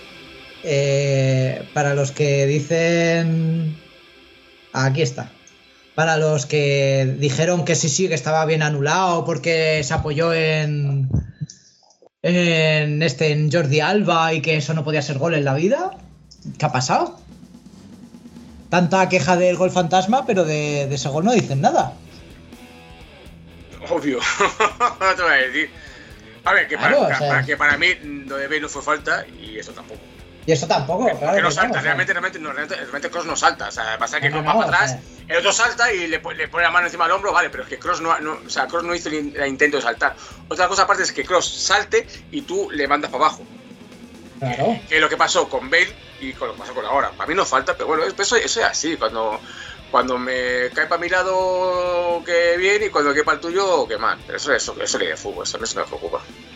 Eh, para los que dicen. Aquí está. Para los que dijeron que sí, sí, que estaba bien anulado porque se apoyó en. En este, en Jordi Alba y que eso no podía ser gol en la vida. ¿Qué ha pasado? Tanta queja del gol fantasma, pero de, de ese gol no dicen nada. Obvio, no te voy a decir. A ver, que, Claro, para, o sea- para- que para mí lo de Bale no fue falta y eso tampoco. Y eso tampoco, Porque claro. no que salta, o sea. realmente, realmente, no, realmente, realmente Kroos no salta. O sea, pasa que No, Kroos no, va no, para o atrás, sea. el otro salta y le, po- le pone la mano encima del hombro, vale, pero es que Kroos no, no, o sea, Kroos no hizo el, in- el intento de saltar. Otra cosa aparte es que Kroos salte y tú le mandas para abajo. Claro. Que es lo que pasó con Bale y con lo que pasó con ahora. Para mí no falta, pero bueno, eso, eso es así. Cuando, cuando me cae para mi lado, que bien, y cuando cae para el tuyo, que mal. Pero eso es eso, eso de fútbol, eso a mí eso me preocupa.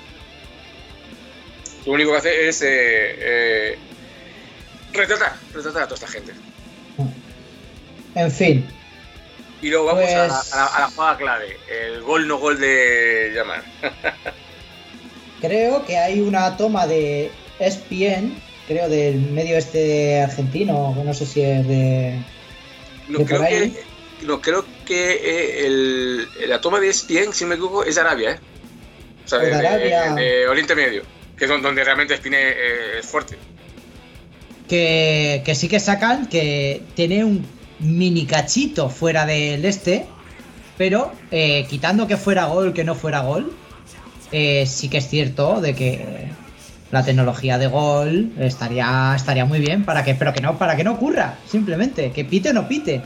Lo único que hace es eh, eh, retratar, retratar a toda esta gente. En fin. Y luego vamos a, Pues- a la, a la jugada clave, el gol no gol de Yamal. Creo que hay una toma de E S P N, creo del medio este argentino, no sé si es de. No ¿De creo por ahí? que, no, creo que eh, el, la toma de E S P N, si no me equivoco, es de Arabia, ¿eh? O sea, de, De Arabia. de- de Oriente Medio, que es donde realmente Espine eh, es fuerte. Que, que sí que sacan que tiene un mini cachito fuera del este, pero eh, quitando que fuera gol, que no fuera gol, eh, sí que es cierto de que la tecnología de gol estaría estaría muy bien para que, pero que no, para que no ocurra, simplemente, que pite o no pite.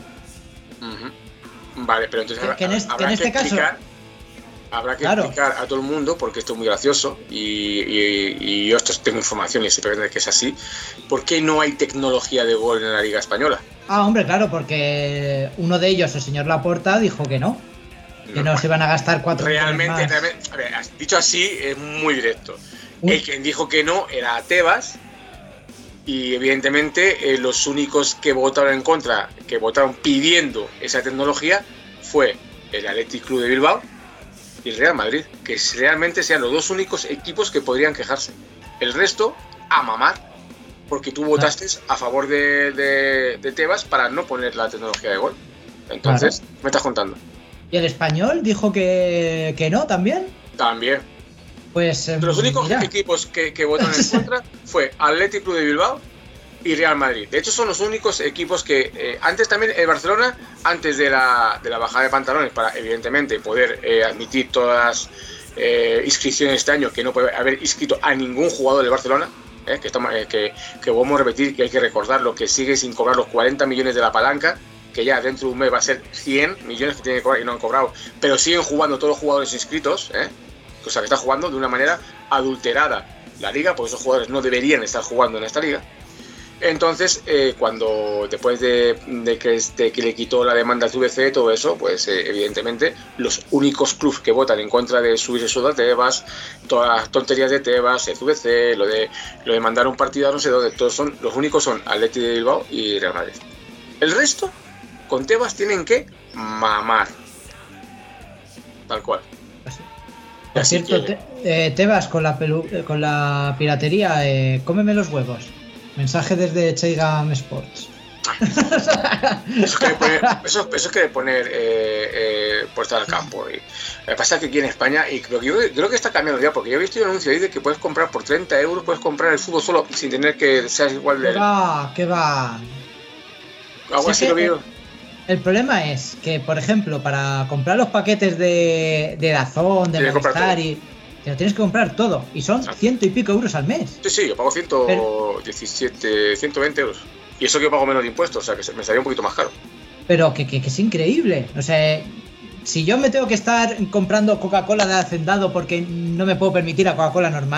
Ujú. Vale, pero entonces Que- habrá, que en es- que habrá en este caso- explicar, habrá que Claro. explicar a todo el mundo, porque esto es muy gracioso y, y, y yo esto tengo información y se pretende que es así, ¿por qué no hay tecnología de gol en la Liga Española? Ah, hombre, claro, porque uno de ellos, el señor Laporta, dijo que no, que no se iban a gastar cuatro millones Realmente, más. realmente, a ver, dicho así, es muy directo. Un- El quien dijo que no era Tebas y evidentemente eh, los únicos que votaron en contra, que votaron pidiendo esa tecnología, fue el Athletic Club de Bilbao y el Real Madrid, que realmente sean los dos únicos equipos que podrían quejarse. El resto, a mamar, porque tú votaste a favor de, de, de Tebas para no poner la tecnología de gol. Entonces, me estás contando. ¿Y el español dijo que, que no también? También. Pues eh, Los únicos mira, equipos que, que votaron en contra fue Athletic Club de Bilbao y Real Madrid. De hecho, son los únicos equipos que eh, antes también el Barcelona, antes de la, de la bajada de pantalones, para evidentemente poder eh, admitir todas las eh, inscripciones este año, que no puede haber inscrito a ningún jugador del Barcelona, eh, que, estamos, eh, que, que vamos a repetir, que hay que recordar lo que sigue sin cobrar los cuarenta millones de la palanca, que ya dentro de un mes va a ser cien millones que tienen que cobrar y no han cobrado, pero siguen jugando todos los jugadores inscritos, ¿eh? O sea, que está jugando de una manera adulterada la liga, porque esos jugadores no deberían estar jugando en esta liga. Entonces, eh, cuando después de, de, que, de que le quitó la demanda al C V C, todo eso, pues eh, evidentemente los únicos clubes que votan en contra de subir el sueldo a Tebas, todas las tonterías de Tebas, el C V C, lo de, lo de mandar un partido a no sé dónde, todos son, los únicos son Athletic de Bilbao y Real Madrid. El resto, con Tebas tienen que mamar. Tal cual. por Así cierto, que- te- eh, Tebas con la, pelu- eh, con la piratería, eh, cómeme los huevos. Mensaje desde Cheigam Sports. Eso es que de poner, eso, eso es que de poner eh, eh, puerta al campo. Y, lo que pasa es que aquí en España, y creo que, yo, creo que está cambiando ya, porque yo he visto un anuncio ahí de que puedes comprar por treinta euros, puedes comprar el fútbol solo sin tener que ser igual ¿Qué de. va? ¿Qué va? Algo Sí así que- lo veo. El problema es que, por ejemplo, para comprar los paquetes de, de Dazón, de Tienes que comprar Movistar, todo. y te lo tienes que comprar todo. Y son Exacto. ciento y pico euros al mes. Sí, sí, yo pago ciento diecisiete, ciento veinte euros. Y eso que yo pago menos de impuestos, o sea que se- me salía un poquito más caro. Pero que, que- que es increíble. O sea, si yo me tengo que estar comprando Coca-Cola de hacendado porque no me puedo permitir la Coca-Cola normal,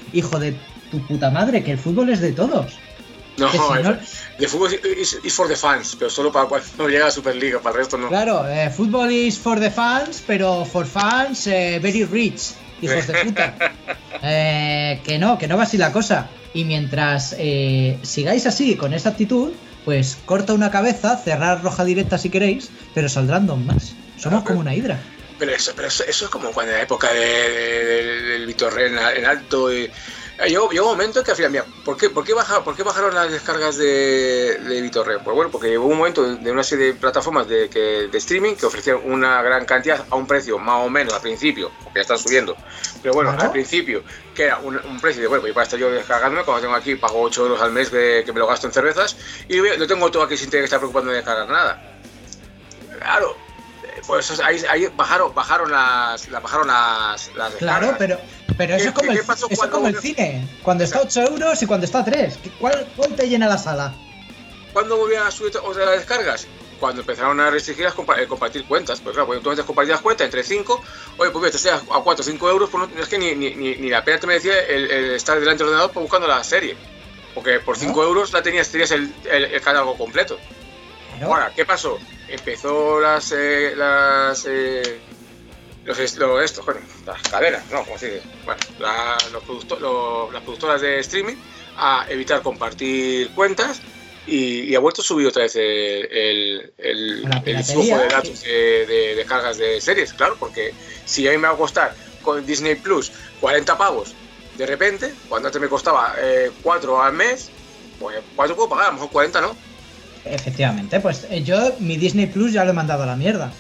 hijo de tu puta madre, que el fútbol es de todos. No, Que si el, no- el fútbol is, is for the fans, pero solo para cuando llega a Superliga, para el resto no. Claro, eh, fútbol is for the fans, pero for fans eh, very rich, hijos de puta. Eh, que no, que no va así la cosa. Y mientras eh, sigáis así, con esa actitud, pues corta una cabeza, cerrar roja directa si queréis, pero saldrán dos más. Somos como una hidra. Pero eso, pero eso, eso es como cuando en la época de, de- de- del Vitorre en, en alto. Y, llegó, llegó un momento en que al final, mira, ¿por qué, por qué, baja, ¿por qué bajaron las descargas de, de Vitorre? Pues bueno, porque hubo un momento de una serie de plataformas de, que, de streaming que ofrecían una gran cantidad a un precio más o menos al principio, porque ya están subiendo. Pero bueno, Claro. al principio, que era un, un precio de, bueno, pues para estar yo descargándome, como tengo aquí, pago ocho euros al mes de, que me lo gasto en cervezas, y lo tengo todo aquí sin tener que estar preocupando de descargar nada. Claro. Pues ahí, ahí bajaron, bajaron las, la- bajaron las, las Claro, descargas. pero, pero eso ¿Qué- es como, qué el, pasó eso es cuando como el volvió? cine. Cuando está a ocho euros y cuando está a tres. ¿Cuál, cuál te llena la sala? ¿Cuándo volvían a subir otra las descargas? Cuando empezaron a restringir las compa- el compartir cuentas. Pues claro, cuando tú antes compartías cuentas entre cinco, oye, pues mira, te estoy a cuatro o cinco euros, pues no, es que ni, ni, ni, ni la pena te merecía el, el estar delante del ordenador buscando la serie. Porque por cinco euros la tenías, tenías el, el, el catálogo completo. Claro. Ahora, ¿qué pasó? Empezó las eh, las eh, los, est- lo- estos, coño, las cadenas, no, como se dice, bueno, la- los producto- lo- las productoras de streaming a evitar compartir cuentas y, y ha vuelto a subir otra vez el, el, el- La el piratería, flujo de sí. datos de, de, de cargas de series, claro, porque si a mí me va a costar con Disney Plus cuarenta pavos de repente, cuando antes me costaba eh, cuatro al mes, pues cuatro puedo pagar, a lo mejor cuarenta no. Efectivamente, pues eh, yo mi Disney Plus ya lo he mandado a la mierda.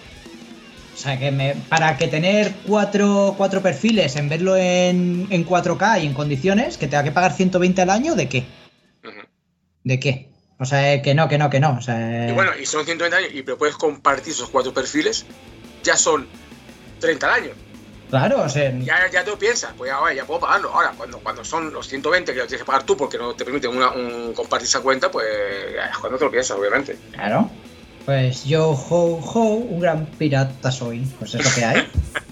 O sea, que me, para que tener cuatro, cuatro perfiles en verlo en, en cuatro K y en condiciones, que tenga que pagar ciento veinte al año, ¿de qué? Ujú. ¿De qué? O sea, eh, que no, que no, que no. O sea, eh, Y bueno, y son ciento veinte años, y pero puedes compartir esos cuatro perfiles, ya son treinta al año. claro, o sea, Ya, ya te lo piensas, pues ya, ya puedo pagarlo. Ahora, cuando, cuando son los ciento veinte que lo tienes que pagar tú porque no te permiten una, un, compartir esa cuenta, pues ya, es cuando te lo piensas, obviamente. claro. Pues yo, ho, ho, un gran pirata soy. Pues es lo que hay.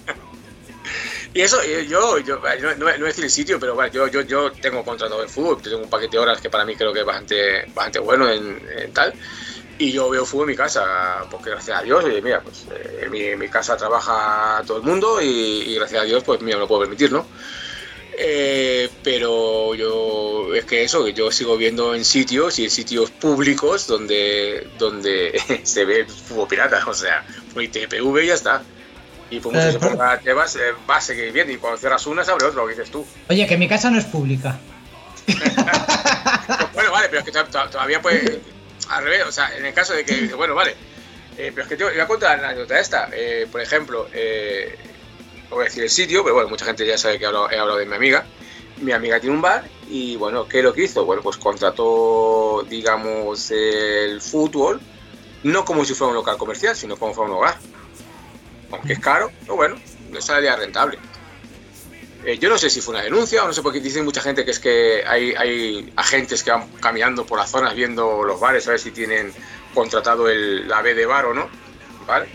Y eso, eh, yo, yo, no, no, no voy a decir el sitio, pero bueno, yo, yo, yo tengo contratado en fútbol, tengo un paquete de horas que para mí creo que es bastante, bastante bueno en, en tal. Y yo veo fútbol en mi casa, porque gracias a Dios, oye, mira, pues eh, en, mi, en mi casa trabaja todo el mundo y, y gracias a Dios, pues mira, me lo puedo permitir, ¿no? Eh, pero yo, es que eso, que yo sigo viendo en sitios y en sitios públicos donde, donde se ve fútbol pirata, o sea, por I T P V y ya está. Y por mucho Eh, que por- ponga Tebas, eh, va a seguir viendo y cuando cierras una se abre otra, lo que dices tú. Oye, que mi casa no es pública. Bueno, vale, pero es que to- to- todavía puede, al revés, o sea, en el caso de que, bueno, vale, eh, pero es que te voy a contar la anécdota esta, eh, por ejemplo, eh, no voy a decir el sitio, pero bueno, mucha gente ya sabe que he hablado, he hablado de mi amiga. Mi amiga tiene un bar y, bueno, ¿qué es lo que hizo? Bueno, pues contrató, digamos, el fútbol, no como si fuera un local comercial, sino como si fuera un hogar. Aunque es caro, pero bueno, le salía rentable. Eh, yo no sé si fue una denuncia o no sé, porque dicen mucha gente que es que hay, hay agentes que van caminando por las zonas viendo los bares a ver si tienen contratado el, la B de bar o no, ¿vale?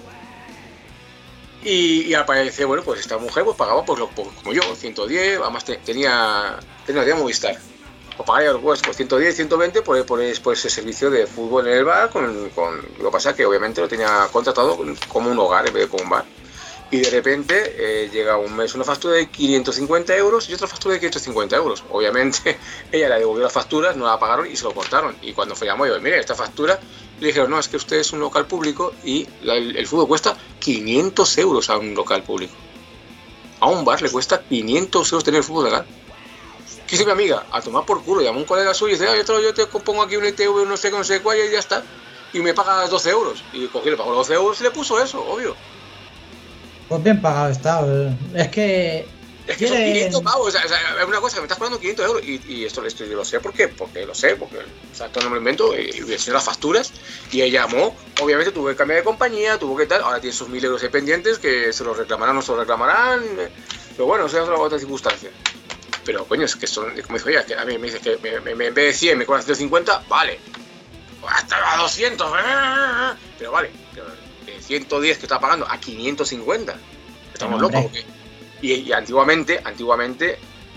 Y, y aparece, bueno, pues esta mujer pues pagaba pues, lo, pues, como yo, ciento diez, además te- tenía, tenía, tenía Movistar. Pues pagaría pues, pues ciento diez, ciento veinte por, por, por ese servicio de fútbol en el bar, con, con, lo que pasa es que obviamente lo tenía contratado como un hogar en vez de como un bar. Y de repente eh, llega un mes una factura de quinientos cincuenta euros y otra factura de quinientos cincuenta euros. Obviamente ella le devolvió las facturas, no la pagaron y se lo cortaron. Y cuando fue llamó, yo, mire, esta factura, le dijeron, no, es que usted es un local público y la, el, el fútbol cuesta quinientos euros a un local público. A un bar le cuesta quinientos euros tener el fútbol legal. ¿Qué hizo mi amiga? A tomar por culo, llamó a un colega suyo y dice, ah, yo, te, yo te pongo aquí un I T V, no sé qué, no sé cuál, y ya está. Y me pagas doce euros. Y cogí, le pagó doce euros y le puso eso, obvio. Pues bien pagado está. Es que. Es que son quieren- quinientos pavos, o sea, o sea, es una cosa que me estás pagando quinientos euros y, y esto, esto yo lo sé, ¿por qué? Porque lo sé, porque o sea, esto no me lo invento, y y me enseñó las facturas y ella llamó, obviamente tuvo que cambiar de compañía, tuvo que tal, ahora tiene esos mil euros de pendientes que se los reclamarán o no se los reclamarán, eh, pero bueno, eso es otra circunstancia. Pero coño, es que son, como dijo ella, que a mí me dice que me, me, me, en vez de cien me cobran ciento cincuenta, vale, hasta a doscientos, pero vale, pero de ciento diez que está pagando a quinientos cincuenta, estamos Hombre. locos, ¿o qué? Y, y antiguamente, antiguamente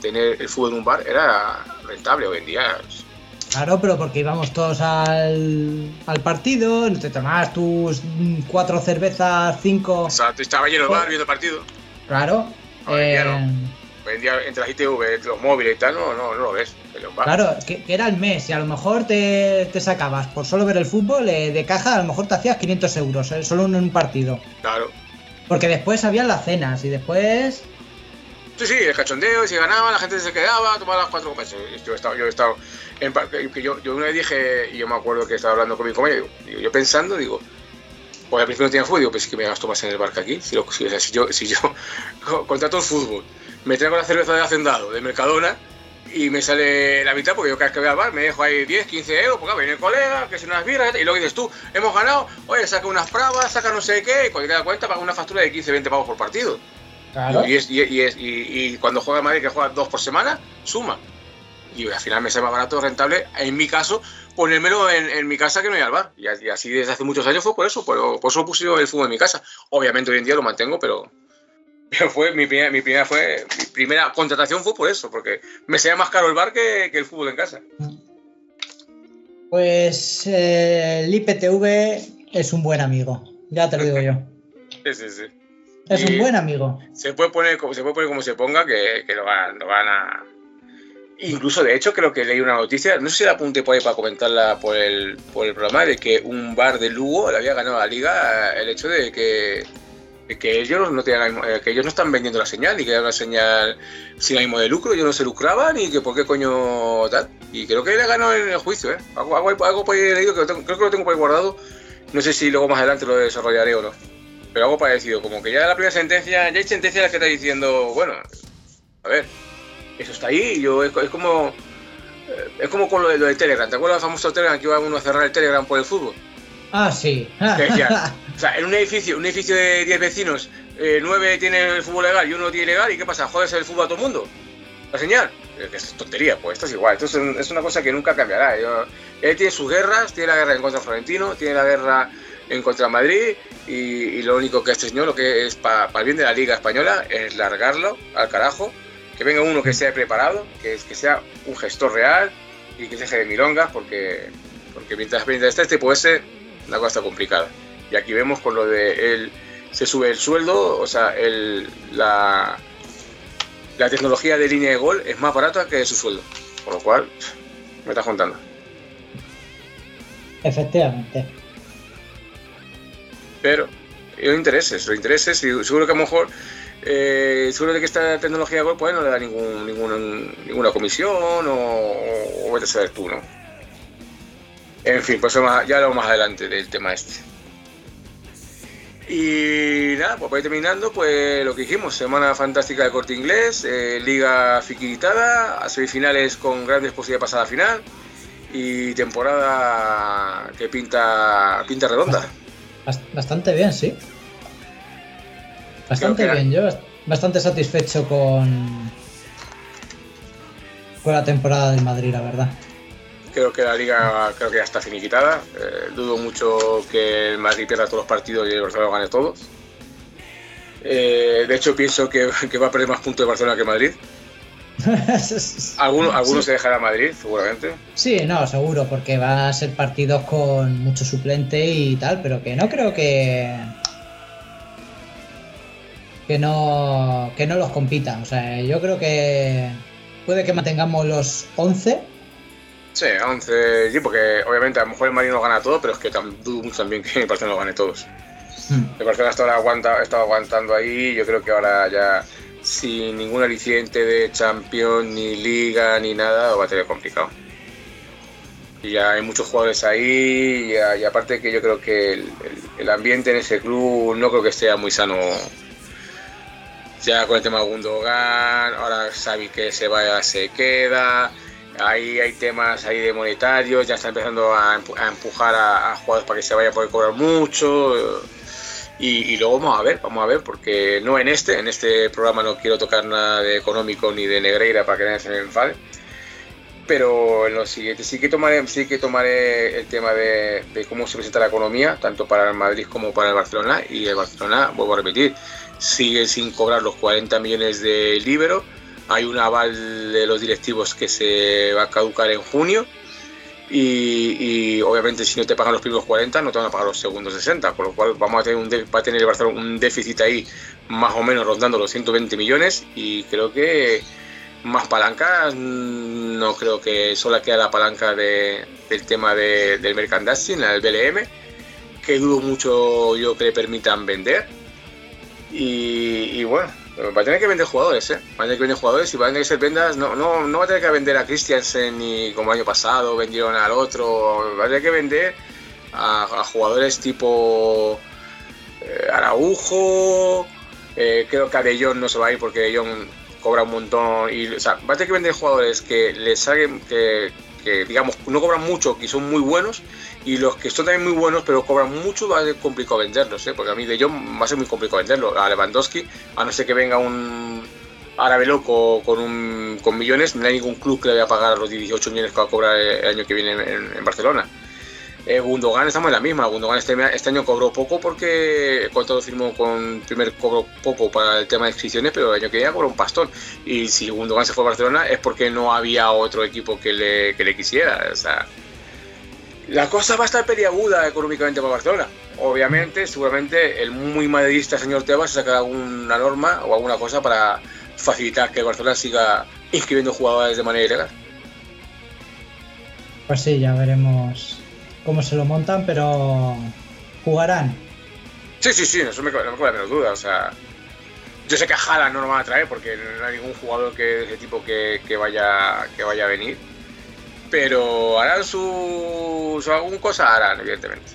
tener el fútbol en un bar era rentable hoy en día. Claro, pero porque íbamos todos al, al partido, te tomabas tus cuatro cervezas, cinco... Exacto, estaba lleno el bar viendo el partido. Claro. Hoy en día eh... no. Hoy en día entre las I T V, entre los móviles y tal, no, no, no lo ves. Claro, que, que era el mes y a lo mejor te, te sacabas por solo ver el fútbol eh, de caja, a lo mejor te hacías quinientos euros, eh, solo en un partido. Claro. Porque después habían las cenas y después... Sí, sí, el cachondeo, y si ganaba la gente se quedaba, tomaba las cuatro copas. Yo he estado, yo he estado en, que yo, yo una vez dije, y yo me acuerdo que estaba hablando con mi compañero, digo, yo pensando, digo, pues al principio no tenía fútbol, digo, pues es que me gasto más en el bar que aquí. Si, lo, si, si yo, si yo contrato el fútbol, me traigo la cerveza de Hacendado, de Mercadona, y me sale la mitad, porque yo cada vez que voy al bar me dejo ahí diez, quince euros, porque viene el colega, que si unas birras, y luego dices tú, hemos ganado, oye, saca unas pravas, saca no sé qué, y cuando te das cuenta paga una factura de quince, veinte pavos por partido. Claro. Y, es, y, y, es, y, y cuando juega Madrid, que juega dos por semana, suma. Y al final me sale más barato, rentable, en mi caso, ponérmelo en, en mi casa que no ir al bar. Y, y así desde hace muchos años fue por eso, por, por eso puse el fútbol en mi casa. Obviamente hoy en día lo mantengo, pero, pero fue mi primera, mi primera fue mi primera contratación fue por eso, porque me salía más caro el bar que, que el fútbol en casa. Pues eh, el I P T V es un buen amigo, ya te lo digo yo. Sí, sí, sí. Es y un buen amigo. Se puede poner como se puede poner como se ponga, que, que lo, van, lo van a... Incluso, de hecho, creo que leí una noticia, no sé si la apunté por ahí para comentarla por el, por el programa, de que un bar de Lugo le había ganado a la Liga el hecho de que, de que, ellos, no tenían, que ellos no están vendiendo la señal, ni que era una señal sin ánimo de lucro, ellos no se lucraban, y que por qué coño tal. Y creo que le ganó en el juicio, ¿eh? Algo, algo, algo por ahí leído, que lo tengo, creo que lo tengo por ahí guardado, no sé si luego más adelante lo desarrollaré o no. Pero algo parecido, como que ya la primera sentencia, ya hay sentencia en la que está diciendo, bueno, a ver, eso está ahí, yo es, es como es como con lo de, lo de Telegram, ¿te acuerdas del famoso Telegram que iba uno a cerrar el Telegram por el fútbol? Ah, sí. Que ya, o sea, en un edificio, un edificio de diez vecinos, eh, nueve tienen el fútbol legal y uno tiene ilegal, ¿y qué pasa? ¿Jodes el fútbol a todo el mundo? ¿La señal? Es tontería, pues esto es igual, esto es, es una cosa que nunca cambiará. Yo, él tiene sus guerras, tiene la guerra en contra de Florentino, tiene la guerra en contra de Madrid, y, y lo único que este señor, lo que es para pa el bien de la Liga Española, es largarlo al carajo, que venga uno que sea preparado, que, que sea un gestor real y que se deje de milongas, porque, porque mientras, mientras esté este puede ser, la cosa está complicada. Y aquí vemos con lo de él, se sube el sueldo, o sea, el, la, la tecnología de línea de gol es más barata que su sueldo, por lo cual me está juntando. Efectivamente. Pero los intereses, los intereses, y seguro que a lo mejor, eh, seguro de que esta tecnología de gol pues no le da ningún, ningún, ninguna comisión o, o vete a saber tú, ¿no? En fin, pues ya lo más adelante del tema este. Y nada, pues para ir terminando, pues lo que dijimos, semana fantástica de Corte Inglés, eh, liga fiquiritada, a semifinales con grandes posibilidades de pasar a la final y temporada que pinta, pinta redonda. Bastante bien, sí. Bastante bien, yo bastante satisfecho con, con la temporada del Madrid, la verdad. Creo que la liga creo que ya está finiquitada. Eh, dudo mucho que el Madrid pierda todos los partidos y el Barcelona gane todos. Eh, de hecho, pienso que, que va a perder más puntos de Barcelona que Madrid. Algunos, algunos sí. Se dejará Madrid, seguramente. Sí, no, seguro, porque va a ser partidos con mucho suplente y tal, pero que no creo que que no que no los compitan. O sea, yo creo que puede que mantengamos los once. Sí, once, sí, porque obviamente a lo mejor el Madrid no gana todo, pero es que dudo mucho también que el Barcelona lo gane todos. Hmm. El Barcelona hasta ahora aguanta, ha estado aguantando ahí, yo creo que ahora ya sin ningún aliciente de Champions, ni Liga, ni nada, lo va a tener complicado. Y ya hay muchos jugadores ahí, y, y aparte que yo creo que el, el, el ambiente en ese club no creo que sea muy sano. Ya con el tema de Gundogan, ahora Xavi que se vaya, se queda. Ahí hay temas ahí de monetarios, ya está empezando a empujar a, a jugadores para que se vaya a poder cobrar mucho. Y, y luego vamos a ver, vamos a ver, porque no en este, en este programa no quiero tocar nada de económico ni de Negreira para que nadie se me enfade, pero en los siguientes sí que tomaré, sí que tomaré el tema de, de cómo se presenta la economía, tanto para el Madrid como para el Barcelona, y el Barcelona, vuelvo a repetir, sigue sin cobrar los cuarenta millones de Líbero, hay un aval de los directivos que se va a caducar en junio y, y obviamente si no te pagan los primeros cuarenta no te van a pagar los segundos sesenta, con lo cual vamos a tener un de, va a tener el Barcelona un déficit ahí más o menos rondando los ciento veinte millones y creo que más palancas no creo que solo queda la palanca de, del tema de, del merchandising, la del B L M, que dudo mucho yo que le permitan vender y, y bueno, va a tener que vender jugadores, ¿eh? Va a tener que vender jugadores y va a tener que ser vendas, no, no, no va a tener que vender a Christiansen ni como el año pasado vendieron al otro, va a tener que vender a, a jugadores tipo eh, Araujo, eh, creo que a De Jong no se va a ir porque De Jong cobra un montón y, o sea, va a tener que vender jugadores que les salgan, que, que digamos no cobran mucho, que son muy buenos y los que son también muy buenos pero cobran mucho va a ser complicado venderlos, ¿eh? Porque a mí De Jong va a ser muy complicado venderlo, a Lewandowski, a no ser que venga un árabe loco con un con millones, no hay ningún club que le vaya a pagar los dieciocho millones que va a cobrar el año que viene en, en Barcelona. Eh, Gundogan estamos en la misma, Gundogan este, este año cobró poco porque el contrato firmó con primer cobro poco para el tema de inscripciones, pero el año que viene cobró un pastón y si Gundogan se fue a Barcelona es porque no había otro equipo que le, que le quisiera, o sea, la cosa va a estar peliaguda económicamente para Barcelona. Obviamente, seguramente el muy madridista señor Tebas sacará alguna norma o alguna cosa para facilitar que el Barcelona siga inscribiendo jugadores de manera ilegal. Pues sí, ya veremos cómo se lo montan, pero jugarán. Sí, sí, sí, eso me, no me cabe la menor duda. O sea, yo sé que a Haaland no lo van a traer porque no hay ningún jugador que, de ese tipo que, que, vaya, que vaya a venir. Pero harán su, su alguna cosa, harán, evidentemente.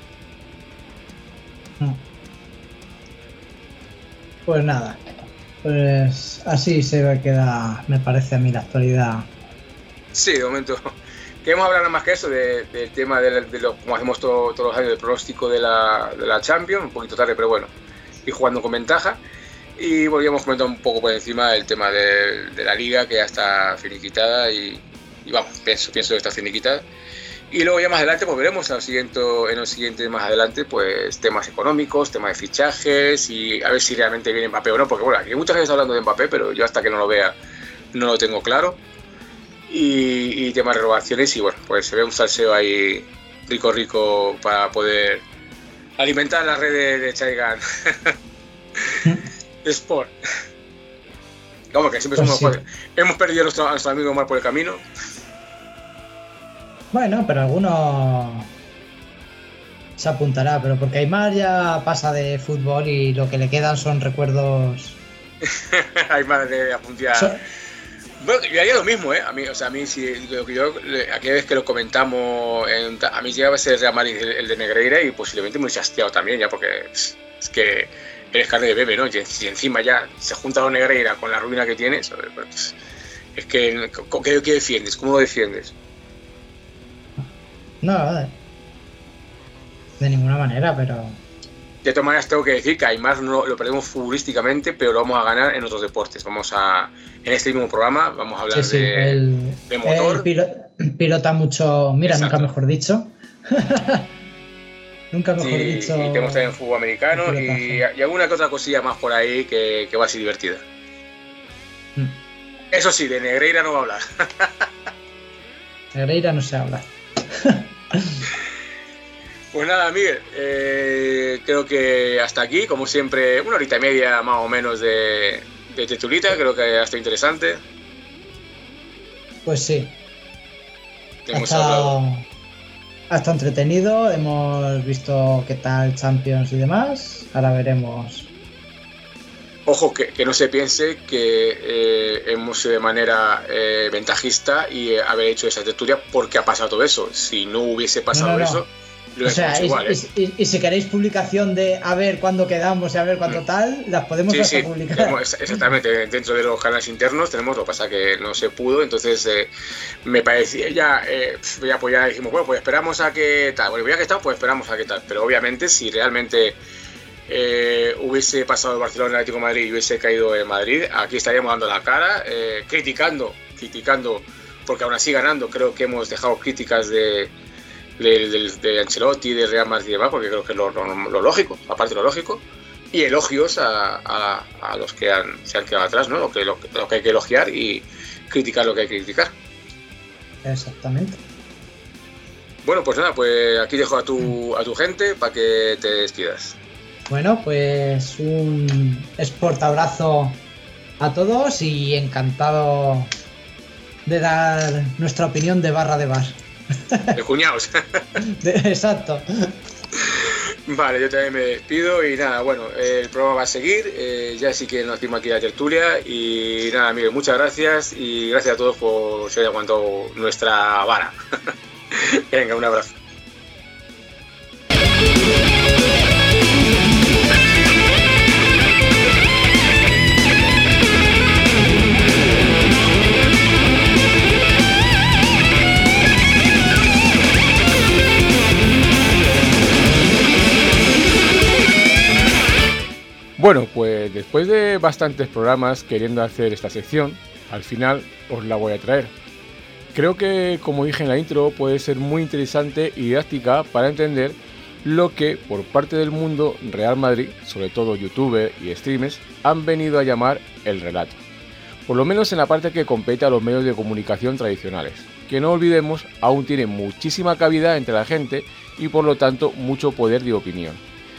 Pues nada, pues así se queda, me parece a mí, la actualidad. Sí, de momento. Queremos hablar nada más que eso, del de tema de, de lo como hacemos todo, todos los años, del pronóstico de la, de la Champions, un poquito tarde, pero bueno, y jugando con ventaja. Y volvíamos a comentar un poco por encima el tema de, de la Liga, que ya está finiquitada y, y vamos, pienso, pienso que está finiquitada. Y luego ya más adelante pues veremos en los siguientes, en los siguientes más adelante pues temas económicos, temas de fichajes y a ver si realmente viene Mbappé o no, porque bueno, aquí mucha gente está hablando de Mbappé, pero yo hasta que no lo vea no lo tengo claro. Y, y temas de renovaciones y bueno, pues se ve un salseo ahí rico rico para poder alimentar la red de, de Chaigan Sport. Vamos, que siempre somos pues sí. Hemos perdido a nuestro, a nuestro amigo Omar por el camino. Bueno, pero alguno se apuntará, pero porque Aymar ya pasa de fútbol y lo que le quedan son recuerdos. Aymar de apuntar. So... Bueno, yo haría lo mismo, ¿eh? A mí, o sea, a mí, si lo que yo, aquella vez que lo comentamos, en, a mí llegaba a ser Real Madrid el, el de Negreira y posiblemente muy chasteado también, ya porque es, es que eres carne de bebé, ¿no? Y, y encima ya se junta con Negreira con la ruina que tienes, pues, es que, ¿qué, qué defiendes? ¿Cómo lo defiendes? No, de, de ninguna manera, pero... De todas maneras tengo que decir que Aymar no lo perdemos futbolísticamente, pero lo vamos a ganar en otros deportes. Vamos a, en este mismo programa, vamos a hablar sí, sí, de, el, de motor. El pilo, pilota mucho, mira, exacto. Nunca mejor dicho. Nunca mejor sí, dicho. Y tenemos también fútbol americano y, y alguna que otra cosilla más por ahí que, que va a ser divertida. Mm. Eso sí, de Negreira no va a hablar. Negreira no se habla. Pues nada, Miguel, eh, creo que hasta aquí, como siempre, una horita y media más o menos de, de tertulia, creo que ha estado interesante. Pues sí. Hemos ha, estado, hablado. ha estado entretenido, hemos visto qué tal Champions y demás, ahora veremos. Ojo, que, que no se piense que eh, hemos sido de manera eh, ventajista y eh, haber hecho esa tertulia porque ha pasado todo eso. Si no hubiese pasado no, no, no. eso... O sea, y, igual, ¿eh? y, y, y si queréis publicación de a ver cuándo quedamos y a ver cuánto mm. tal, las podemos sí, hasta sí, publicar. Tenemos, exactamente, dentro de los canales internos tenemos, lo que pasa que no se pudo, entonces eh, me parecía ya, eh, ya, pues ya dijimos, bueno, pues esperamos a que tal, bueno, ya que estamos, pues esperamos a que tal, pero obviamente si realmente eh, hubiese pasado el Barcelona en el Atlético de Madrid y hubiese caído en Madrid, aquí estaríamos dando la cara, eh, criticando, criticando, porque aún así ganando, creo que hemos dejado críticas de De, de, de Ancelotti, de Real Madrid y demás, porque creo que es lo, lo, lo lógico, aparte de lo lógico, y elogios a, a, a los que han, se han quedado atrás, ¿no? Lo que, lo, lo que hay que elogiar y criticar lo que hay que criticar. Exactamente. Bueno, pues nada, pues aquí dejo a tu, a tu gente para que te despidas. Bueno, pues un sport abrazo a todos y encantado de dar nuestra opinión de barra de bar. De cuñados. De, exacto. Vale, yo también me despido y nada, bueno, el programa va a seguir, eh, ya sí que nos hacemos aquí la tertulia y nada, amigos, muchas gracias y gracias a todos por si hayan aguantado nuestra vara. Venga, un abrazo. Bueno, pues después de bastantes programas queriendo hacer esta sección, al final os la voy a traer. Creo que, como dije en la intro, puede ser muy interesante y didáctica para entender lo que, por parte del mundo Real Madrid, sobre todo youtubers y streamers, han venido a llamar el relato. Por lo menos en la parte que compete a los medios de comunicación tradicionales, que no olvidemos aún tiene muchísima cabida entre la gente y por lo tanto mucho poder de opinión.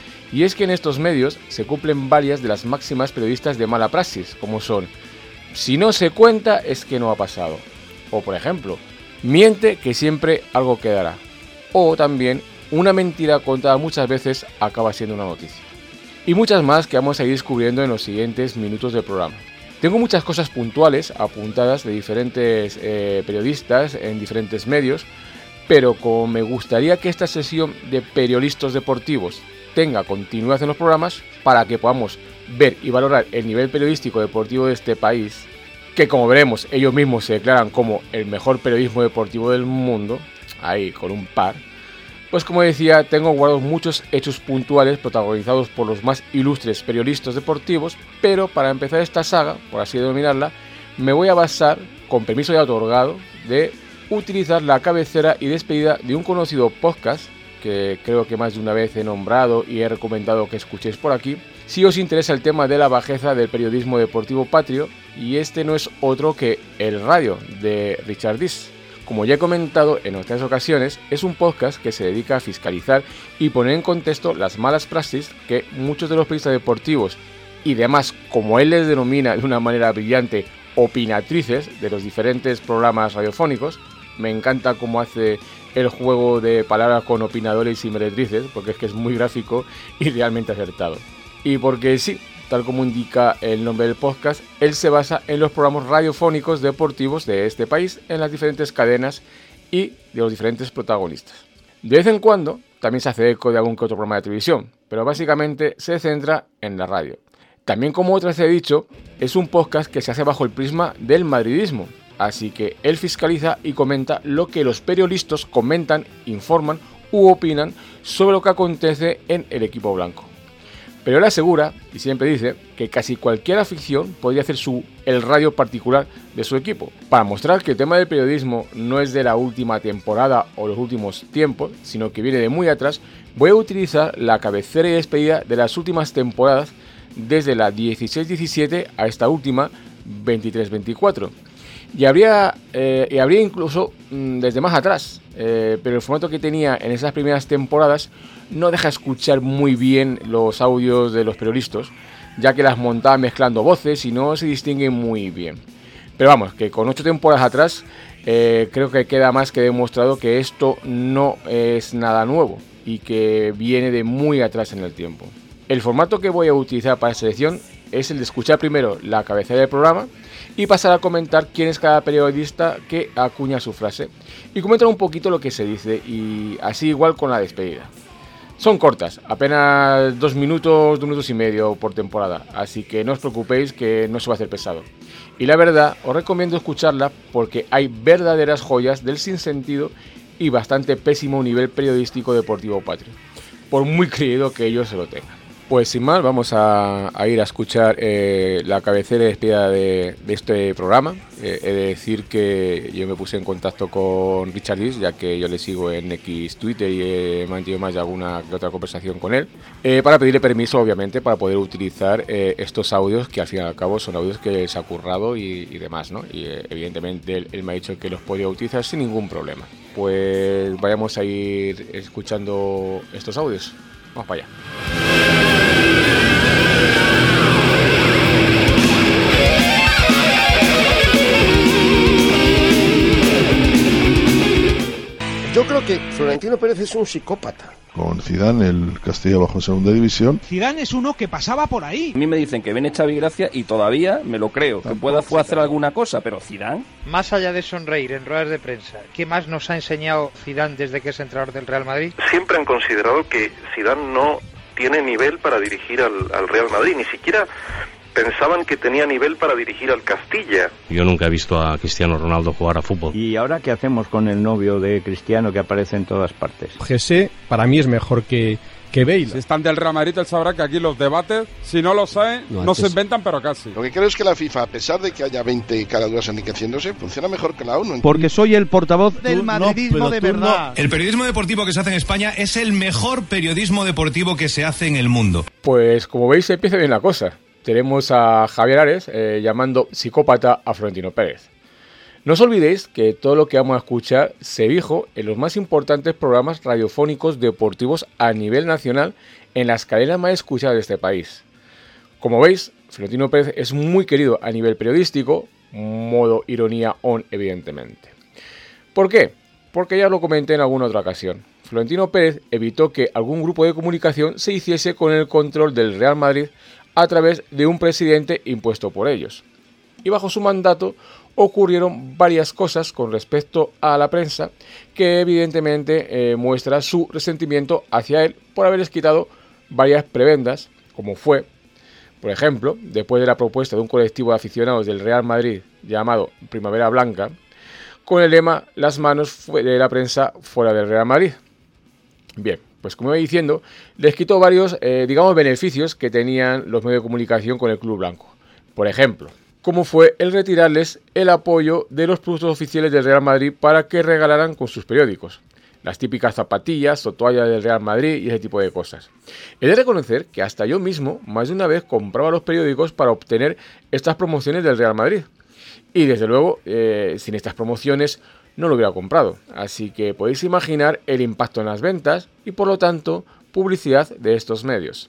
Y es que en estos medios se cumplen varias de las máximas periodistas de mala praxis, como son: si no se cuenta es que no ha pasado. O por ejemplo, miente que siempre algo quedará. O también, una mentira contada muchas veces acaba siendo una noticia. Y muchas más que vamos a ir descubriendo en los siguientes minutos del programa. Tengo muchas cosas puntuales apuntadas de diferentes eh, periodistas en diferentes medios, pero como me gustaría que esta sesión de periodistas deportivos tenga continuidad en los programas para que podamos ver y valorar el nivel periodístico deportivo de este país, que como veremos ellos mismos se declaran como el mejor periodismo deportivo del mundo, ahí con un par, pues como decía, tengo guardados muchos hechos puntuales protagonizados por los más ilustres periodistas deportivos, pero para empezar esta saga, por así denominarla, me voy a basar, con permiso ya otorgado, de utilizar la cabecera y despedida de un conocido podcast que creo que más de una vez he nombrado y he recomendado que escuchéis por aquí, si os interesa el tema de la bajeza del periodismo deportivo patrio, y este no es otro que El Radio, de Richard Dees. Como ya he comentado en otras ocasiones, es un podcast que se dedica a fiscalizar y poner en contexto las malas praxis que muchos de los periodistas deportivos y demás, como él les denomina de una manera brillante, opinatrices de los diferentes programas radiofónicos. Me encanta cómo hace el juego de palabras con opinadores y meretrices, porque es que es muy gráfico y realmente acertado. Y porque sí, tal como indica el nombre del podcast, él se basa en los programas radiofónicos deportivos de este país, en las diferentes cadenas y de los diferentes protagonistas. De vez en cuando también se hace eco de algún que otro programa de televisión, pero básicamente se centra en la radio. También, como otras he dicho, es un podcast que se hace bajo el prisma del madridismo, así que él fiscaliza y comenta lo que los periodistas comentan, informan u opinan sobre lo que acontece en el equipo blanco. Pero él asegura, y siempre dice, que casi cualquier afición podría hacer su el radio particular de su equipo. Para mostrar que el tema del periodismo no es de la última temporada o los últimos tiempos, sino que viene de muy atrás, voy a utilizar la cabecera y despedida de las últimas temporadas, desde la dieciséis diecisiete a esta última veintitrés veinticuatro. Y habría, eh, y habría incluso mmm, desde más atrás, eh, pero el formato que tenía en esas primeras temporadas no deja escuchar muy bien los audios de los periodistas, ya que las montaba mezclando voces y no se distinguen muy bien. Pero vamos, que con ocho temporadas atrás eh, creo que queda más que demostrado que esto no es nada nuevo y que viene de muy atrás en el tiempo. El formato que voy a utilizar para esta sección es el de escuchar primero la cabecera del programa y pasar a comentar quién es cada periodista que acuña su frase y comentar un poquito lo que se dice, y así igual con la despedida. Son cortas, apenas dos minutos, dos minutos y medio por temporada, así que no os preocupéis que no se va a hacer pesado. Y la verdad, os recomiendo escucharla porque hay verdaderas joyas del sinsentido y bastante pésimo nivel periodístico deportivo patrio, por muy creído que ellos se lo tengan. Pues sin más, vamos a, a ir a escuchar eh, la cabecera y despedida de, de este programa. Eh, he de decir que yo me puse en contacto con Richard Dis, ya que yo le sigo en X Twitter y he mantenido más de alguna que otra conversación con él, eh, para pedirle permiso, obviamente, para poder utilizar eh, estos audios, que al fin y al cabo son audios que se ha currado y, y demás, ¿no? Y eh, evidentemente él, él me ha dicho que los podía utilizar sin ningún problema. Pues vayamos a ir escuchando estos audios. Vamos para allá. Yo creo que Florentino Pérez es un psicópata. Con Zidane, el Castilla bajo segunda división. Zidane es uno que pasaba por ahí. A mí me dicen que viene Xavi Gracia y todavía me lo creo, que pueda hacer alguna cosa, pero Zidane... Más allá de sonreír en ruedas de prensa, ¿qué más nos ha enseñado Zidane desde que es entrenador del Real Madrid? Siempre han considerado que Zidane no tiene nivel para dirigir al, al Real Madrid, ni siquiera pensaban que tenía nivel para dirigir al Castilla. Yo nunca he visto a Cristiano Ronaldo jugar a fútbol. ¿Y ahora qué hacemos con el novio de Cristiano que aparece en todas partes? José para mí es mejor que, que Bale. Si están del Real Madrid, él sabrá que aquí los debates, si no lo saben, no, no se inventan, pero casi. Lo que creo es que la FIFA, a pesar de que haya veinte caraduras enriqueciéndose, funciona mejor que la ONU. Porque soy el portavoz del madridismo no, de verdad. No. El periodismo deportivo que se hace en España es el mejor periodismo deportivo que se hace en el mundo. Pues como veis, empieza bien la cosa. Tenemos a Javier Ares eh, llamando psicópata a Florentino Pérez. No os olvidéis que todo lo que vamos a escuchar se dijo en los más importantes programas radiofónicos deportivos a nivel nacional en las cadenas más escuchadas de este país. Como veis, Florentino Pérez es muy querido a nivel periodístico, modo ironía on evidentemente. ¿Por qué? Porque ya os lo comenté en alguna otra ocasión. Florentino Pérez evitó que algún grupo de comunicación se hiciese con el control del Real Madrid a través de un presidente impuesto por ellos. Y bajo su mandato ocurrieron varias cosas con respecto a la prensa que evidentemente eh, muestra su resentimiento hacia él por haberles quitado varias prebendas, como fue, por ejemplo, después de la propuesta de un colectivo de aficionados del Real Madrid llamado Primavera Blanca, con el lema "las manos de la prensa fuera del Real Madrid". Bien, pues como iba diciendo, les quitó varios, eh, digamos, beneficios que tenían los medios de comunicación con el Club Blanco. Por ejemplo, como fue el retirarles el apoyo de los productos oficiales del Real Madrid para que regalaran con sus periódicos. Las típicas zapatillas o toallas del Real Madrid y ese tipo de cosas. He de reconocer que hasta yo mismo, más de una vez, compraba los periódicos para obtener estas promociones del Real Madrid. Y desde luego, eh, sin estas promociones no lo hubiera comprado, así que podéis imaginar el impacto en las ventas y por lo tanto publicidad de estos medios.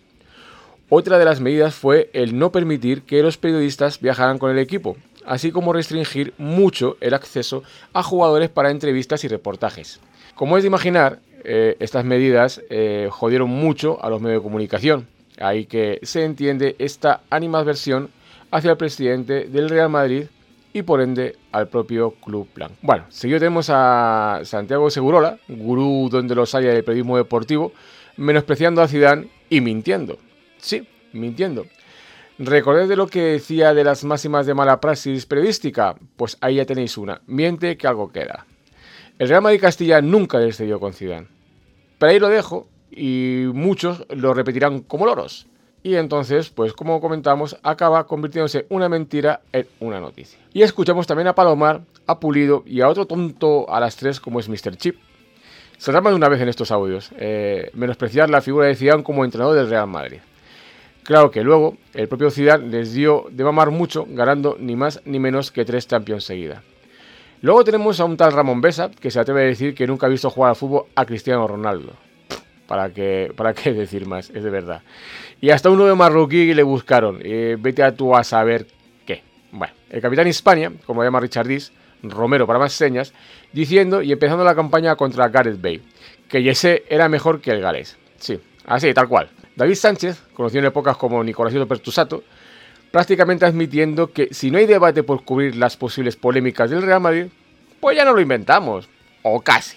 Otra de las medidas fue el no permitir que los periodistas viajaran con el equipo, así como restringir mucho el acceso a jugadores para entrevistas y reportajes. Como es de imaginar, eh, estas medidas eh, jodieron mucho a los medios de comunicación, ahí que se entiende esta animadversión hacia el presidente del Real Madrid y por ende al propio Club Blanco. Bueno, seguido tenemos a Santiago Segurola, gurú donde los haya del periodismo deportivo, menospreciando a Zidane y mintiendo. Sí, mintiendo. ¿Recordáis de lo que decía de las máximas de mala praxis periodística? Pues ahí ya tenéis una. Miente que algo queda. El Real Madrid Castilla nunca descendió con Zidane. Pero ahí lo dejo y muchos lo repetirán como loros. Y entonces, pues como comentamos, acaba convirtiéndose una mentira en una noticia. Y escuchamos también a Palomar, a Pulido y a otro tonto a las tres como es míster Chip. Se trata de una vez en estos audios, eh, menospreciar la figura de Zidane como entrenador del Real Madrid. Claro que luego el propio Zidane les dio de mamar mucho, ganando ni más ni menos que tres Champions seguidas. Luego tenemos a un tal Ramón Besa, que se atreve a decir que nunca ha visto jugar al fútbol a Cristiano Ronaldo. ¿Para qué, para qué decir más? Es de verdad. Y hasta un nuevo marroquí le buscaron. Eh, vete a tú a saber qué. Bueno, el capitán Hispania, como lo llama Richard Dis, Romero para más señas, diciendo y empezando la campaña contra Gareth Bale, que ese era mejor que el galés. Sí, así, tal cual. David Sánchez, conocido en épocas como Nicolásito Pertusato, prácticamente admitiendo que si no hay debate por cubrir las posibles polémicas del Real Madrid, pues ya no lo inventamos. O casi.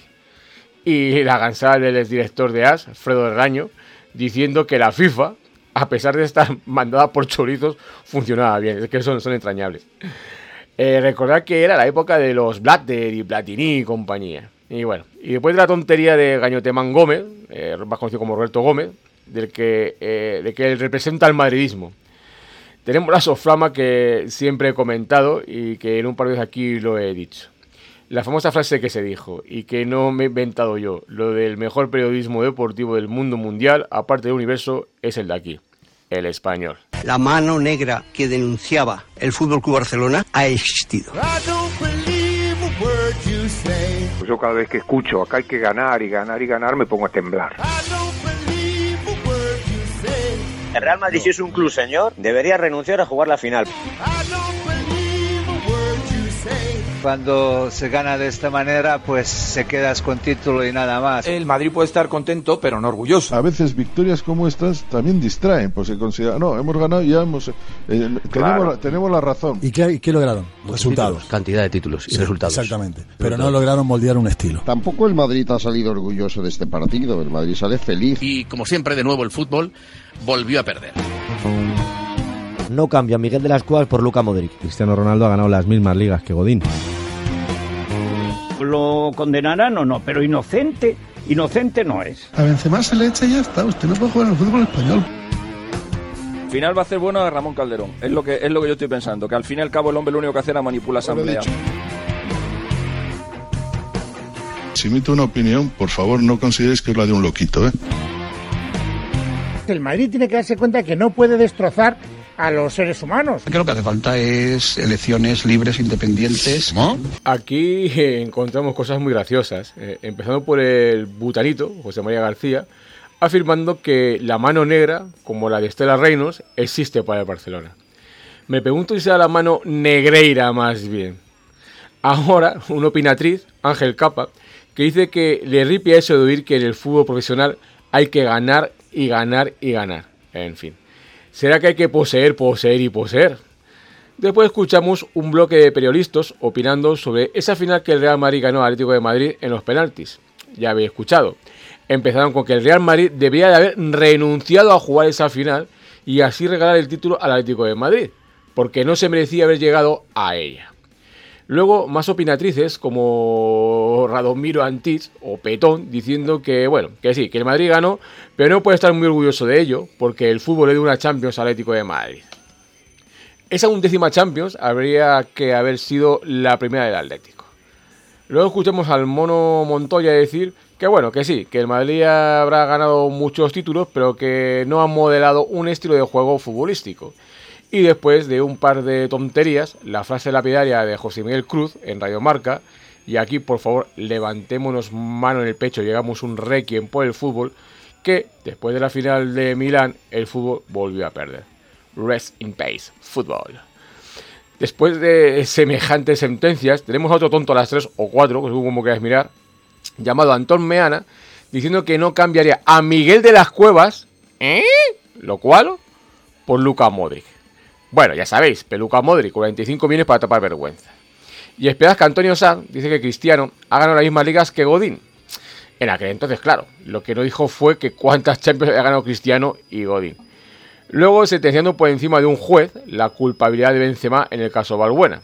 Y la gansada del exdirector de A S, Fredo Herraño, diciendo que la FIFA, a pesar de estar mandada por chorizos, funcionaba bien. Es que son, son entrañables. Eh, recordad que era la época de los Blatter y Platini y compañía. Y bueno, y después de la tontería de Gañotemán Gómez, eh, más conocido como Roberto Gómez, del que, eh, de que él representa al madridismo. Tenemos la soflama que siempre he comentado y que en un par de veces aquí lo he dicho. La famosa frase que se dijo, y que no me he inventado yo, lo del mejor periodismo deportivo del mundo mundial, aparte del universo, es el de aquí, el español. La mano negra que denunciaba el F C Barcelona ha existido. Pues yo cada vez que escucho acá hay que ganar y ganar y ganar me pongo a temblar. El Real Madrid, si es un club señor, debería renunciar a jugar la final. Cuando se gana de esta manera, pues se quedas con título y nada más. El Madrid puede estar contento, pero no orgulloso. A veces victorias como estas también distraen, pues se considera, no, hemos ganado y ya hemos, eh, claro. tenemos, la, tenemos la razón. ¿Y qué, qué lograron? Resultados. Títulos, cantidad de títulos y sí, resultados. Exactamente, pero no lograron moldear un estilo. Tampoco el Madrid ha salido orgulloso de este partido, el Madrid sale feliz. Y como siempre, de nuevo el fútbol volvió a perder. No cambia Miguel de las Cuevas por Luka Modric. Cristiano Ronaldo ha ganado las mismas ligas que Godín. ¿Lo condenarán o no? Pero inocente, inocente no es. A Benzema se le echa y ya está. Usted no puede jugar en el fútbol español. Al final va a hacer bueno a Ramón Calderón. Es lo que es lo que yo estoy pensando. Que al fin y al cabo el hombre lo único que hace era manipular la asamblea. Si emito una opinión, por favor no consideréis que es la de un loquito, ¿eh? El Madrid tiene que darse cuenta de que no puede destrozar a los seres humanos. Creo que hace falta es elecciones libres, independientes. ¿No? Aquí eh, encontramos cosas muy graciosas, eh, empezando por el butanito, José María García, afirmando que la mano negra, como la de Estela Reinos, existe para el Barcelona. Me pregunto si será la mano negreira más bien. Ahora, una opinatriz, Ángel Capa, que dice que le ripia eso de oír que en el fútbol profesional hay que ganar y ganar y ganar. En fin. ¿Será que hay que poseer, poseer y poseer? Después escuchamos un bloque de periodistas opinando sobre esa final que el Real Madrid ganó al Atlético de Madrid en los penaltis. Ya habéis escuchado. Empezaron con que el Real Madrid debía de haber renunciado a jugar esa final y así regalar el título al Atlético de Madrid, porque no se merecía haber llegado a ella. Luego, más opinatrices como Radomiro Antich o Petón diciendo que, bueno, que sí, que el Madrid ganó, pero no puede estar muy orgulloso de ello, porque el fútbol le dio una Champions al Atlético de Madrid. Esa undécima Champions habría que haber sido la primera del Atlético. Luego escuchamos al Mono Montoya decir que, bueno, que sí, que el Madrid habrá ganado muchos títulos, pero que no ha modelado un estilo de juego futbolístico. Y después de un par de tonterías, la frase lapidaria de José Miguel Cruz en Radio Marca, y aquí por favor levantémonos mano en el pecho, llegamos un requiem por el fútbol, que después de la final de Milán, el fútbol volvió a perder. Rest in peace, fútbol. Después de semejantes sentencias, tenemos a otro tonto a las tres o cuatro, que según como queráis mirar, llamado Antón Meana, diciendo que no cambiaría a Miguel de las Cuevas, ¿eh? Lo cual, por Luka Modric. Bueno, ya sabéis, Peluca Modric, cuarenta y cinco millones para tapar vergüenza. Y esperad que Antonio Sanz dice que Cristiano ha ganado las mismas ligas que Godín. En aquel entonces, claro, lo que no dijo fue que cuántas Champions ha ganado Cristiano y Godín. Luego sentenciando por encima de un juez la culpabilidad de Benzema en el caso Balbuena.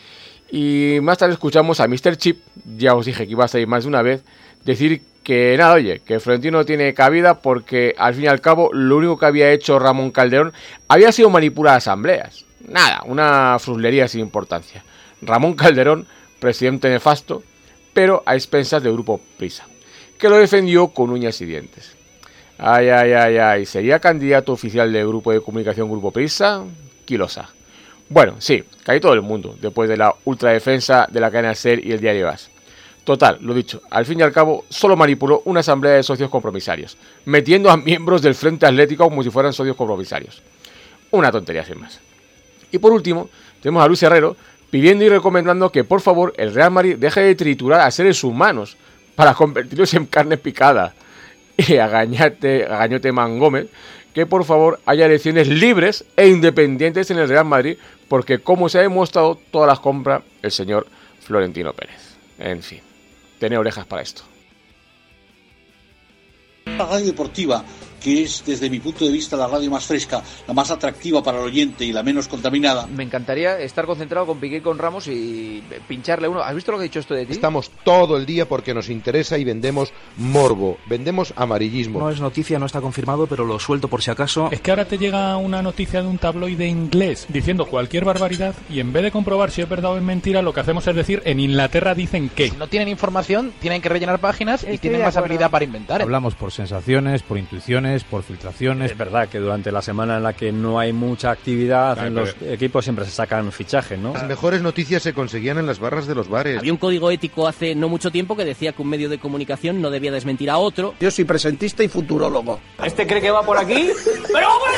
Y más tarde escuchamos a míster Chip, ya os dije que iba a salir más de una vez, decir que nada, oye, que Florentino no tiene cabida porque al fin y al cabo lo único que había hecho Ramón Calderón había sido manipular asambleas. Nada, una fruslería sin importancia. Ramón Calderón, presidente nefasto, pero a expensas del Grupo Prisa, que lo defendió con uñas y dientes. Ay, ay, ay, ay, ¿sería candidato oficial del Grupo de Comunicación Grupo Prisa? Quilosa. Bueno, sí, cae todo el mundo, después de la ultradefensa de la cadena SER y el diario AS. Total, lo dicho, al fin y al cabo solo manipuló una asamblea de socios compromisarios, metiendo a miembros del Frente Atlético como si fueran socios compromisarios. Una tontería sin más. Y por último, tenemos a Luis Herrero pidiendo y recomendando que por favor el Real Madrid deje de triturar a seres humanos para convertirlos en carne picada. Y a Gañate, a Gañote Mangómez que por favor haya elecciones libres e independientes en el Real Madrid, porque como se ha demostrado, todas las compra el señor Florentino Pérez. En fin. Tener orejas para esto. La radio deportiva que es desde mi punto de vista la radio más fresca, la más atractiva para el oyente y la menos contaminada. Me encantaría estar concentrado con Piqué y con Ramos y pincharle uno. ¿Has visto lo que ha dicho esto de ti? Estamos todo el día porque nos interesa y vendemos morbo, vendemos amarillismo. No es noticia, no está confirmado, pero lo suelto por si acaso. Es que ahora te llega una noticia de un tabloide inglés diciendo cualquier barbaridad y en vez de comprobar si es verdad o es mentira, lo que hacemos es decir, en Inglaterra dicen que. Si no tienen información, tienen que rellenar páginas y tienen más habilidad para inventar. Hablamos por sensaciones, por intuiciones, por filtraciones. Es verdad que durante la semana en la que no hay mucha actividad claro, en los pero... equipos siempre se sacan fichajes, ¿no? Las mejores noticias se conseguían en las barras de los bares. Había un código ético hace no mucho tiempo que decía que un medio de comunicación no debía desmentir a otro. Yo soy presentista y futurólogo. ¿Este cree que va por aquí? ¡Pero va por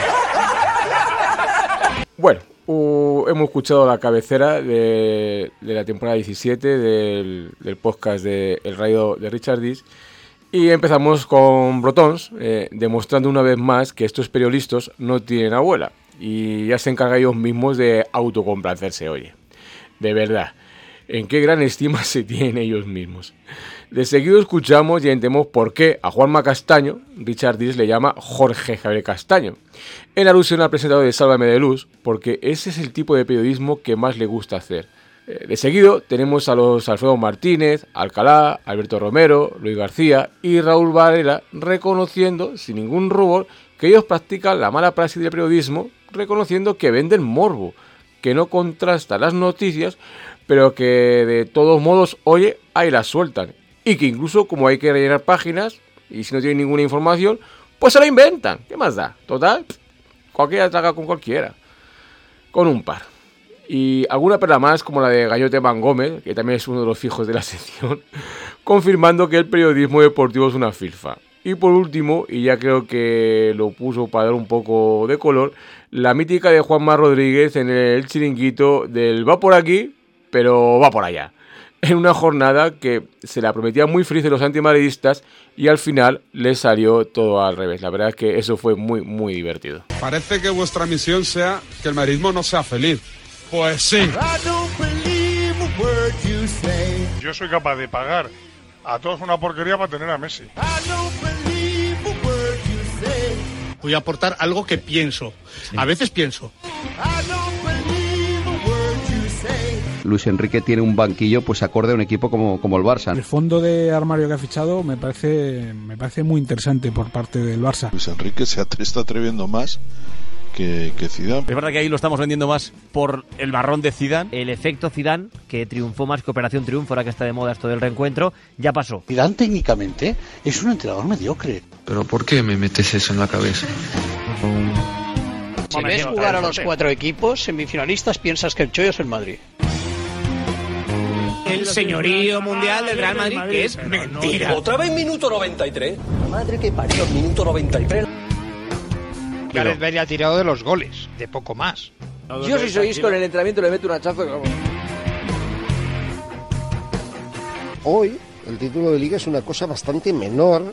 allá! Bueno, uh, hemos escuchado la cabecera de, de la temporada diecisiete del, del podcast de El Radio de Richard Dis. Y empezamos con Brotons, eh, demostrando una vez más que estos periodistas no tienen abuela. Y ya se encargan ellos mismos de autocomplacerse, oye. De verdad, ¿en qué gran estima se tienen ellos mismos? De seguido escuchamos y entendemos por qué a Juanma Castaño, Richard Dis le llama Jorge Javier Castaño, en alusión al presentador de Sálvame de Luz, porque ese es el tipo de periodismo que más le gusta hacer. De seguido tenemos a los Alfredo Martínez, Alcalá, Alberto Romero, Luis García y Raúl Varela reconociendo sin ningún rubor que ellos practican la mala praxis del periodismo, reconociendo que venden morbo, que no contrastan las noticias, pero que de todos modos, oye, ahí las sueltan. Y que incluso como hay que rellenar páginas y si no tienen ninguna información, pues se la inventan. ¿Qué más da? Total, cualquiera traga con cualquiera. Con un par. Y alguna perla más, como la de Gallote Van Gómez, que también es uno de los fijos de la sección, confirmando que el periodismo deportivo es una filfa. Y por último, y ya creo que lo puso para dar un poco de color, la mítica de Juanma Rodríguez en el chiringuito del va por aquí, pero va por allá. En una jornada que se la prometía muy feliz de los antimadridistas y al final les salió todo al revés. La verdad es que eso fue muy, muy divertido. Parece que vuestra misión sea que el madridismo no sea feliz. Pues sí. Yo soy capaz de pagar a todos una porquería para tener a Messi. Voy a aportar algo que pienso. Sí. A veces pienso. Luis Enrique tiene un banquillo pues acorde a un equipo como, como el Barça. El fondo de armario que ha fichado me parece me parece muy interesante por parte del Barça. Luis Enrique se está atreviendo más que, que Zidane. Es verdad que ahí lo estamos vendiendo más por el marrón de Zidane. El efecto Zidane, que triunfó más que Operación Triunfo, ahora que está de moda esto del reencuentro, ya pasó. Zidane técnicamente es un entrenador mediocre. ¿Pero por qué me metes eso en la cabeza? Si ves jugar a los cuatro equipos semifinalistas, piensas que el chollo es el Madrid. El señorío mundial del Real Madrid, que es mentira. Otra vez minuto noventa y tres. Madre que parió, minuto noventa y tres. Gareth Bale ha tirado de los goles, de poco más. Yo si soy Isco en el entrenamiento le meto un hachazo. Hoy el título de Liga es una cosa bastante menor.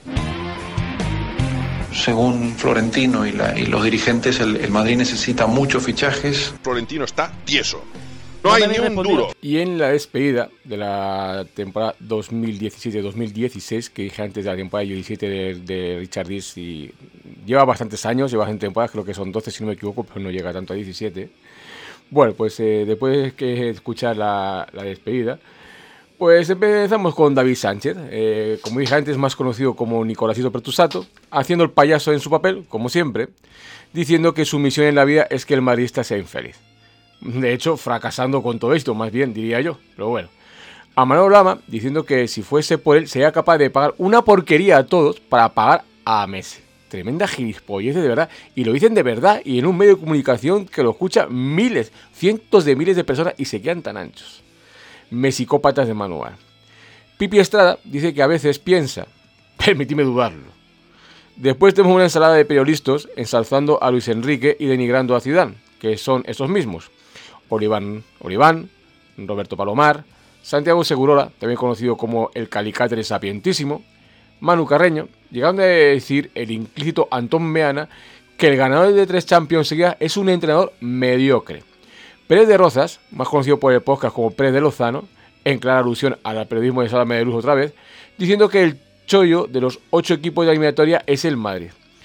Según Florentino y, la, y los dirigentes, el, el Madrid necesita muchos fichajes. Florentino está tieso. No hay ni un duro. Y en la despedida de la temporada dos mil diecisiete dos mil dieciséis, que dije antes de la temporada diecisiete de, de Richard Dis, y lleva bastantes años, lleva bastantes temporadas, creo que son doce si no me equivoco, pero no llega tanto a diecisiete. Bueno, pues eh, después de escuchar la, la despedida, pues empezamos con David Sánchez, eh, como dije antes, más conocido como Nicolásito Pertusato, haciendo el payaso en su papel, como siempre, diciendo que su misión en la vida es que el madridista sea infeliz. De hecho, fracasando con todo esto, más bien, diría yo. Pero bueno. A Manolo Lama, diciendo que si fuese por él, sería capaz de pagar una porquería a todos para pagar a Messi. Tremenda gilipollez, de verdad. Y lo dicen de verdad y en un medio de comunicación que lo escucha miles, cientos de miles de personas y se quedan tan anchos. Mesicópatas de manual. Pipi Estrada dice que a veces piensa, permitidme dudarlo. Después tenemos una ensalada de periodistas ensalzando a Luis Enrique y denigrando a Zidane, que son estos mismos. Oliván, Oliván, Roberto Palomar, Santiago Segurola, también conocido como el Calicátere Sapientísimo, Manu Carreño, llegando a decir el implícito Antón Meana que el ganador de tres Champions seguidas es un entrenador mediocre. Pérez de Rozas, más conocido por el podcast como Pérez de Lozano, en clara alusión al periodismo de Sálvame de Luz otra vez, diciendo que el chollo de los ocho equipos de la eliminatoria es el Madrid.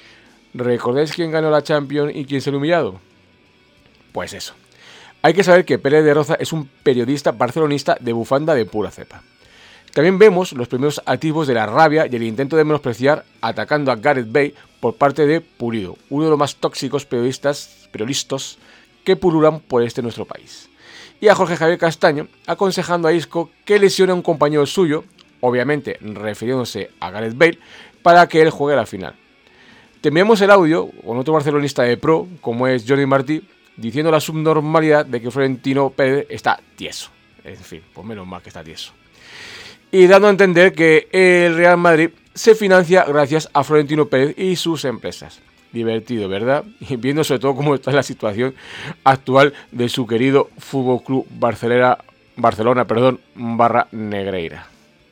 ¿Recordáis quién ganó la Champions y quién se lo humillado? Pues eso. Hay que saber que Pérez de Roza es un periodista barcelonista de bufanda de pura cepa. También vemos los primeros atisbos de la rabia y el intento de menospreciar atacando a Gareth Bale por parte de Pulido, uno de los más tóxicos periodistas, periodistas que pululan por este nuestro país. Y a Jorge Javier Castaño aconsejando a Isco que lesione a un compañero suyo, obviamente refiriéndose a Gareth Bale, para que él juegue a la final. Tenemos el audio con otro barcelonista de pro, como es Jordi Martí, diciendo la subnormalidad de que Florentino Pérez está tieso. En fin, pues menos mal que está tieso. Y dando a entender que el Real Madrid se financia gracias a Florentino Pérez y sus empresas. Divertido, ¿verdad? Y viendo sobre todo cómo está la situación actual de su querido Fútbol Club Barcelona, Barcelona, perdón, barra Negreira.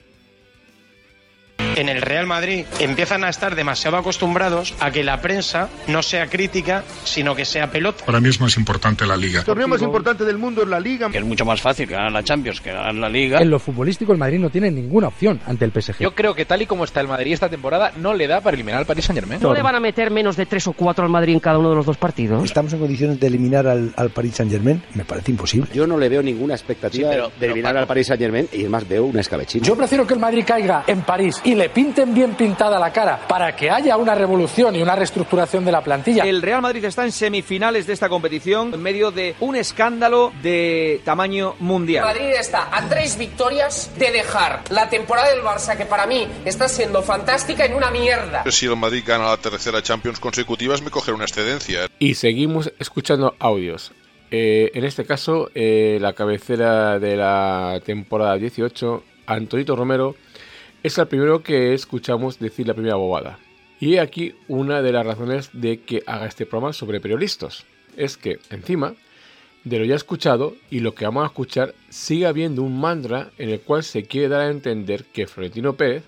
En el Real Madrid empiezan a estar demasiado acostumbrados a que la prensa no sea crítica, sino que sea pelota. Para mí es más importante la Liga. El torneo más importante del mundo es la Liga. Que es mucho más fácil ganar la Champions que ganar la Liga. En lo futbolístico el Madrid no tiene ninguna opción ante el P S G. Yo creo que tal y como está el Madrid esta temporada no le da para eliminar al Paris Saint-Germain. ¿No le van a meter menos de tres o cuatro al Madrid en cada uno de los dos partidos? ¿Estamos en condiciones de eliminar al, al Paris Saint-Germain? Me parece imposible. Yo no le veo ninguna expectativa sí, pero, de pero, eliminar pero, al Paris Saint-Germain y además veo una escabechina. Yo prefiero que el Madrid caiga en París y le pinten bien pintada la cara para que haya una revolución y una reestructuración de la plantilla. El Real Madrid está en semifinales de esta competición en medio de un escándalo de tamaño mundial. El Madrid está a tres victorias de dejar la temporada del Barça, que para mí está siendo fantástica, en una mierda. Si el Madrid gana la tercera Champions consecutivas me cogerá una excedencia. Y seguimos escuchando audios. Eh, en este caso, eh, la cabecera de la temporada dieciocho, Antonito Romero, es el primero que escuchamos decir la primera bobada. Y aquí una de las razones de que haga este programa sobre periodistas. Es que, encima de lo ya escuchado y lo que vamos a escuchar, sigue habiendo un mantra en el cual se quiere dar a entender que Florentino Pérez,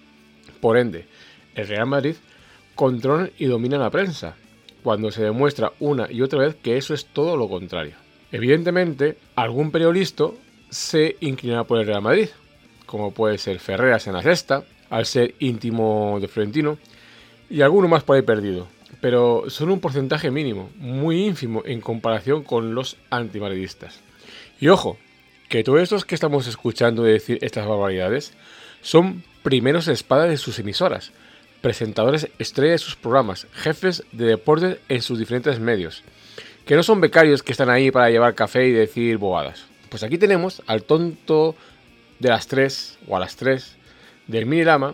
por ende, el Real Madrid, controlan y dominan la prensa, cuando se demuestra una y otra vez que eso es todo lo contrario. Evidentemente, algún periodista se inclinará por el Real Madrid, como puede ser Ferreras en la sexta, al ser íntimo de Florentino, y alguno más por ahí perdido, pero son un porcentaje mínimo, muy ínfimo en comparación con los antimadridistas. Y ojo, que todos estos que estamos escuchando decir estas barbaridades son primeros espadas de sus emisoras, presentadores estrella de sus programas, jefes de deportes en sus diferentes medios, que no son becarios que están ahí para llevar café y decir bobadas. Pues aquí tenemos al tonto de las tres, o a las tres, del Mini Lama,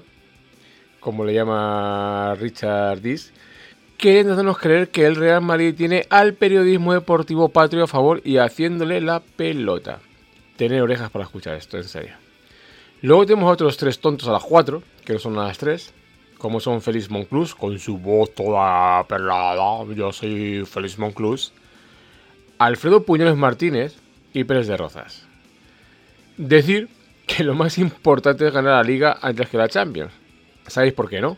como le llama Richard Dis, queriendo hacernos creer que el Real Madrid tiene al periodismo deportivo patrio a favor y haciéndole la pelota. Tener orejas para escuchar esto, en serio. Luego tenemos a otros tres tontos a las cuatro, que no son a las tres, como son Félix Monclús, con su voz toda perlada, yo soy Félix Monclús, Alfredo Puñones Martínez y Pérez de Rozas. Decir que lo más importante es ganar la Liga antes que la Champions. ¿Sabéis por qué no?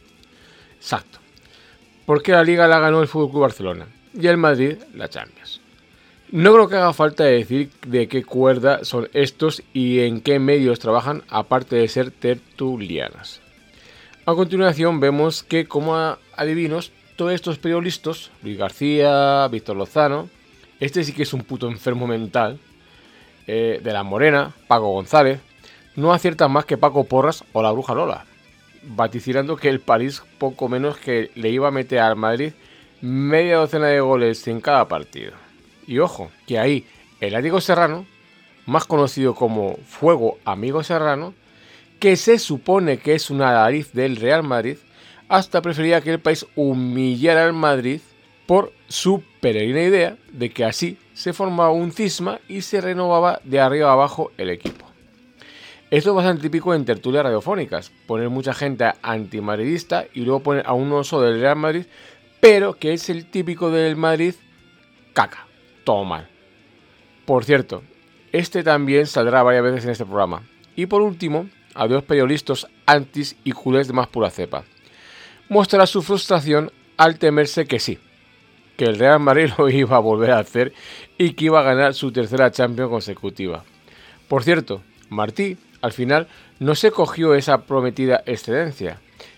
Exacto. Porque la Liga la ganó el F C Barcelona y el Madrid la Champions. No creo que haga falta decir de qué cuerda son estos y en qué medios trabajan, aparte de ser tertulianas. A continuación vemos que, como adivinos, todos estos periodistas, Luis García, Víctor Lozano, este sí que es un puto enfermo mental, eh, de la Morena, Paco González, no aciertan más que Paco Porras o la Bruja Lola, vaticinando que el París poco menos que le iba a meter al Madrid media docena de goles en cada partido. Y ojo, que ahí el Amigo Serrano, más conocido como Fuego Amigo Serrano, que se supone que es una nariz del Real Madrid, hasta prefería que el país humillara al Madrid por su peregrina idea de que así se formaba un cisma y se renovaba de arriba a abajo el equipo. Esto es bastante típico en tertulias radiofónicas, poner mucha gente antimadridista y luego poner a un oso del Real Madrid, pero que es el típico del Madrid caca, todo mal. Por cierto, este también saldrá varias veces en este programa. Y por último, a dos periodistas antis y culés de más pura cepa. Mostrará su frustración al temerse que sí, que el Real Madrid lo iba a volver a hacer y que iba a ganar su tercera Champions consecutiva. Por cierto, Martí al final no se cogió esa prometida excedencia,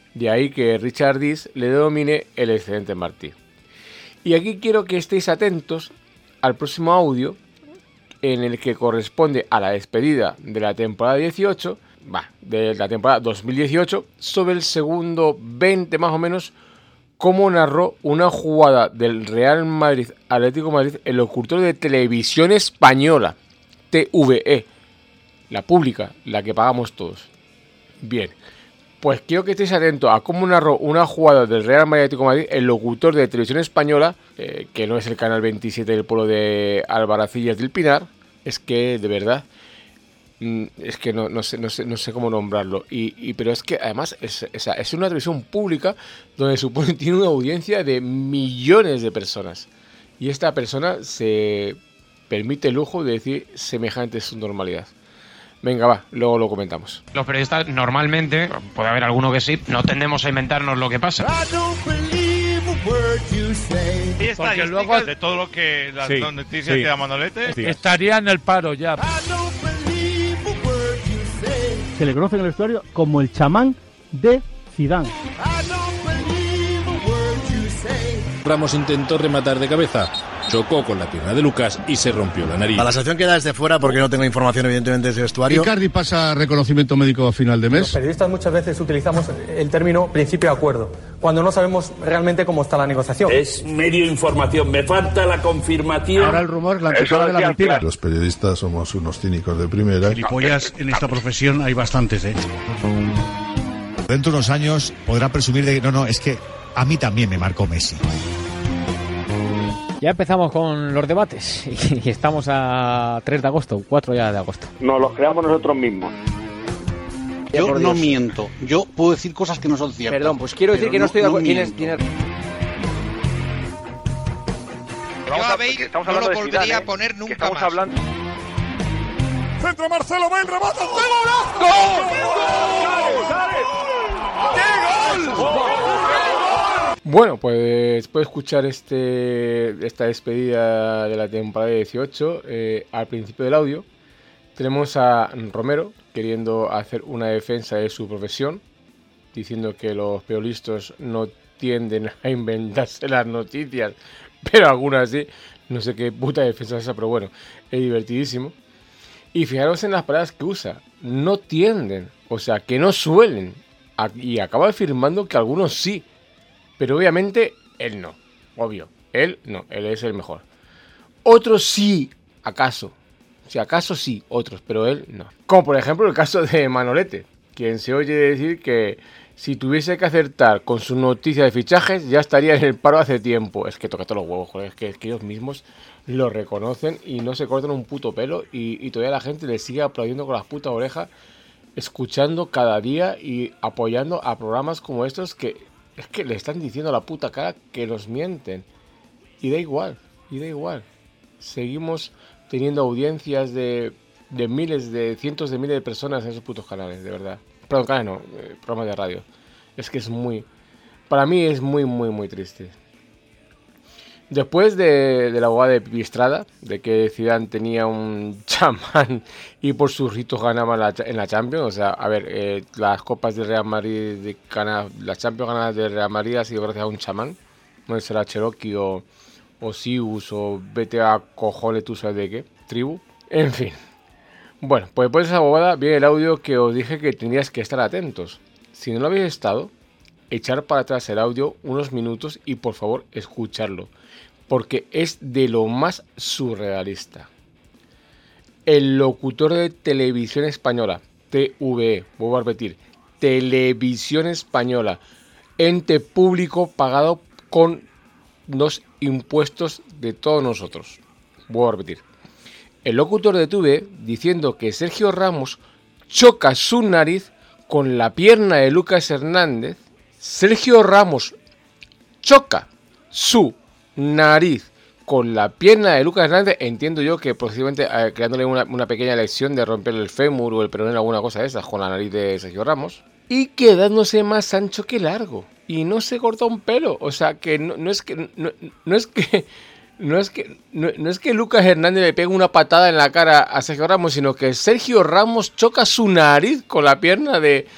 De ahí que Richard Dis le denomine el excelente Martí. Y aquí quiero que estéis atentos al próximo audio, en el que corresponde a la despedida de la temporada dieciocho, va, de la temporada dos mil dieciocho, sobre el segundo veinte más o menos, cómo narró una jugada del Real Madrid Atlético Madrid el locutor de Televisión Española, T V E, la pública, la que pagamos todos. Bien, pues quiero que estéis atentos a cómo narró una jugada del Real Madrid Atlético Madrid el locutor de Televisión Española, eh, que no es el canal veintisiete del pueblo de Albaracillas del Pinar. Es que, de verdad, es que no, no, sé, no, sé, no sé cómo nombrarlo. Y, y, pero es que además es, es, es una televisión pública donde supone tiene una audiencia de millones de personas. Y esta persona se permite el lujo de decir semejante subnormalidad. Venga, va, luego lo comentamos. Los periodistas normalmente, puede haber alguno que sí, no tendemos a inventarnos lo que pasa. Porque luego de todo lo que las sí, noticias sí. que da Manolete sí. estaría en el paro ya. Se le conoce en el vestuario como el chamán de Zidane. Ramos intentó rematar de cabeza, chocó con la pierna de Lucas y se rompió la nariz. A la sanción queda desde fuera porque no tengo información evidentemente de ese vestuario. Icardi pasa reconocimiento médico a final de mes. Los periodistas muchas veces utilizamos el término principio de acuerdo, cuando no sabemos realmente cómo está la negociación. Es medio información, me falta la confirmación. Ahora el rumor, la antesala de la mentira. Los periodistas somos unos cínicos de primera. Gilipollas en esta profesión hay bastantes, ¿eh? Dentro de unos años podrá presumir de que no, no, es que a mí también me marcó Messi. Ya empezamos con los debates y estamos a tres de agosto, cuatro ya de agosto. Nos los creamos nosotros mismos. Yo no miento, yo puedo decir cosas que no son ciertas. Perdón, pues quiero decir que no, no estoy de acuerdo. No ¿Tienes, tienes... Yo a Bale no lo volvería Zidane, a poner nunca estamos más. Hablando... Centro Marcelo Bale, remata, ¡gol! ¡Gol! ¡Qué gol! ¡Qué gol! Bueno, pues después de escuchar este, esta despedida de la temporada dieciocho, eh, al principio del audio tenemos a Romero queriendo hacer una defensa de su profesión, diciendo que los periodistas no tienden a inventarse las noticias, pero algunas sí. No sé qué puta defensa es esa, pero bueno, es divertidísimo. Y fijaros en las palabras que usa, no tienden, o sea, que no suelen, y acaba afirmando que algunos sí. Pero obviamente él no, obvio, él no, él es el mejor. Otros sí, acaso, si acaso sí, otros, pero él no. Como por ejemplo el caso de Manolete, quien se oye decir que si tuviese que acertar con su noticia de fichajes ya estaría en el paro hace tiempo. Es que toca todos los huevos, joder, es que, es que ellos mismos lo reconocen y no se cortan un puto pelo y, y todavía la gente le sigue aplaudiendo con las putas orejas, escuchando cada día y apoyando a programas como estos que... Es que le están diciendo a la puta cara que nos mienten. Y da igual, y da igual. Seguimos teniendo audiencias de, de miles, de cientos de miles de personas en esos putos canales, de verdad. Perdón, canales no, eh, programas de radio. Es que es muy... Para mí es muy, muy, muy triste. Después de, de la abogada de Pipistrada, de que Zidane tenía un chamán y por sus ritos ganaba la, en la Champions, o sea, a ver, eh, las copas de Real Madrid, de gana, las Champions ganadas de Real Madrid ha sido gracias a un chamán, no será Cherokee o, o Sius o vete a cojones tú sabes de qué, tribu, en fin. Bueno, pues después de esa abogada viene el audio que os dije que tendrías que estar atentos. Si no lo habéis estado, echar para atrás el audio unos minutos y por favor escucharlo. Porque es de lo más surrealista. El locutor de Televisión Española, T V E, vuelvo a repetir, Televisión Española, ente público pagado con los impuestos de todos nosotros. Vuelvo a repetir. El locutor de T V E diciendo que Sergio Ramos choca su nariz con la pierna de Lucas Hernández. Sergio Ramos choca su nariz con la pierna de Lucas Hernández, entiendo yo que posiblemente eh, creándole una, una pequeña lección de romperle el fémur o el peroné, alguna cosa de esas con la nariz de Sergio Ramos, y quedándose más ancho que largo y no se corta un pelo, o sea que no, no es que no, no es que no es que no, no es que Lucas Hernández le pegue una patada en la cara a Sergio Ramos, sino que Sergio Ramos choca su nariz con la pierna de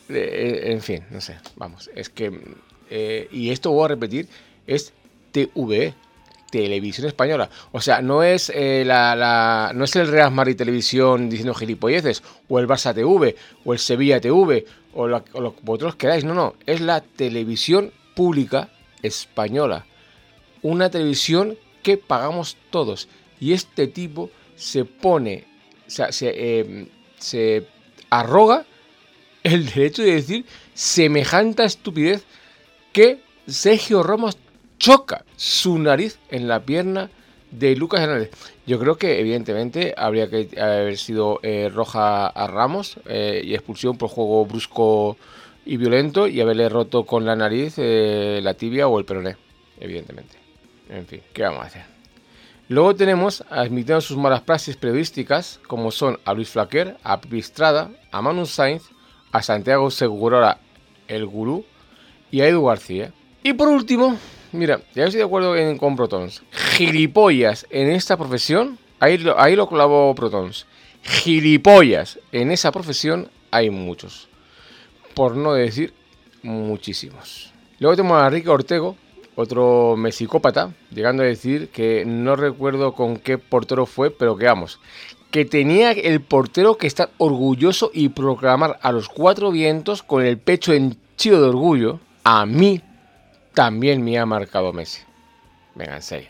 Eh, en fin, no sé, vamos, es que... Eh, y esto voy a repetir, es T V E, Televisión Española. O sea, no es, eh, la, la, no es el Real Madrid Televisión diciendo gilipolleces, o el Barça T V, o el Sevilla T V, o lo, o lo que vosotros queráis. No, no, es la televisión pública española. Una televisión que pagamos todos. Y este tipo se pone, o sea, se, eh, se arroga el derecho de decir semejante estupidez que Sergio Ramos choca su nariz en la pierna de Lucas Hernández. Yo creo que evidentemente habría que haber sido eh, roja a Ramos eh, y expulsión por juego brusco y violento y haberle roto con la nariz eh, la tibia o el peroné, evidentemente. En fin, ¿qué vamos a hacer? Luego tenemos, admitiendo sus malas praxis periodísticas, como son a Luis Flaquer, a Pipi Estrada, a Manu Sainz, a Santiago Segurora, el gurú, y a Edu García. Y por último, mira, ya estoy de acuerdo en, con Protons. Gilipollas en esta profesión, ahí lo, ahí lo clavó Protons. Gilipollas en esa profesión hay muchos. Por no decir muchísimos. Luego tenemos a Enrique Ortego, otro mesicópata, llegando a decir que no recuerdo con qué portero fue, pero que vamos, que tenía el portero que estar orgulloso y proclamar a los cuatro vientos con el pecho henchido de orgullo. A mí también me ha marcado Messi. Venga, en serio.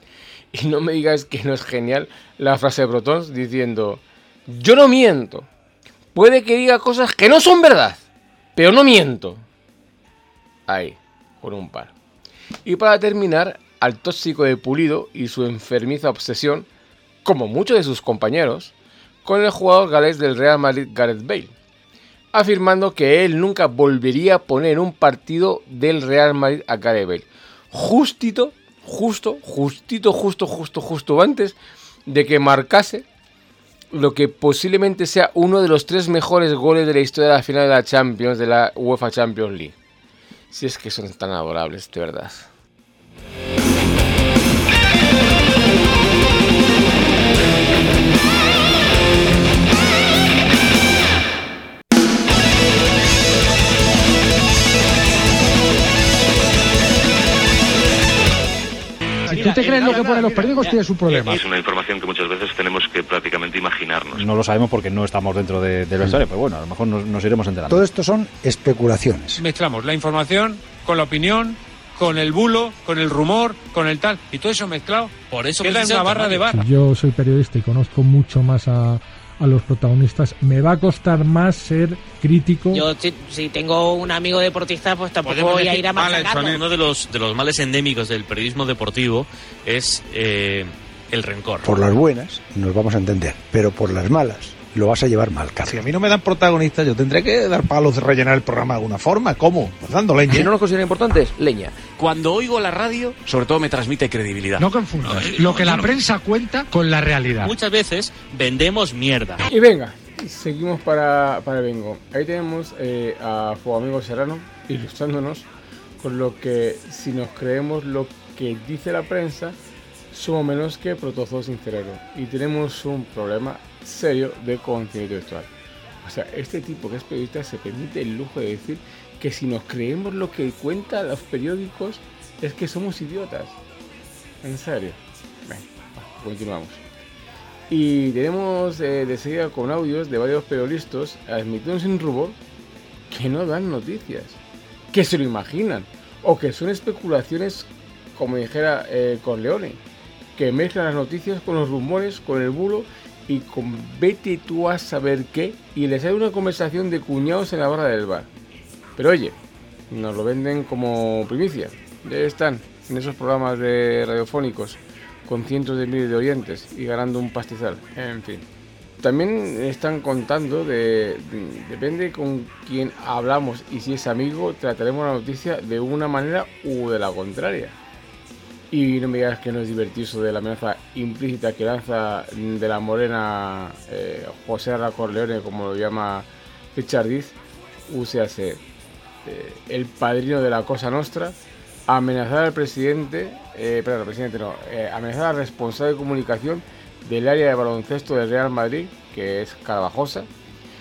Y no me digas que no es genial la frase de Protons diciendo: yo no miento. Puede que diga cosas que no son verdad, pero no miento. Ahí, con un par. Y para terminar, al tóxico de Pulido y su enfermiza obsesión, como muchos de sus compañeros, con el jugador galés del Real Madrid, Gareth Bale, afirmando que él nunca volvería a poner en un partido del Real Madrid a Gareth Bale. Justito, justo, justito, justo, justo, justo antes de que marcase lo que posiblemente sea uno de los tres mejores goles de la historia de la final de la Champions, de la UEFA Champions League. Si es que son tan adorables, de verdad. Si tú te crees lo que ponen los periódicos, tienes un problema. Es una información que muchas veces tenemos que prácticamente imaginarnos. No lo sabemos porque no estamos dentro de, de la historia, pero bueno, a lo mejor nos, nos iremos enterando. Todo esto son especulaciones. Mezclamos la información con la opinión, con el bulo, con el rumor, con el tal, y todo eso mezclado. Por eso queda en una barra de bar. Si yo soy periodista y conozco mucho más a, a los protagonistas, me va a costar más ser crítico. Yo si, si tengo un amigo deportista, pues tampoco voy a ir a machacarlo. Uno de los, de los males endémicos del periodismo deportivo es eh, el rencor. Por las buenas nos vamos a entender, pero por las malas lo vas a llevar mal, casi. Si a mí no me dan protagonistas, yo tendré que dar palos de rellenar el programa de alguna forma. ¿Cómo? Pues dando leña. Si no nos consideran importantes, leña. Cuando oigo la radio, sobre todo me transmite credibilidad. No confundas no, lo que no, la no. prensa cuenta con la realidad. Muchas veces vendemos mierda. Y venga, seguimos para, para el bingo. Ahí tenemos eh, a Fuego Amigo Serrano ilustrándonos con lo que, si nos creemos lo que dice la prensa, somos menos que protozos sin cerebro. Y tenemos un problema serio de conciencia intelectual. O sea, este tipo que es periodista se permite el lujo de decir que si nos creemos lo que cuentan los periódicos es que somos idiotas. En serio. Bueno, continuamos. Y tenemos eh, de seguida con audios de varios periodistas admitiendo sin rubor que no dan noticias, que se lo imaginan o que son especulaciones, como dijera eh, Corleone, que mezclan las noticias con los rumores, con el bulo y con vete tú a saber qué, y les hay una conversación de cuñados en la barra del bar. Pero oye, nos lo venden como primicia. Ya están en esos programas de radiofónicos con cientos de miles de oyentes y ganando un pastizal. En fin. También están contando de, de depende con quién hablamos y si es amigo, trataremos la noticia de una manera u de la contraria. Y no me digas que no es divertido eso de la amenaza implícita que lanza de la morena eh, José Arra Corleone, como lo llama Richardiz, U C A C, eh, el padrino de la Cosa Nostra, amenazar al presidente, eh, perdón, al presidente no, eh, amenazar al responsable de comunicación del área de baloncesto del Real Madrid, que es Carvajosa,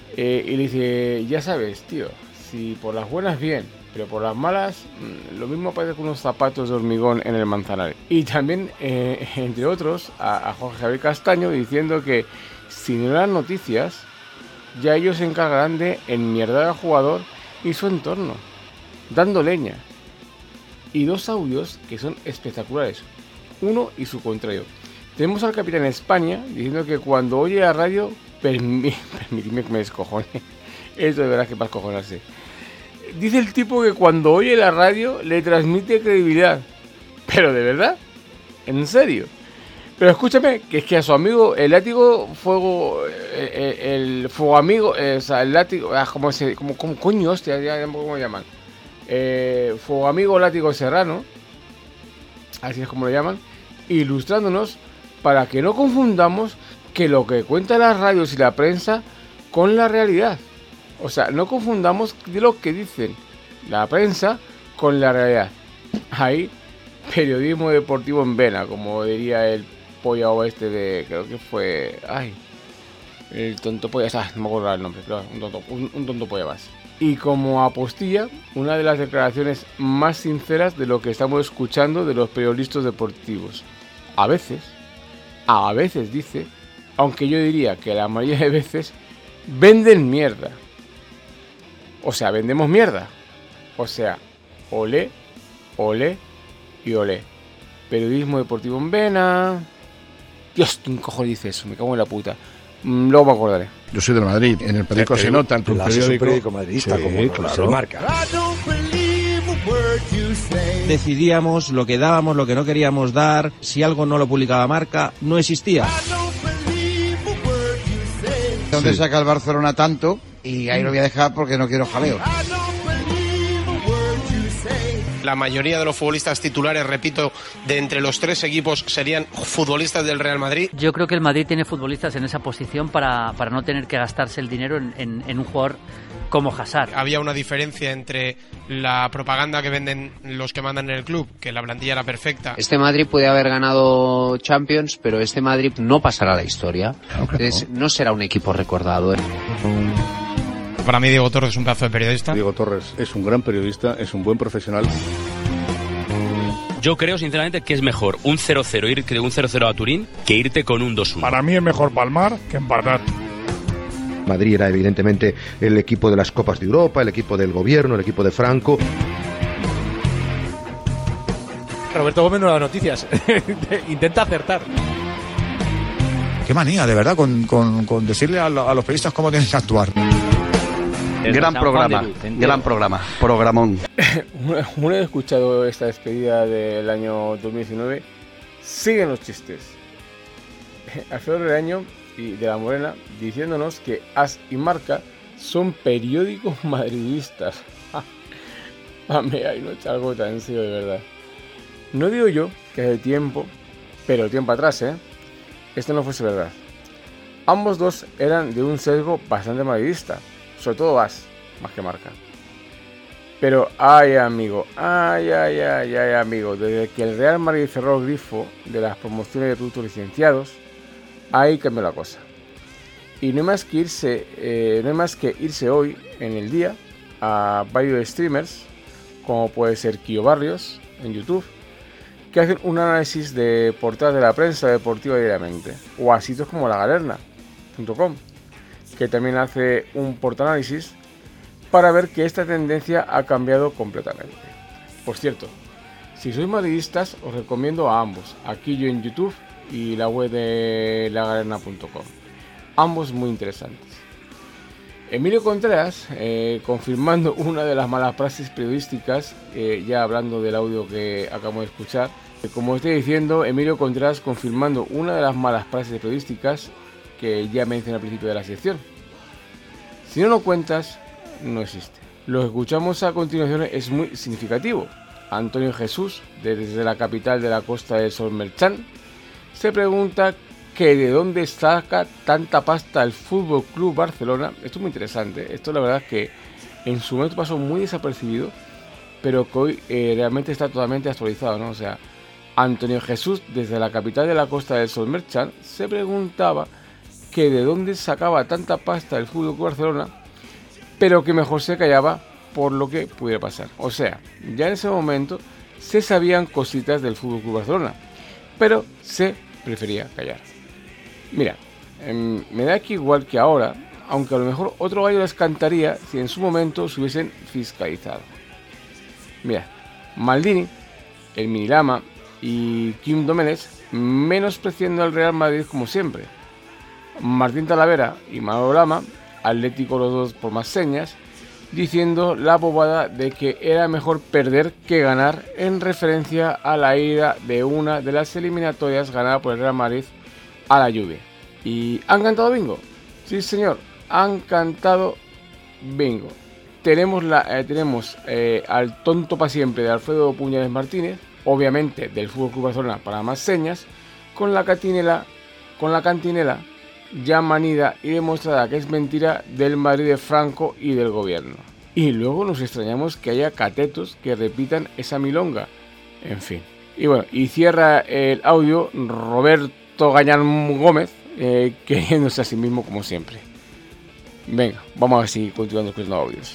Eh, y le dice, ya sabes, tío, si por las buenas bien, pero por las malas, lo mismo parece que unos zapatos de hormigón en el Manzanares. Y también, eh, entre otros, a, a Jorge Javier Castaño diciendo que si no dan noticias, ya ellos se encargarán de enmierdar al jugador y su entorno, dando leña. Y dos audios que son espectaculares, uno y su contrario. Tenemos al capitán España diciendo que cuando oye la radio, permí, permíteme que me descojone, esto de verdad que para descojonarse. Dice el tipo que cuando oye la radio le transmite credibilidad. Pero de verdad, en serio. Pero escúchame, que es que a su amigo, el látigo fuego, el, el fuego amigo, eh, o sea, el látigo, ah, ¿cómo se, cómo, cómo, coño, hostia, ya, ¿cómo lo llaman? Eh, fuego amigo látigo serrano, así es como lo llaman, ilustrándonos para que no confundamos que lo que cuentan las radios y la prensa con la realidad. O sea, no confundamos de lo que dicen la prensa con la realidad. Hay periodismo deportivo en vena, como diría el polla oeste de, creo que fue, ay, el tonto polla, ah, no me acuerdo el nombre, pero un tonto, un, un tonto polla más. Y como apostilla, una de las declaraciones más sinceras de lo que estamos escuchando de los periodistas deportivos. A veces, a veces dice, aunque yo diría que la mayoría de veces venden mierda. O sea, vendemos mierda. O sea, olé, olé y olé. Periodismo deportivo en vena. Dios, ¿quién cojones dice eso? Me cago en la puta. Mm, luego me acordaré. Yo soy del Madrid. En el periódico se nota. En tu periódico, periódico madridista, sí, como claro. Se marca. Decidíamos lo que dábamos, lo que no queríamos dar. Si algo no lo publicaba Marca, no existía. ¿Dónde sí. saca el Barcelona tanto? Y ahí lo voy a dejar porque no quiero jaleo. La mayoría de los futbolistas titulares, repito, de entre los tres equipos serían futbolistas del Real Madrid. Yo creo que el Madrid tiene futbolistas en esa posición para, para no tener que gastarse el dinero en, en, en un jugador como Hazard. Había una diferencia entre la propaganda que venden los que mandan en el club, que la plantilla era perfecta. Este Madrid puede haber ganado Champions, pero este Madrid no pasará a la historia. Entonces, no será un equipo recordado. Para mí Diego Torres es un pedazo de periodista. Diego Torres es un gran periodista, es un buen profesional. Yo creo sinceramente que es mejor un cero cero, ir de un cero cero a Turín, que irte con un dos uno. Para mí es mejor palmar que empatar. Madrid era evidentemente el equipo de las Copas de Europa, el equipo del gobierno, el equipo de Franco. Roberto Gómez no da noticias. Intenta acertar. Qué manía, de verdad, con, con, con decirle a, lo, a los periodistas cómo tienen que actuar. Gran programa, gran programa, programón. Una vez escuchado esta despedida del año dos mil diecinueve, siguen los chistes. Alfredo Reaño y de la Morena diciéndonos que As y Marca son periódicos madridistas. Mami, ay, no echa algo tan serio de verdad. No digo yo que hace tiempo, pero tiempo atrás, ¿eh? Esto no fuese verdad. Ambos dos eran de un sesgo bastante madridista, sobre todo As, más que Marca. Pero, ay amigo, ay, ay, ay, ay amigo, desde que el Real Madrid cerró el grifo de las promociones de productos licenciados, ahí cambió la cosa. Y no hay más que irse, eh, no hay más que irse hoy, en el día, a varios streamers, como puede ser Kio Barrios, en YouTube, que hacen un análisis de portadas de la prensa deportiva diariamente, o a sitios como la galerna punto com, que también hace un portaanálisis para ver que esta tendencia ha cambiado completamente. Por cierto, si sois madridistas, os recomiendo a ambos, aquí yo en YouTube y la web de la galerna punto com, ambos muy interesantes. Emilio Contreras, eh, confirmando una de las malas praxis periodísticas, eh, ya hablando del audio que acabamos de escuchar, eh, como estoy diciendo, Emilio Contreras confirmando una de las malas praxis periodísticas que ya mencioné al principio de la sección. Si no lo cuentas, no existe. Lo que escuchamos a continuación es muy significativo. Antonio Jesús, desde la capital de la Costa del Sol Merchant, se pregunta que de dónde saca tanta pasta el Fútbol Club Barcelona. Esto es muy interesante. Esto la verdad es que en su momento pasó muy desapercibido, pero que hoy eh, realmente está totalmente actualizado, ¿no? O sea, Antonio Jesús, desde la capital de la Costa del Sol Merchant, se preguntaba que que de dónde sacaba tanta pasta el F C Barcelona, pero que mejor se callaba por lo que pudiera pasar. O sea, ya en ese momento se sabían cositas del F C Barcelona, pero se prefería callar. Mira, eh, me da que igual que ahora, aunque a lo mejor otro gallo les cantaría si en su momento se hubiesen fiscalizado. Mira, Maldini, el Minilama y Kim Domenech menospreciando al Real Madrid como siempre. Martín Talavera y Manolo Lama, Atlético los dos por más señas, diciendo la bobada de que era mejor perder que ganar en referencia a la ida de una de las eliminatorias ganada por el Real Madrid a la Juve. ¿Y han cantado bingo? Sí, señor, han cantado bingo. Tenemos, la, eh, tenemos eh, al tonto para siempre de Alfredo Puñales Martínez, obviamente del F C Barcelona para más señas, con la cantinela, con la cantinela ya manida y demostrada que es mentira del Madrid de Franco y del gobierno. Y luego nos extrañamos que haya catetos que repitan esa milonga. En fin. Y bueno, y cierra el audio Roberto Gañán Gómez, eh, queriéndose a sí mismo como siempre. Venga, vamos a ver si continuando con los audios.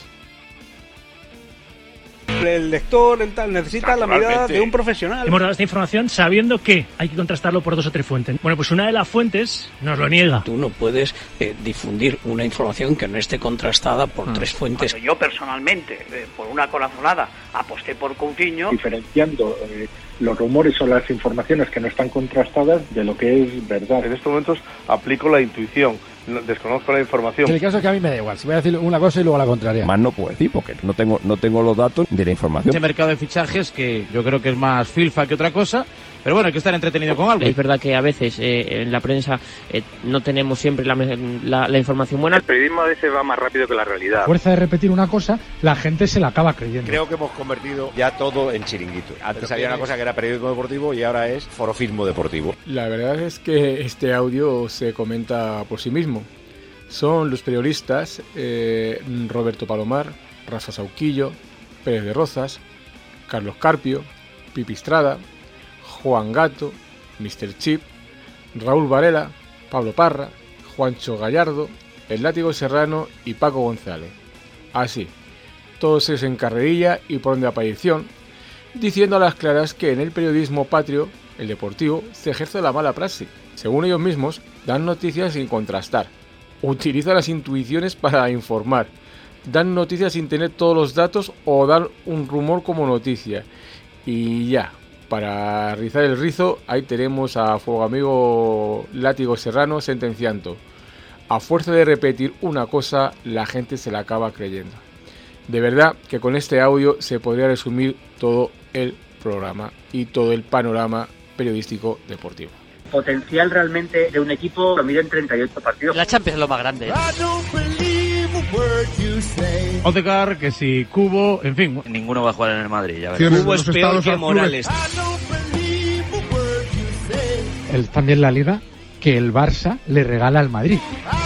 El lector el tal, necesita la mirada de un profesional. Hemos dado esta información sabiendo que hay que contrastarlo por dos o tres fuentes. Bueno, pues una de las fuentes nos lo niega. Tú no puedes eh, difundir una información que no esté contrastada por mm. tres fuentes. Cuando yo personalmente, eh, por una corazonada, aposté por Coutinho. Diferenciando eh, los rumores o las informaciones que no están contrastadas de lo que es verdad. En estos momentos aplico la intuición. No, desconozco la información. En el caso es que a mí me da igual, si voy a decir una cosa y luego la contraria. Más no puedo decir porque no tengo, no tengo los datos de la información. Este mercado de fichajes que yo creo que es más filfa que otra cosa, pero bueno, hay que estar entretenido con algo. Es verdad que a veces eh, en la prensa eh, no tenemos siempre la, la, la información buena. El periodismo a veces va más rápido que la realidad. A fuerza de repetir una cosa, la gente se la acaba creyendo. Creo que hemos convertido ya todo en chiringuito. Antes había una cosa que era periodismo deportivo y ahora es forofismo deportivo. La verdad es que este audio se comenta por sí mismo. Son los periodistas eh, Roberto Palomar, Rafa Sauquillo, Pérez de Rozas, Carlos Carpio, Pipistrada, Juan Gato, mister Chip, Raúl Varela, Pablo Parra, Juancho Gallardo, El Látigo Serrano y Paco González. Así, todos ellos en carrerilla y por donde aparición, diciendo a las claras que en el periodismo patrio, el deportivo, se ejerce la mala praxis. Según ellos mismos, dan noticias sin contrastar. Utilizan las intuiciones para informar, dan noticias sin tener todos los datos o dar un rumor como noticia. Y ya, para rizar el rizo, ahí tenemos a Fuego Amigo Látigo Serrano sentenciando: a fuerza de repetir una cosa, la gente se la acaba creyendo. De verdad que con este audio se podría resumir todo el programa y todo el panorama periodístico deportivo. Potencial realmente de un equipo lo mide en treinta y ocho partidos. La Champions es lo más grande. Odegaard, que si Cubo, en fin. Ninguno va a jugar en el Madrid, ya verás. Cubo es peor que Morales. El, también la Liga que el Barça le regala al Madrid.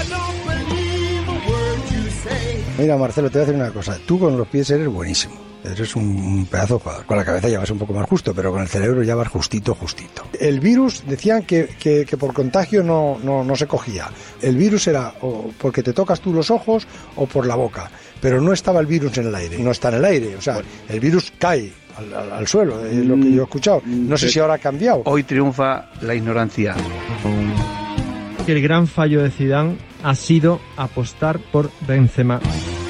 Mira, Marcelo, te voy a decir una cosa. Tú con los pies eres buenísimo. Eres un pedazo de jugador. Con la cabeza ya vas un poco más justo, pero con el cerebro ya vas justito, justito. El virus, decían que, que, que por contagio no, no, no se cogía. El virus era o porque te tocas tú los ojos o por la boca. Pero no estaba el virus en el aire. No está en el aire. O sea, el virus cae al, al, al suelo, es lo que yo he escuchado. No sé si ahora ha cambiado. Hoy triunfa la ignorancia. El gran fallo de Zidane ha sido apostar por Benzema.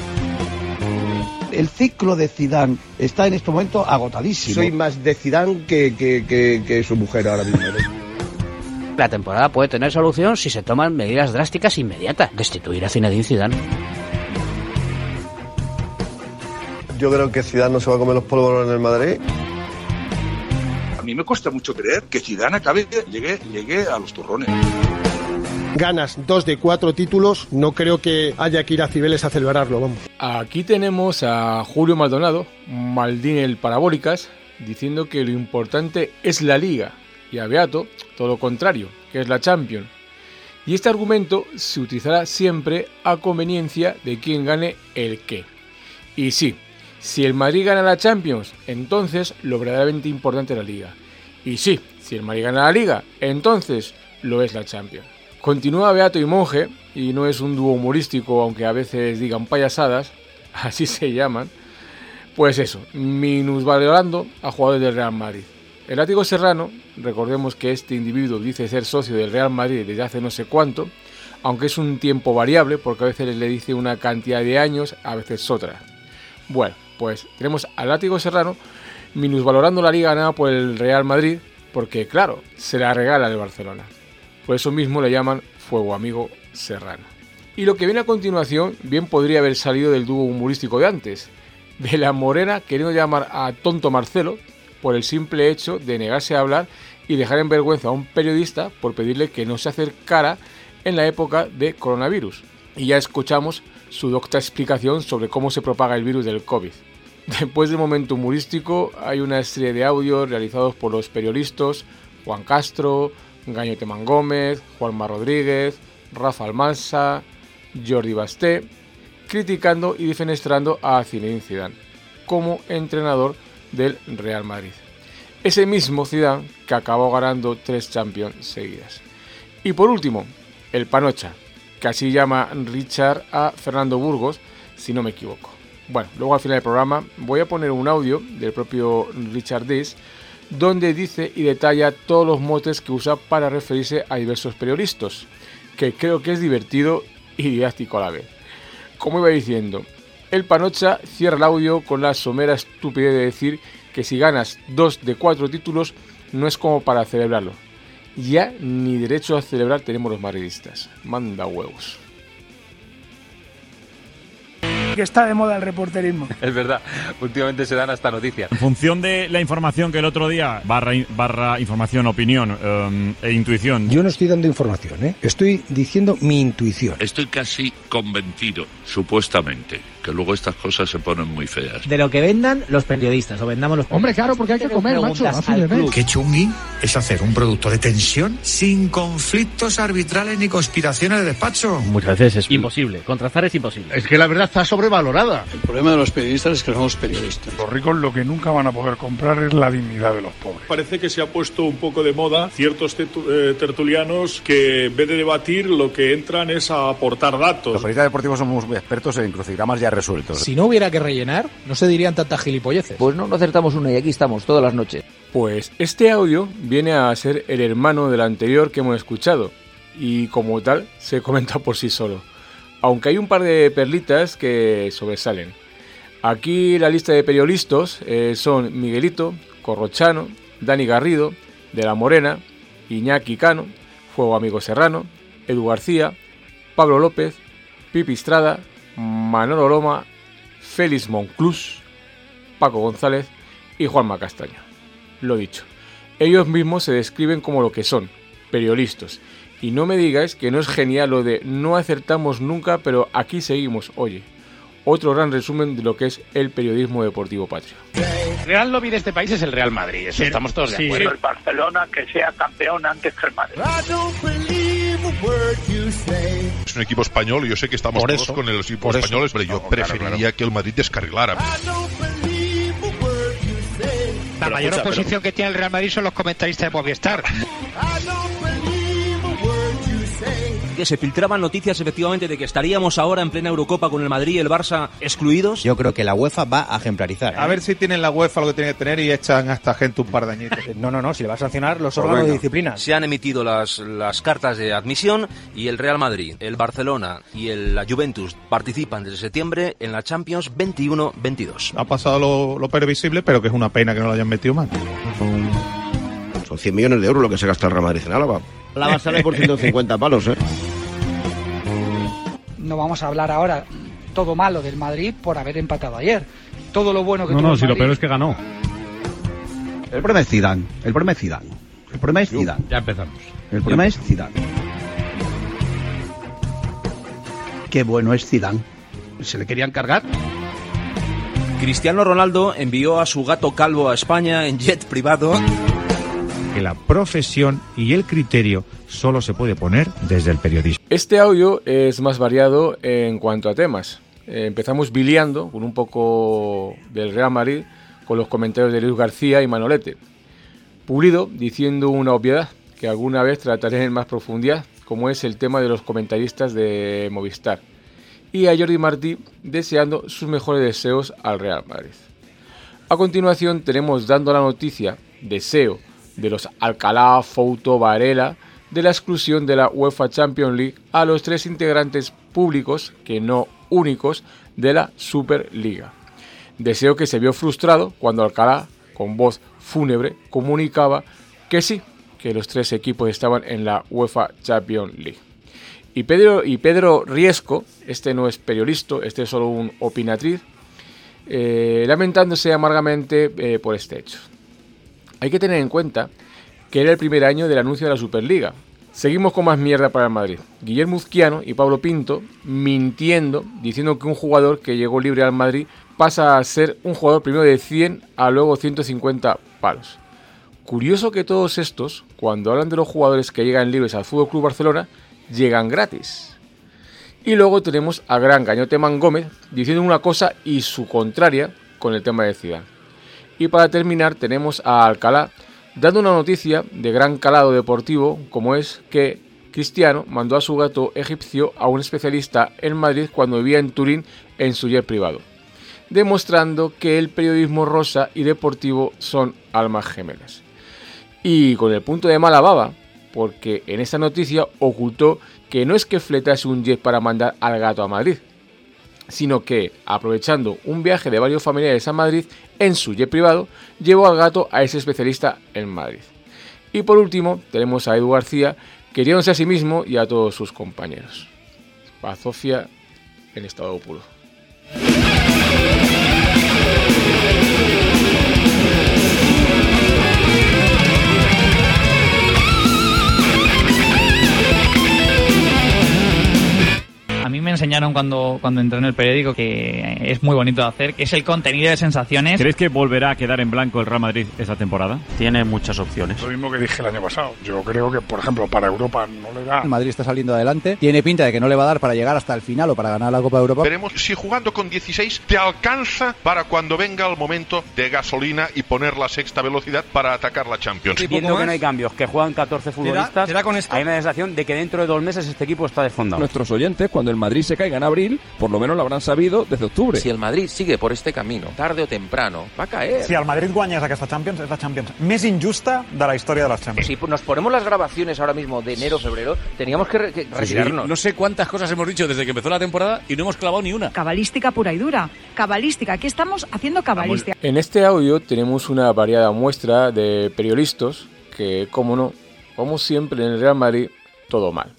El ciclo de Zidane está en este momento agotadísimo. Soy más de Zidane que, que, que, que su mujer ahora mismo. La temporada puede tener solución si se toman medidas drásticas inmediatas. Destituir a Zinedine Zidane. Yo creo que Zidane no se va a comer los polvorones en el Madrid. A mí me cuesta mucho creer que Zidane acabe, llegue, llegue a los turrones. Ganas dos de cuatro títulos, no creo que haya que ir a Cibeles a celebrarlo, vamos. Aquí tenemos a Julio Maldonado, Maldini el Parabólicas, diciendo que lo importante es la Liga, y a Beato todo lo contrario, que es la Champions. Y este argumento se utilizará siempre a conveniencia de quien gane el qué. Y sí, si el Madrid gana la Champions, entonces lo verdaderamente importante es la Liga. Y sí, si el Madrid gana la Liga, entonces lo es la Champions. Continúa Beato y Monje, y no es un dúo humorístico, aunque a veces digan payasadas, así se llaman. Pues eso, minusvalorando a jugadores del Real Madrid. El látigo Serrano, recordemos que este individuo dice ser socio del Real Madrid desde hace no sé cuánto, aunque es un tiempo variable, porque a veces le dice una cantidad de años, a veces otra. Bueno, pues tenemos al látigo Serrano minusvalorando la liga ganada por el Real Madrid, porque claro, se la regala el Barcelona. Por eso mismo le llaman Fuego Amigo Serrano. Y lo que viene a continuación bien podría haber salido del dúo humorístico de antes, de la Morena queriendo llamar a Tonto Marcelo por el simple hecho de negarse a hablar y dejar en vergüenza a un periodista por pedirle que no se acercara en la época de coronavirus. Y ya escuchamos su docta explicación sobre cómo se propaga el virus del COVID. Después del momento humorístico hay una serie de audios realizados por los periodistas Juan Castro, Gaño Temán Gómez, Juanma Rodríguez, Rafa Almansa, Jordi Basté, criticando y defenestrando a Zinedine Zidane como entrenador del Real Madrid. Ese mismo Zidane que acabó ganando tres Champions seguidas. Y por último, el Panocha, que así llama Richard a Fernando Burgos, si no me equivoco. Bueno, luego al final del programa voy a poner un audio del propio Richard Diz, donde dice y detalla todos los motes que usa para referirse a diversos periodistas, que creo que es divertido y didáctico a la vez. Como iba diciendo, el Panocha cierra el audio con la somera estupidez de decir que si ganas dos de cuatro títulos no es como para celebrarlo. Ya ni derecho a celebrar tenemos los madridistas. Manda huevos. Que está de moda el reporterismo. Es verdad, últimamente se dan hasta noticias. En función de la información que el otro día, barra, barra información, opinión um, e intuición. Yo no estoy dando información, ¿eh? Estoy diciendo mi intuición. Estoy casi convencido, supuestamente, que luego estas cosas se ponen muy feas. De lo que vendan los periodistas, o vendamos los periodistas. Hombre, claro, porque hay que comer, macho. Qué chungui es hacer un producto de tensión sin conflictos arbitrales ni conspiraciones de despacho. Muchas veces es imposible, contrastar es imposible. Es que la verdad está sobrevalorada. El problema de los periodistas es que somos periodistas. Los ricos lo que nunca van a poder comprar es la dignidad de los pobres. Parece que se ha puesto un poco de moda ciertos tertulianos que en vez de debatir lo que entran es a aportar datos. Los periodistas deportivos somos expertos en crucigramas ya resueltos. Si no hubiera que rellenar, no se dirían tantas gilipolleces. Pues no, no acertamos una y aquí estamos todas las noches. Pues este audio viene a ser el hermano del anterior que hemos escuchado y como tal se comenta por sí solo. Aunque hay un par de perlitas que sobresalen. Aquí la lista de periodistas eh, son Miguelito, Corrochano, Dani Garrido, De la Morena, Iñaki Cano, Fuego Amigo Serrano, Edu García, Pablo López, Pipi Estrada, Manolo Loma, Félix Monclús, Paco González y Juanma Castaño. Lo dicho, ellos mismos se describen como lo que son, periodistas. Y no me digáis que no es genial lo de no acertamos nunca, pero aquí seguimos. Oye, otro gran resumen de lo que es el periodismo deportivo patrio. El Real lobby de este país es el Real Madrid, eso sí, estamos todos de acuerdo. Sí, el Barcelona que sea campeón antes que el Madrid. Es un equipo español y yo sé que estamos por todos eso, con el equipo español, pero yo no, preferiría claro, claro. que el Madrid descarrilara. La pero mayor escucha, oposición pero... que tiene el Real Madrid son los comentaristas de Movistar. Que se filtraban noticias efectivamente de que estaríamos ahora en plena Eurocopa con el Madrid y el Barça excluidos. Yo creo que la UEFA va a ejemplarizar. A ver si tienen la UEFA lo que tiene que tener y echan a esta gente un par de añitos. No, no, no, si le va a sancionar los órganos de disciplina. Se han emitido las, las cartas de admisión y el Real Madrid, el Barcelona y el, la Juventus participan desde septiembre en la Champions veintiuno veintidós. Ha pasado lo, lo previsible, pero que es una pena que no lo hayan metido mal. Son cien millones de euros lo que se gasta el Real Madrid en Álava. Álava sale por ciento cincuenta palos, ¿eh? No vamos a hablar ahora todo malo del Madrid por haber empatado ayer. Todo lo bueno que no, tuvo no, el si Madrid. lo peor es que ganó. El problema es Zidane. El problema es Zidane. El problema es Zidane. Ya empezamos. El problema es Zidane. Qué bueno es Zidane. ¿Se le querían cargar? Cristiano Ronaldo envió a su gato calvo a España en jet privado. Que la profesión y el criterio solo se puede poner desde el periodismo. Este audio es más variado en cuanto a temas. Eh, empezamos biliando con un poco del Real Madrid con los comentarios de Luis García y Manolete. Pulido diciendo una obviedad que alguna vez trataré en más profundidad como es el tema de los comentaristas de Movistar, y a Jordi Martí deseando sus mejores deseos al Real Madrid. A continuación tenemos dando la noticia, deseo de los Alcalá, Fouto, Varela, de la exclusión de la UEFA Champions League a los tres integrantes públicos, que no únicos, de la Superliga. Deseo que se vio frustrado cuando Alcalá, con voz fúnebre, comunicaba que sí, que los tres equipos estaban en la UEFA Champions League. Y Pedro, y Pedro Riesco, este no es periodista, este es solo un opinatriz, eh, lamentándose amargamente eh, por este hecho. Hay que tener en cuenta que era el primer año del anuncio de la Superliga. Seguimos con más mierda para el Madrid. Guillermo Uzquiano y Pablo Pinto mintiendo, diciendo que un jugador que llegó libre al Madrid pasa a ser un jugador primero de cien a luego ciento cincuenta palos. Curioso que todos estos, cuando hablan de los jugadores que llegan libres al F C Barcelona, llegan gratis. Y luego tenemos a Gran Gañote Gómez diciendo una cosa y su contraria con el tema de Zidane. Y para terminar tenemos a Alcalá dando una noticia de gran calado deportivo, como es que Cristiano mandó a su gato egipcio a un especialista en Madrid cuando vivía en Turín en su jet privado, demostrando que el periodismo rosa y deportivo son almas gemelas. Y con el punto de mala baba, porque en esta noticia ocultó que no es que fletase un jet para mandar al gato a Madrid, sino que, aprovechando un viaje de varios familiares a Madrid en su jet privado, llevó al gato a ese especialista en Madrid. Y por último, tenemos a Edu García, queriéndose a sí mismo y a todos sus compañeros. Bazofia en estado puro. A mí me enseñaron cuando, cuando entré en el periódico que es muy bonito de hacer, que es el contenido de sensaciones. ¿Crees que volverá a quedar en blanco el Real Madrid esta temporada? Tiene muchas opciones. Lo mismo que dije el año pasado. Yo creo que, por ejemplo, para Europa no le da. El Madrid está saliendo adelante. Tiene pinta de que no le va a dar para llegar hasta el final o para ganar la Copa de Europa. Veremos si jugando con dieciséis te alcanza para cuando venga el momento de gasolina y poner la sexta velocidad para atacar la Champions. Viendo que no hay cambios, que juegan catorce futbolistas, ¿Será, será con esto? hay una sensación de que dentro de dos meses este equipo está desfondado. Nuestros oyentes, cuando el Madrid se caiga en abril, por lo menos lo habrán sabido desde octubre. Si el Madrid sigue por este camino, tarde o temprano, va a caer. Si el Madrid guanya aquesta Champions, és la Champions més injusta de la història de les Champions. Si nos ponemos las grabaciones ahora mismo de enero, febrero, teníamos que, re que retirarnos. Sí, no sé cuántas cosas hemos dicho desde que empezó la temporada y no hemos clavado ni una. Cabalística pura y dura. Cabalística. Aquí estamos haciendo cabalística. En este audio tenemos una variada muestra de periodistas que, como no, como siempre en el Real Madrid, todo mal.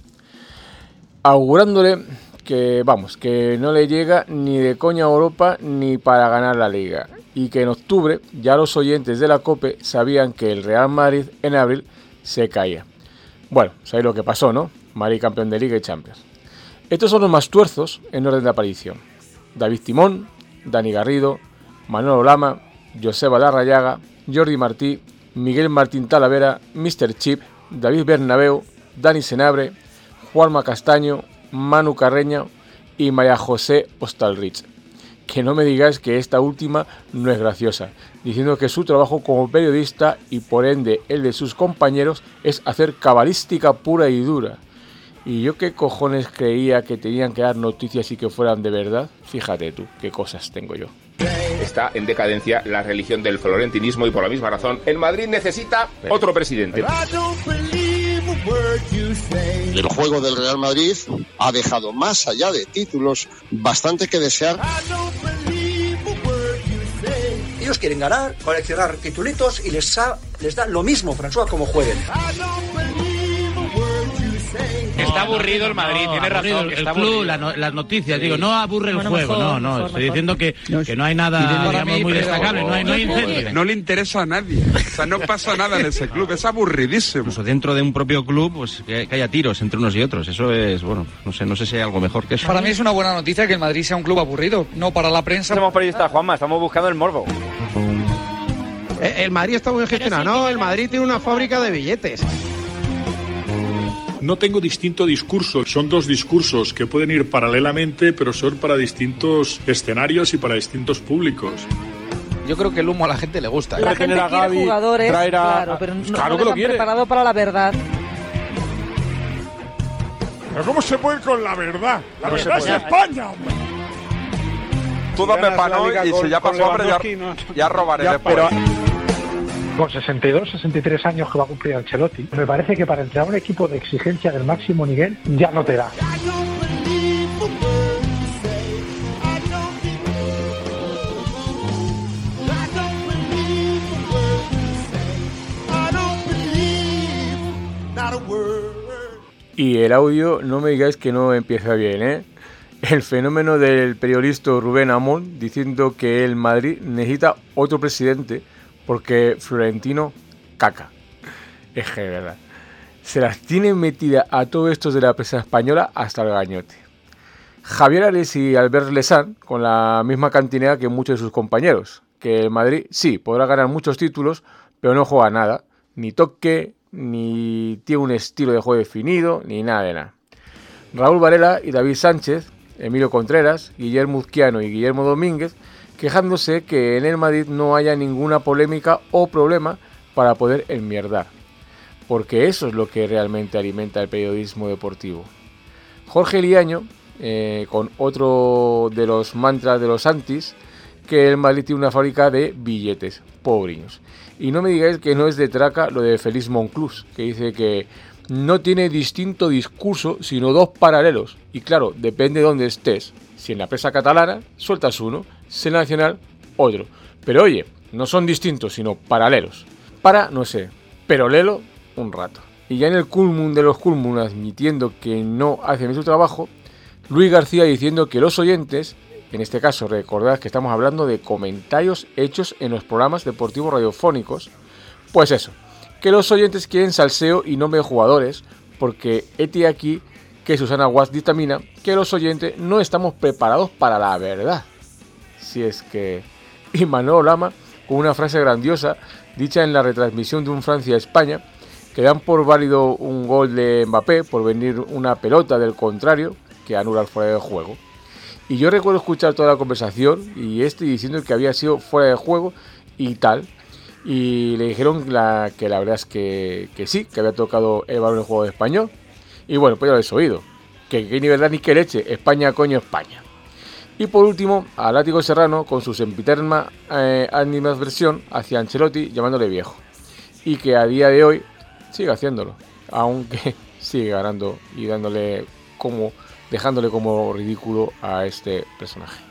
Augurándole que, vamos, que no le llega ni de coña a Europa ni para ganar la Liga. Y que en octubre ya los oyentes de la COPE sabían que el Real Madrid en abril se caía. Bueno, sabéis lo que pasó, ¿no? Madrid campeón de Liga y Champions. Estos son los más tuerzos en orden de aparición. David Timón, Dani Garrido, Manolo Lama, Joseba Larrayaga, Jordi Martí, Miguel Martín Talavera, míster Chip, David Bernabeu, Dani Senabre, Juanma Castaño, Manu Carreño y María José Ostalrich. Que no me digáis que esta última no es graciosa, diciendo que su trabajo como periodista y por ende el de sus compañeros es hacer cabalística pura y dura. ¿Y yo qué cojones creía que tenían que dar noticias y que fueran de verdad? Fíjate tú, qué cosas tengo yo. Está en decadencia la religión del florentinismo y por la misma razón el Madrid necesita otro presidente. El juego del Real Madrid ha dejado, más allá de títulos, bastante que desear. Ellos quieren ganar, coleccionar titulitos y les, ha, les da lo mismo, François, como jueguen. Está aburrido el Madrid, no, tiene razón. El, el el club, la no, las noticias, sí. digo, no aburre el bueno, juego, mejor, no, no, mejor, estoy mejor. diciendo que, que no hay nada, digamos, mí, muy destacable, no hay, no hay incendio. No le interesa a nadie, o sea, no pasa nada en ese club, es aburridísimo. Incluso dentro de un propio club, pues que, que haya tiros entre unos y otros, eso es, bueno, no sé, no sé si hay algo mejor que eso. Para mí es una buena noticia que el Madrid sea un club aburrido, no para la prensa. Somos periodistas, Juanma, estamos buscando el morbo. El Madrid está muy gestionado, ¿no? El Madrid tiene una fábrica de billetes. No tengo distinto discurso, son dos discursos que pueden ir paralelamente, pero son para distintos escenarios y para distintos públicos. Yo creo que el humo a la gente le gusta. La gente quiere Gavi, jugadores, traer a... claro, pero no, claro no que lo han quiere. preparado para la verdad. Pero ¿cómo se puede ir con la verdad? La No verdad es se puede. España, hombre. Tú dame Ganas la pan hoy Liga y con- si ya con pasó hambre ya, Lewandowski, no. ya robaré Ya, después. pero- Con sesenta y dos, sesenta y tres años que va a cumplir Ancelotti, me parece que para entrar a un equipo de exigencia del máximo nivel ya no te da. Y el audio, no me digáis que no empieza bien, ¿eh? El fenómeno del periodista Rubén Amón diciendo que el Madrid necesita otro presidente porque Florentino caca. Es que de verdad. Se las tiene metida a todos estos de la prensa española hasta el gañote. Javier Ares y Albert Lesan con la misma cantinera que muchos de sus compañeros. Que el Madrid sí podrá ganar muchos títulos, pero no juega nada. Ni toque, ni tiene un estilo de juego definido, ni nada de nada. Raúl Varela y David Sánchez, Emilio Contreras, Guillermo Uzquiano y Guillermo Domínguez, quejándose que en el Madrid no haya ninguna polémica o problema para poder enmierdar, porque eso es lo que realmente alimenta el periodismo deportivo. Jorge Liaño, eh, con otro de los mantras de los antis, que el Madrid tiene una fábrica de billetes, pobriños. Y no me digáis que no es de traca lo de Félix Monclús, que dice que no tiene distinto discurso, sino dos paralelos. Y claro, depende de dónde estés. Si en la prensa catalana, sueltas uno, si en la nacional, otro. Pero oye, no son distintos, sino paralelos. Para, no sé, pero lelo un rato. Y ya en el culmum de los culmum, admitiendo que no hace bien su trabajo, Luis García diciendo que los oyentes, en este caso recordad que estamos hablando de comentarios hechos en los programas deportivos radiofónicos, pues eso, que los oyentes quieren salseo y no de jugadores, porque hete aquí que Susana Guas dictamina que los oyentes no estamos preparados para la verdad. Si es que... Y Manolo Lama, con una frase grandiosa, dicha en la retransmisión de un Francia-España, que dan por válido un gol de Mbappé por venir una pelota del contrario que anula el fuera de juego. Y yo recuerdo escuchar toda la conversación y este diciendo que había sido fuera de juego y tal. Y le dijeron la, que la verdad es que, que sí, que había tocado el balón en el juego de español. Y bueno, pues ya lo habéis oído. Que, que ni verdad ni que leche, España coño España. Y por último, a Látigo Serrano con su sempiterna eh, animadversión hacia Ancelotti llamándole viejo. Y que a día de hoy sigue haciéndolo. Aunque sigue ganando y dándole como... dejándole como ridículo a este personaje.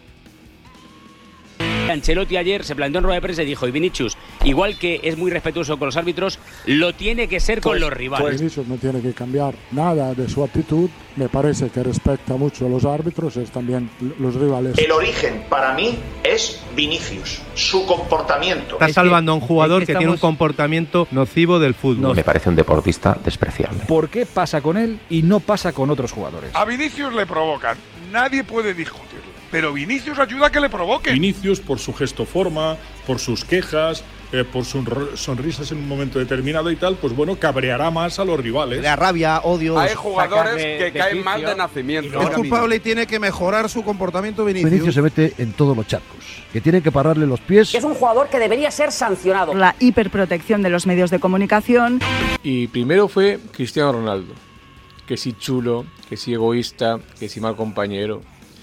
Ancelotti ayer se planteó en rueda de prensa y dijo, y Vinicius, igual que es muy respetuoso con los árbitros, lo tiene que ser con pues, los rivales. Pues Vinicius no tiene que cambiar nada de su actitud, me parece que respeta mucho a los árbitros, es también los rivales. El origen para mí es Vinicius, su comportamiento. Está salvando a un jugador es que, que tiene un comportamiento nocivo del fútbol. Me parece un deportista despreciable. ¿Por qué pasa con él y no pasa con otros jugadores? A Vinicius le provocan, nadie puede discutirlo. Pero Vinicius ayuda a que le provoque. Vinicius, por su gesto forma, por sus quejas, eh, por sus sonrisas en un momento determinado y tal, pues bueno, cabreará más a los rivales. La rabia, odio. Hay jugadores que de caen mal de nacimiento. Es culpable y tiene que mejorar su comportamiento Vinicius. Vinicius se mete en todos los charcos, que tienen que pararle los pies. Es un jugador que debería ser sancionado. La hiperprotección de los medios de comunicación. Y primero fue Cristiano Ronaldo. Que si chulo, que si egoísta, que si mal compañero.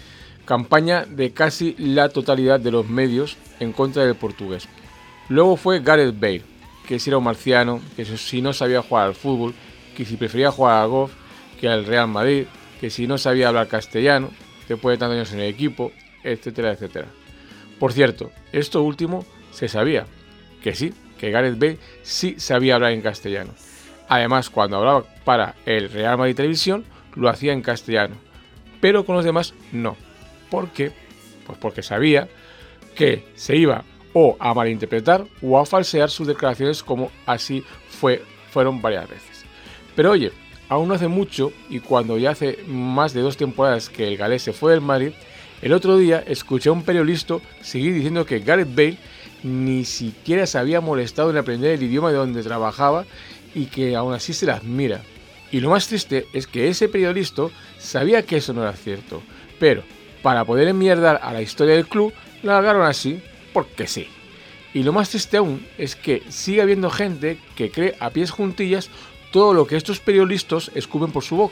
Campaña de casi la totalidad de los medios en contra del portugués. Luego fue Gareth Bale, que si era un marciano, que si no sabía jugar al fútbol, que si prefería jugar al golf que al Real Madrid, que si no sabía hablar castellano, después de tantos años en el equipo, etcétera, etcétera. Por cierto, esto último se sabía, que sí, que Gareth Bale sí sabía hablar en castellano. Además, cuando hablaba para el Real Madrid Televisión, lo hacía en castellano, pero con los demás no. ¿Por qué? Pues porque sabía que se iba o a malinterpretar o a falsear sus declaraciones, como así fue, fueron varias veces. Pero oye, aún no hace mucho, y cuando ya hace más de dos temporadas que el galés se fue del Madrid, el otro día escuché a un periodista seguir diciendo que Gareth Bale ni siquiera se había molestado en aprender el idioma de donde trabajaba y que aún así se las mira. Y lo más triste es que ese periodista sabía que eso no era cierto, pero para poder enmierdar a la historia del club, la agarraron así, porque sí. Y lo más triste aún es que sigue habiendo gente que cree a pies juntillas todo lo que estos periodistas escupen por su boca.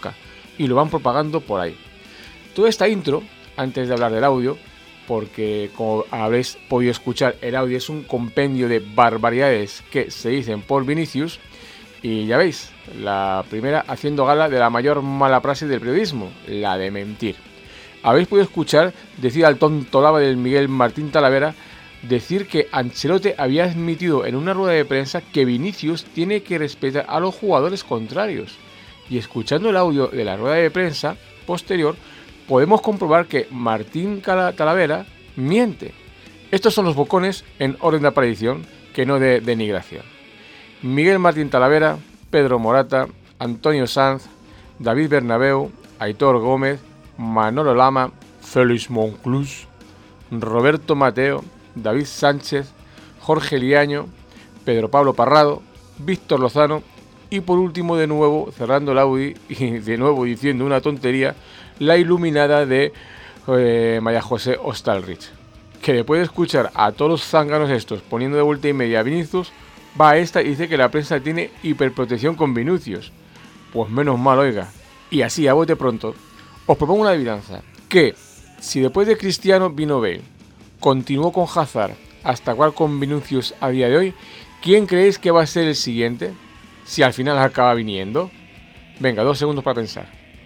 y lo van propagando por ahí. Toda esta intro, antes de hablar del audio, porque como habréis podido escuchar, el audio es un compendio de barbaridades que se dicen por Vinicius, y ya veis, la primera haciendo gala de la mayor mala praxis del periodismo, la de mentir. Habéis podido escuchar decir al tonto lava del Miguel Martín Talavera decir que Ancelotti había admitido en una rueda de prensa que Vinicius tiene que respetar a los jugadores contrarios. Y escuchando el audio de la rueda de prensa posterior, podemos comprobar que Martín Talavera miente. Estos son los bocones en orden de aparición, que no de denigración. Miguel Martín Talavera, Pedro Morata, Antonio Sanz, David Bernabéu, Aitor Gómez, Manolo Lama, Félix Monclús, Roberto Mateo, David Sánchez, Jorge Liaño, Pedro Pablo Parrado, Víctor Lozano y por último de nuevo, cerrando el audio y de nuevo diciendo una tontería, la iluminada de eh, María José Ostalrich, que después de escuchar a todos los zánganos estos poniendo de vuelta y media a Vinicius, va a esta y dice que la prensa tiene hiperprotección con Vinicius. Pues menos mal, oiga. Y así, a bote pronto, os propongo una adivinanza, que si después de Cristiano vino Bale, continuó con Hazard hasta acabar con Vinicius a día de hoy, ¿quién creéis que va a ser el siguiente? Si al final acaba viniendo. Venga, dos segundos para pensar.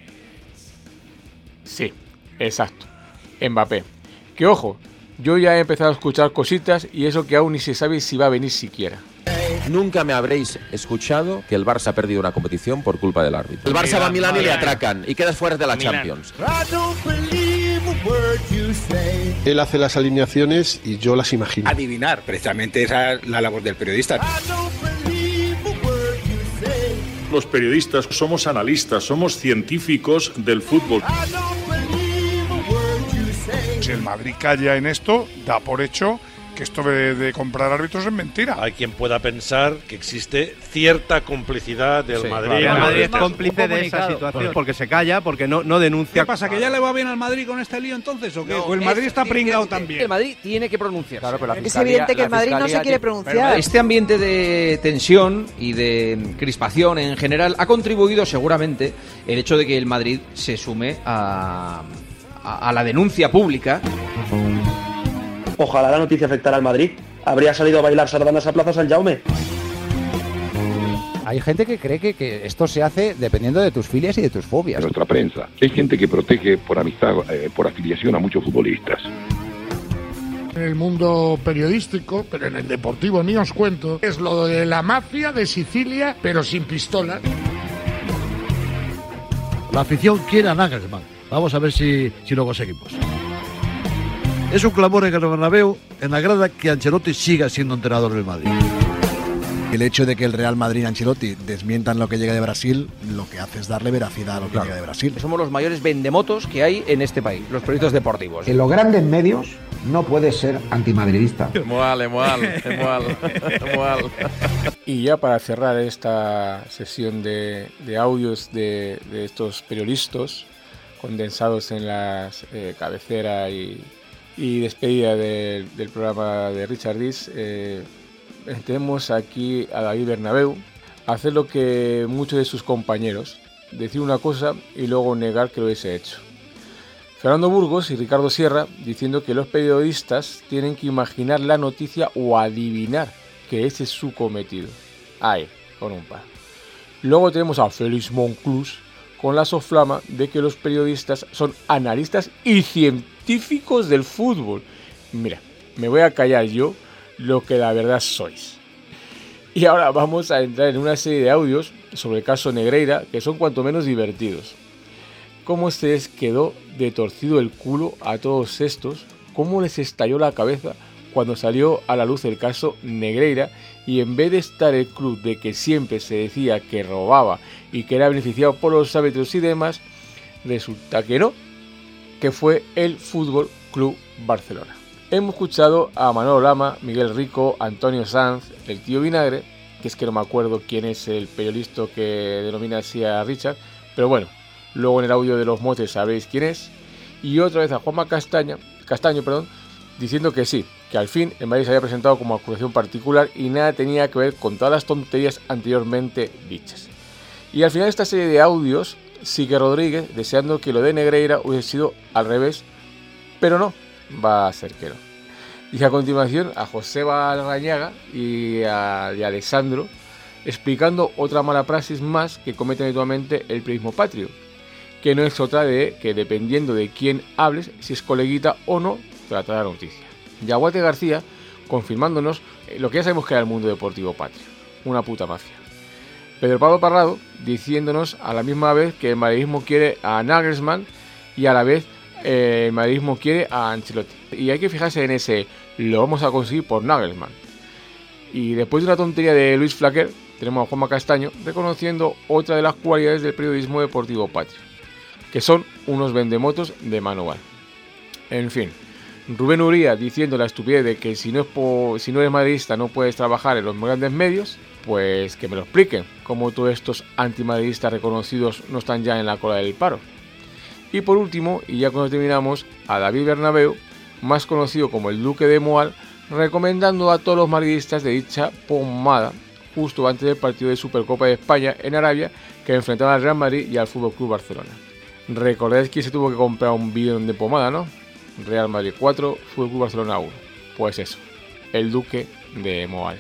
Sí, exacto, Mbappé. Que ojo, yo ya he empezado a escuchar cositas y eso que aún ni se sabe si va a venir siquiera. Nunca me habréis escuchado que el Barça ha perdido una competición por culpa del árbitro. El Barça va a Milán y le atracan y quedas fuera de la Champions. Él hace las alineaciones y yo las imagino. Adivinar, precisamente esa es la labor del periodista. Los periodistas somos analistas, somos científicos del fútbol. Si el Madrid calla en esto, da por hecho que esto de, de comprar árbitros es mentira. Hay quien pueda pensar que existe cierta complicidad del sí, Madrid. Claro, el Madrid es cómplice de esa situación. Porque se calla, porque no, no denuncia. ¿Qué pasa? ¿Que ya le va bien al Madrid con este lío entonces? ¿O qué? No, ¿O el Madrid es, está pringado también? El Madrid tiene que pronunciarse. Claro, pero la es evidente que el Madrid no se quiere pronunciar. Este ambiente de tensión y de crispación en general ha contribuido seguramente el hecho de que el Madrid se sume a, a, a la denuncia pública. Ojalá la noticia afectara al Madrid. Habría salido a bailar sardanas a Plaza San Jaume. Hay gente que cree que, que esto se hace dependiendo de tus filias y de tus fobias. Nuestra prensa. Hay gente que protege por amistad, eh, por afiliación a muchos futbolistas. En el mundo periodístico, pero en el deportivo ni os cuento, es lo de la mafia de Sicilia, pero sin pistolas. La afición quiere a Nagelsmann. Vamos a ver si, si lo conseguimos. Es un clamor en el Bernabéu, en la grada, que Ancelotti siga siendo entrenador del Madrid. El hecho de que el Real Madrid y Ancelotti desmientan lo que llega de Brasil, lo que hace es darle veracidad a lo que claro. llega de Brasil. Somos los mayores vendemotos que hay en este país, los periodistas deportivos. En los grandes medios no puedes ser antimadridista. Mual, mual, mual, mual. Y ya para cerrar esta sesión de, de audios de, de estos periodistas condensados en las eh, cabecera y Y despedida de, del programa de Richard Dis, eh, tenemos aquí a David Bernabéu hacer lo que muchos de sus compañeros, decir una cosa y luego negar que lo hubiese hecho. Fernando Burgos y Ricardo Sierra diciendo que los periodistas tienen que imaginar la noticia o adivinar que ese es su cometido. Ahí, con un par. Luego tenemos a Félix Monclús con la soflama de que los periodistas son analistas y científicos del fútbol. Mira, me voy a callar yo lo que la verdad sois. Y ahora vamos a entrar en una serie de audios sobre el caso Negreira que son cuanto menos divertidos. Cómo se les quedó de torcido el culo a todos estos, cómo les estalló la cabeza cuando salió a la luz el caso Negreira y en vez de estar el club de que siempre se decía que robaba y que era beneficiado por los árbitros y demás, resulta que no, que fue el Fútbol Club Barcelona. Hemos escuchado a Manolo Lama, Miguel Rico, Antonio Sanz, el tío Vinagre, que es que no me acuerdo quién es el periodista que denomina así a Richard, pero bueno, luego en el audio de los motes sabréis quién es, y otra vez a Juanma Castaña, Castaño, perdón, diciendo que sí, que al fin el Madrid se había presentado como acusación particular y nada tenía que ver con todas las tonterías anteriormente dichas. Y al final esta serie de audios Sique Rodríguez, deseando que lo de Negreira hubiese sido al revés, pero no, va a ser que no. Y a continuación a Joseba Larrañaga y a, y a Alessandro explicando otra mala praxis más que comete habitualmente el periodismo patrio, que no es otra de que dependiendo de quién hables, si es coleguita o no, trata la noticia. Yaguate García confirmándonos lo que ya sabemos que era el mundo deportivo patrio, una puta mafia. Pedro Pablo Parrado diciéndonos a la misma vez que el madridismo quiere a Nagelsmann y a la vez eh, el madridismo quiere a Ancelotti. Y hay que fijarse en ese, lo vamos a conseguir por Nagelsmann. Y después de una tontería de Luis Flaquer, tenemos a Juanma Castaño reconociendo otra de las cualidades del periodismo deportivo patrio, que son unos vendemotos de manual. En fin, Rubén Uría diciendo la estupidez de que si no, es por, si no eres madridista no puedes trabajar en los grandes medios, pues que me lo expliquen, cómo todos estos antimadridistas reconocidos no están ya en la cola del paro. Y por último, y ya cuando terminamos, a David Bernabéu, más conocido como el Duque de Moal, recomendando a todos los madridistas de dicha pomada justo antes del partido de Supercopa de España en Arabia que enfrentaba al Real Madrid y al F C Barcelona. Recordáis que se tuvo que comprar un bidón de pomada, ¿no? Real Madrid cuatro, F C Barcelona uno. Pues eso, el Duque de Moal.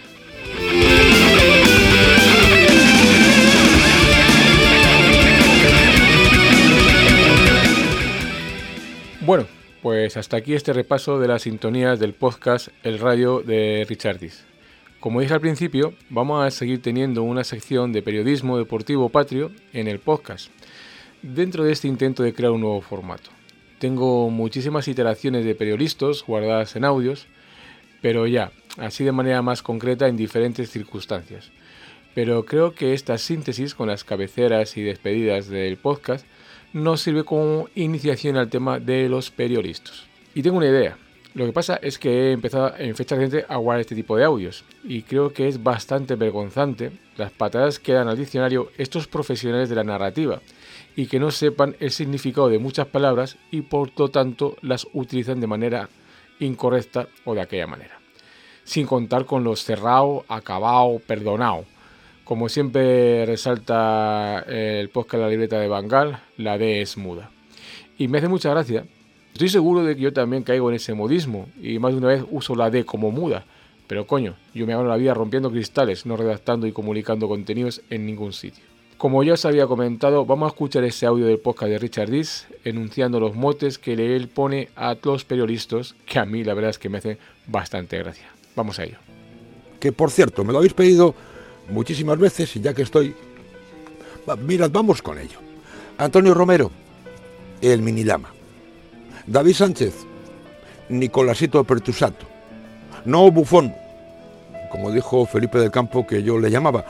Bueno, pues hasta aquí este repaso de las sintonías del podcast El Radio de Richardis. Como dije al principio, vamos a seguir teniendo una sección de periodismo deportivo patrio en el podcast, dentro de este intento de crear un nuevo formato. Tengo muchísimas iteraciones de periodistas guardadas en audios, pero ya, así de manera más concreta en diferentes circunstancias. Pero creo que esta síntesis con las cabeceras y despedidas del podcast nos sirve como iniciación al tema de los periodistas. Y tengo una idea. Lo que pasa es que he empezado en fecha reciente a guardar este tipo de audios y creo que es bastante vergonzante las patadas que dan al diccionario estos profesionales de la narrativa y que no sepan el significado de muchas palabras y por lo tanto las utilizan de manera incorrecta o de aquella manera. Sin contar con los cerrado, acabado, perdonado. Como siempre resalta el podcast La Libreta de Bangal, la D es muda. Y me hace mucha gracia. Estoy seguro de que yo también caigo en ese modismo y más de una vez uso la D como muda. Pero coño, yo me hago la vida rompiendo cristales, no redactando y comunicando contenidos en ningún sitio. Como ya os había comentado, vamos a escuchar ese audio del podcast de Richard Dis, enunciando los motes que él pone a los periodistas, que a mí la verdad es que me hacen bastante gracia. Vamos a ello. Que por cierto, me lo habéis pedido muchísimas veces y ya que estoy, mirad, vamos con ello. Antonio Romero, el Minilama. David Sánchez, Nicolásito Pertusato. No Bufón, como dijo Felipe del Campo, que yo le llamaba.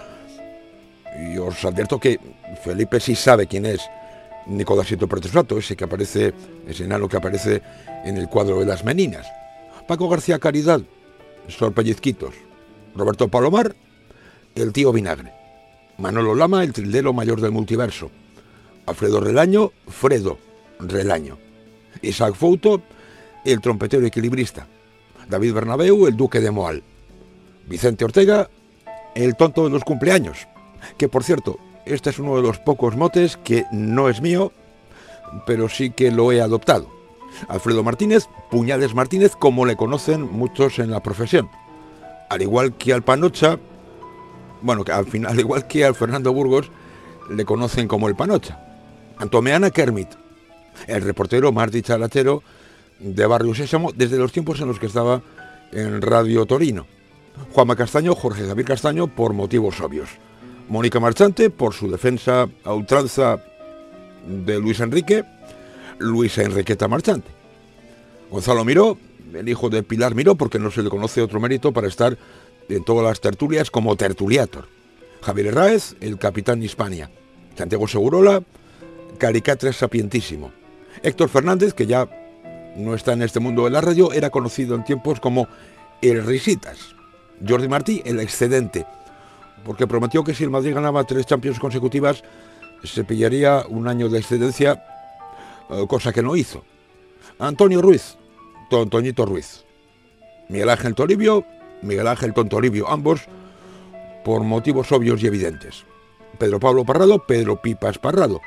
Y os advierto que Felipe sí sabe quién es Nicolásito Pertusato, ese que aparece, ese enano que aparece en el cuadro de las Meninas. Paco García Caridad, Sor Pellizquitos. Roberto Palomar, el tío Vinagre. Manolo Lama, el trildero mayor del multiverso. Alfredo Relaño, Fredo Relaño. Isaac Fouto, el trompetero equilibrista. David Bernabéu, el Duque de Moal. Vicente Ortega, el tonto de los cumpleaños. Que por cierto, este es uno de los pocos motes que no es mío, pero sí que lo he adoptado. Alfredo Martínez, Puñales Martínez, como le conocen muchos en la profesión. Al igual que al Panocha, bueno, al final, al igual que al Fernando Burgos, le conocen como el Panocha. Antomeana Kermit, el reportero más dicharachero de Barrio Sésamo desde los tiempos en los que estaba en Radio Torino. Juanma Castaño, Jorge Javier Castaño, por motivos obvios. Mónica Marchante, por su defensa a ultranza de Luis Enrique, Luisa Enriqueta Marchante. Gonzalo Miró, el hijo de Pilar Miró, porque no se le conoce otro mérito para estar en todas las tertulias como tertuliator. Javier Herráez, el capitán Hispania. Santiago Segurola, Caricatres sapientísimo. Héctor Fernández, que ya no está en este mundo de la radio, era conocido en tiempos como el Risitas. Jordi Martí, el excedente, porque prometió que si el Madrid ganaba tres Champions consecutivas se pillaría un año de excedencia, cosa que no hizo. Antonio Ruiz, Tontoñito Ruiz. Miguel Ángel Toribio, Miguel Ángel Tontoribio, ambos por motivos obvios y evidentes. Pedro Pablo Parrado, Pedro Pipas Parrado.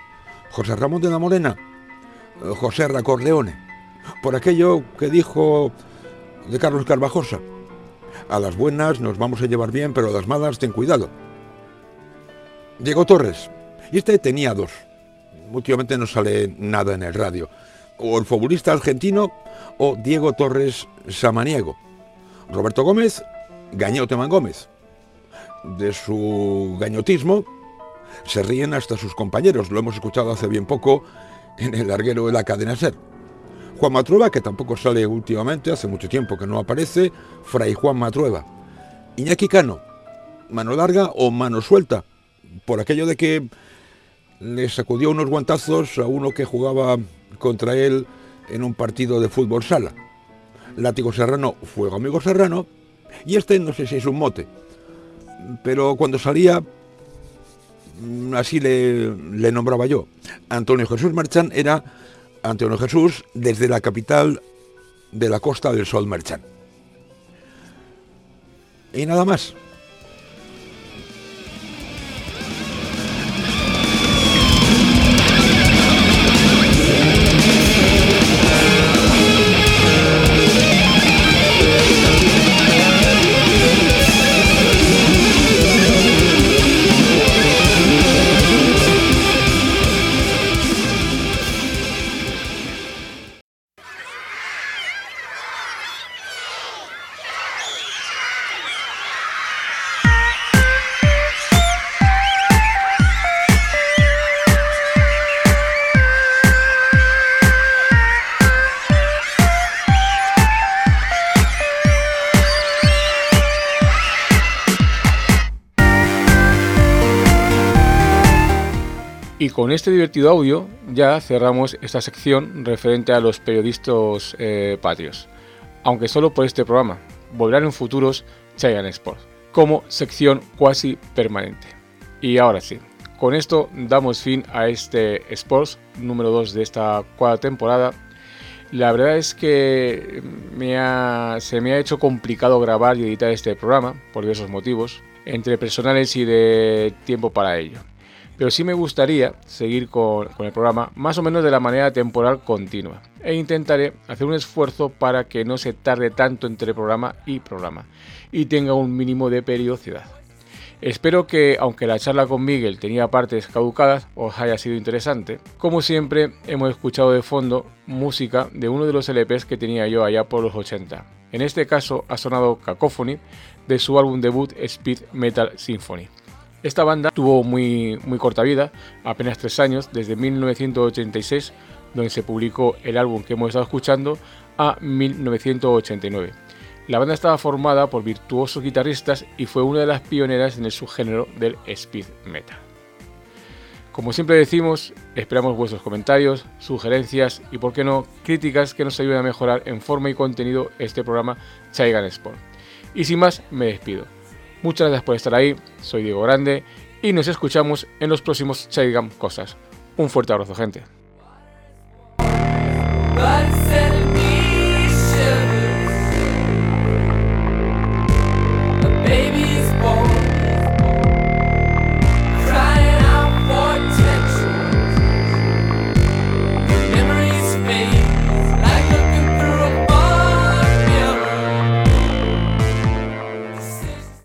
José Ramón de la Morena, José Racorleone, por aquello que dijo de Carlos Carvajosa: a las buenas nos vamos a llevar bien, pero a las malas ten cuidado. Diego Torres, y este tenía dos, últimamente no sale nada en el radio, o el futbolista argentino o Diego Torres Samaniego. Roberto Gómez, Gañoteman Gómez. De su gañotismo se ríen hasta sus compañeros, lo hemos escuchado hace bien poco en el larguero de la cadena SER. Juan Matrueva, que tampoco sale últimamente, hace mucho tiempo que no aparece, Fray Juan Matrueva. Iñaki Cano, mano larga o mano suelta, por aquello de que le sacudió unos guantazos a uno que jugaba contra él en un partido de fútbol sala. Látigo Serrano, Fuego Amigo Serrano, y este no sé si es un mote, pero cuando salía así le, le nombraba yo. Antonio Jesús Marchán era Antonio Jesús desde la capital de la Costa del Sol Marchán. Y nada más. Y con este divertido audio ya cerramos esta sección referente a los periodistas eh, patrios, aunque solo por este programa. Volverán en futuros Chaigan Sport, como sección cuasi permanente. Y ahora sí, con esto damos fin a este Sports número dos de esta cuarta temporada. La verdad es que me ha, se me ha hecho complicado grabar y editar este programa, por diversos motivos, entre personales y de tiempo para ello. Pero sí me gustaría seguir con, con el programa más o menos de la manera temporal continua, e intentaré hacer un esfuerzo para que no se tarde tanto entre programa y programa y tenga un mínimo de periodicidad. Espero que, aunque la charla con Miguel tenía partes caducadas, os haya sido interesante. Como siempre, hemos escuchado de fondo música de uno de los L Pes que tenía yo allá por los ochenta. En este caso ha sonado Cacophony de su álbum debut Speed Metal Symphony. Esta banda tuvo muy, muy corta vida, apenas tres años, desde mil novecientos ochenta y seis, donde se publicó el álbum que hemos estado escuchando, a mil novecientos ochenta y nueve. La banda estaba formada por virtuosos guitarristas y fue una de las pioneras en el subgénero del speed metal. Como siempre decimos, esperamos vuestros comentarios, sugerencias y, por qué no, críticas que nos ayuden a mejorar en forma y contenido este programa Chaigan Sport. Y sin más, me despido. Muchas gracias por estar ahí, soy Diego Grande y nos escuchamos en los próximos Chaigan Cosas. Un fuerte abrazo, gente.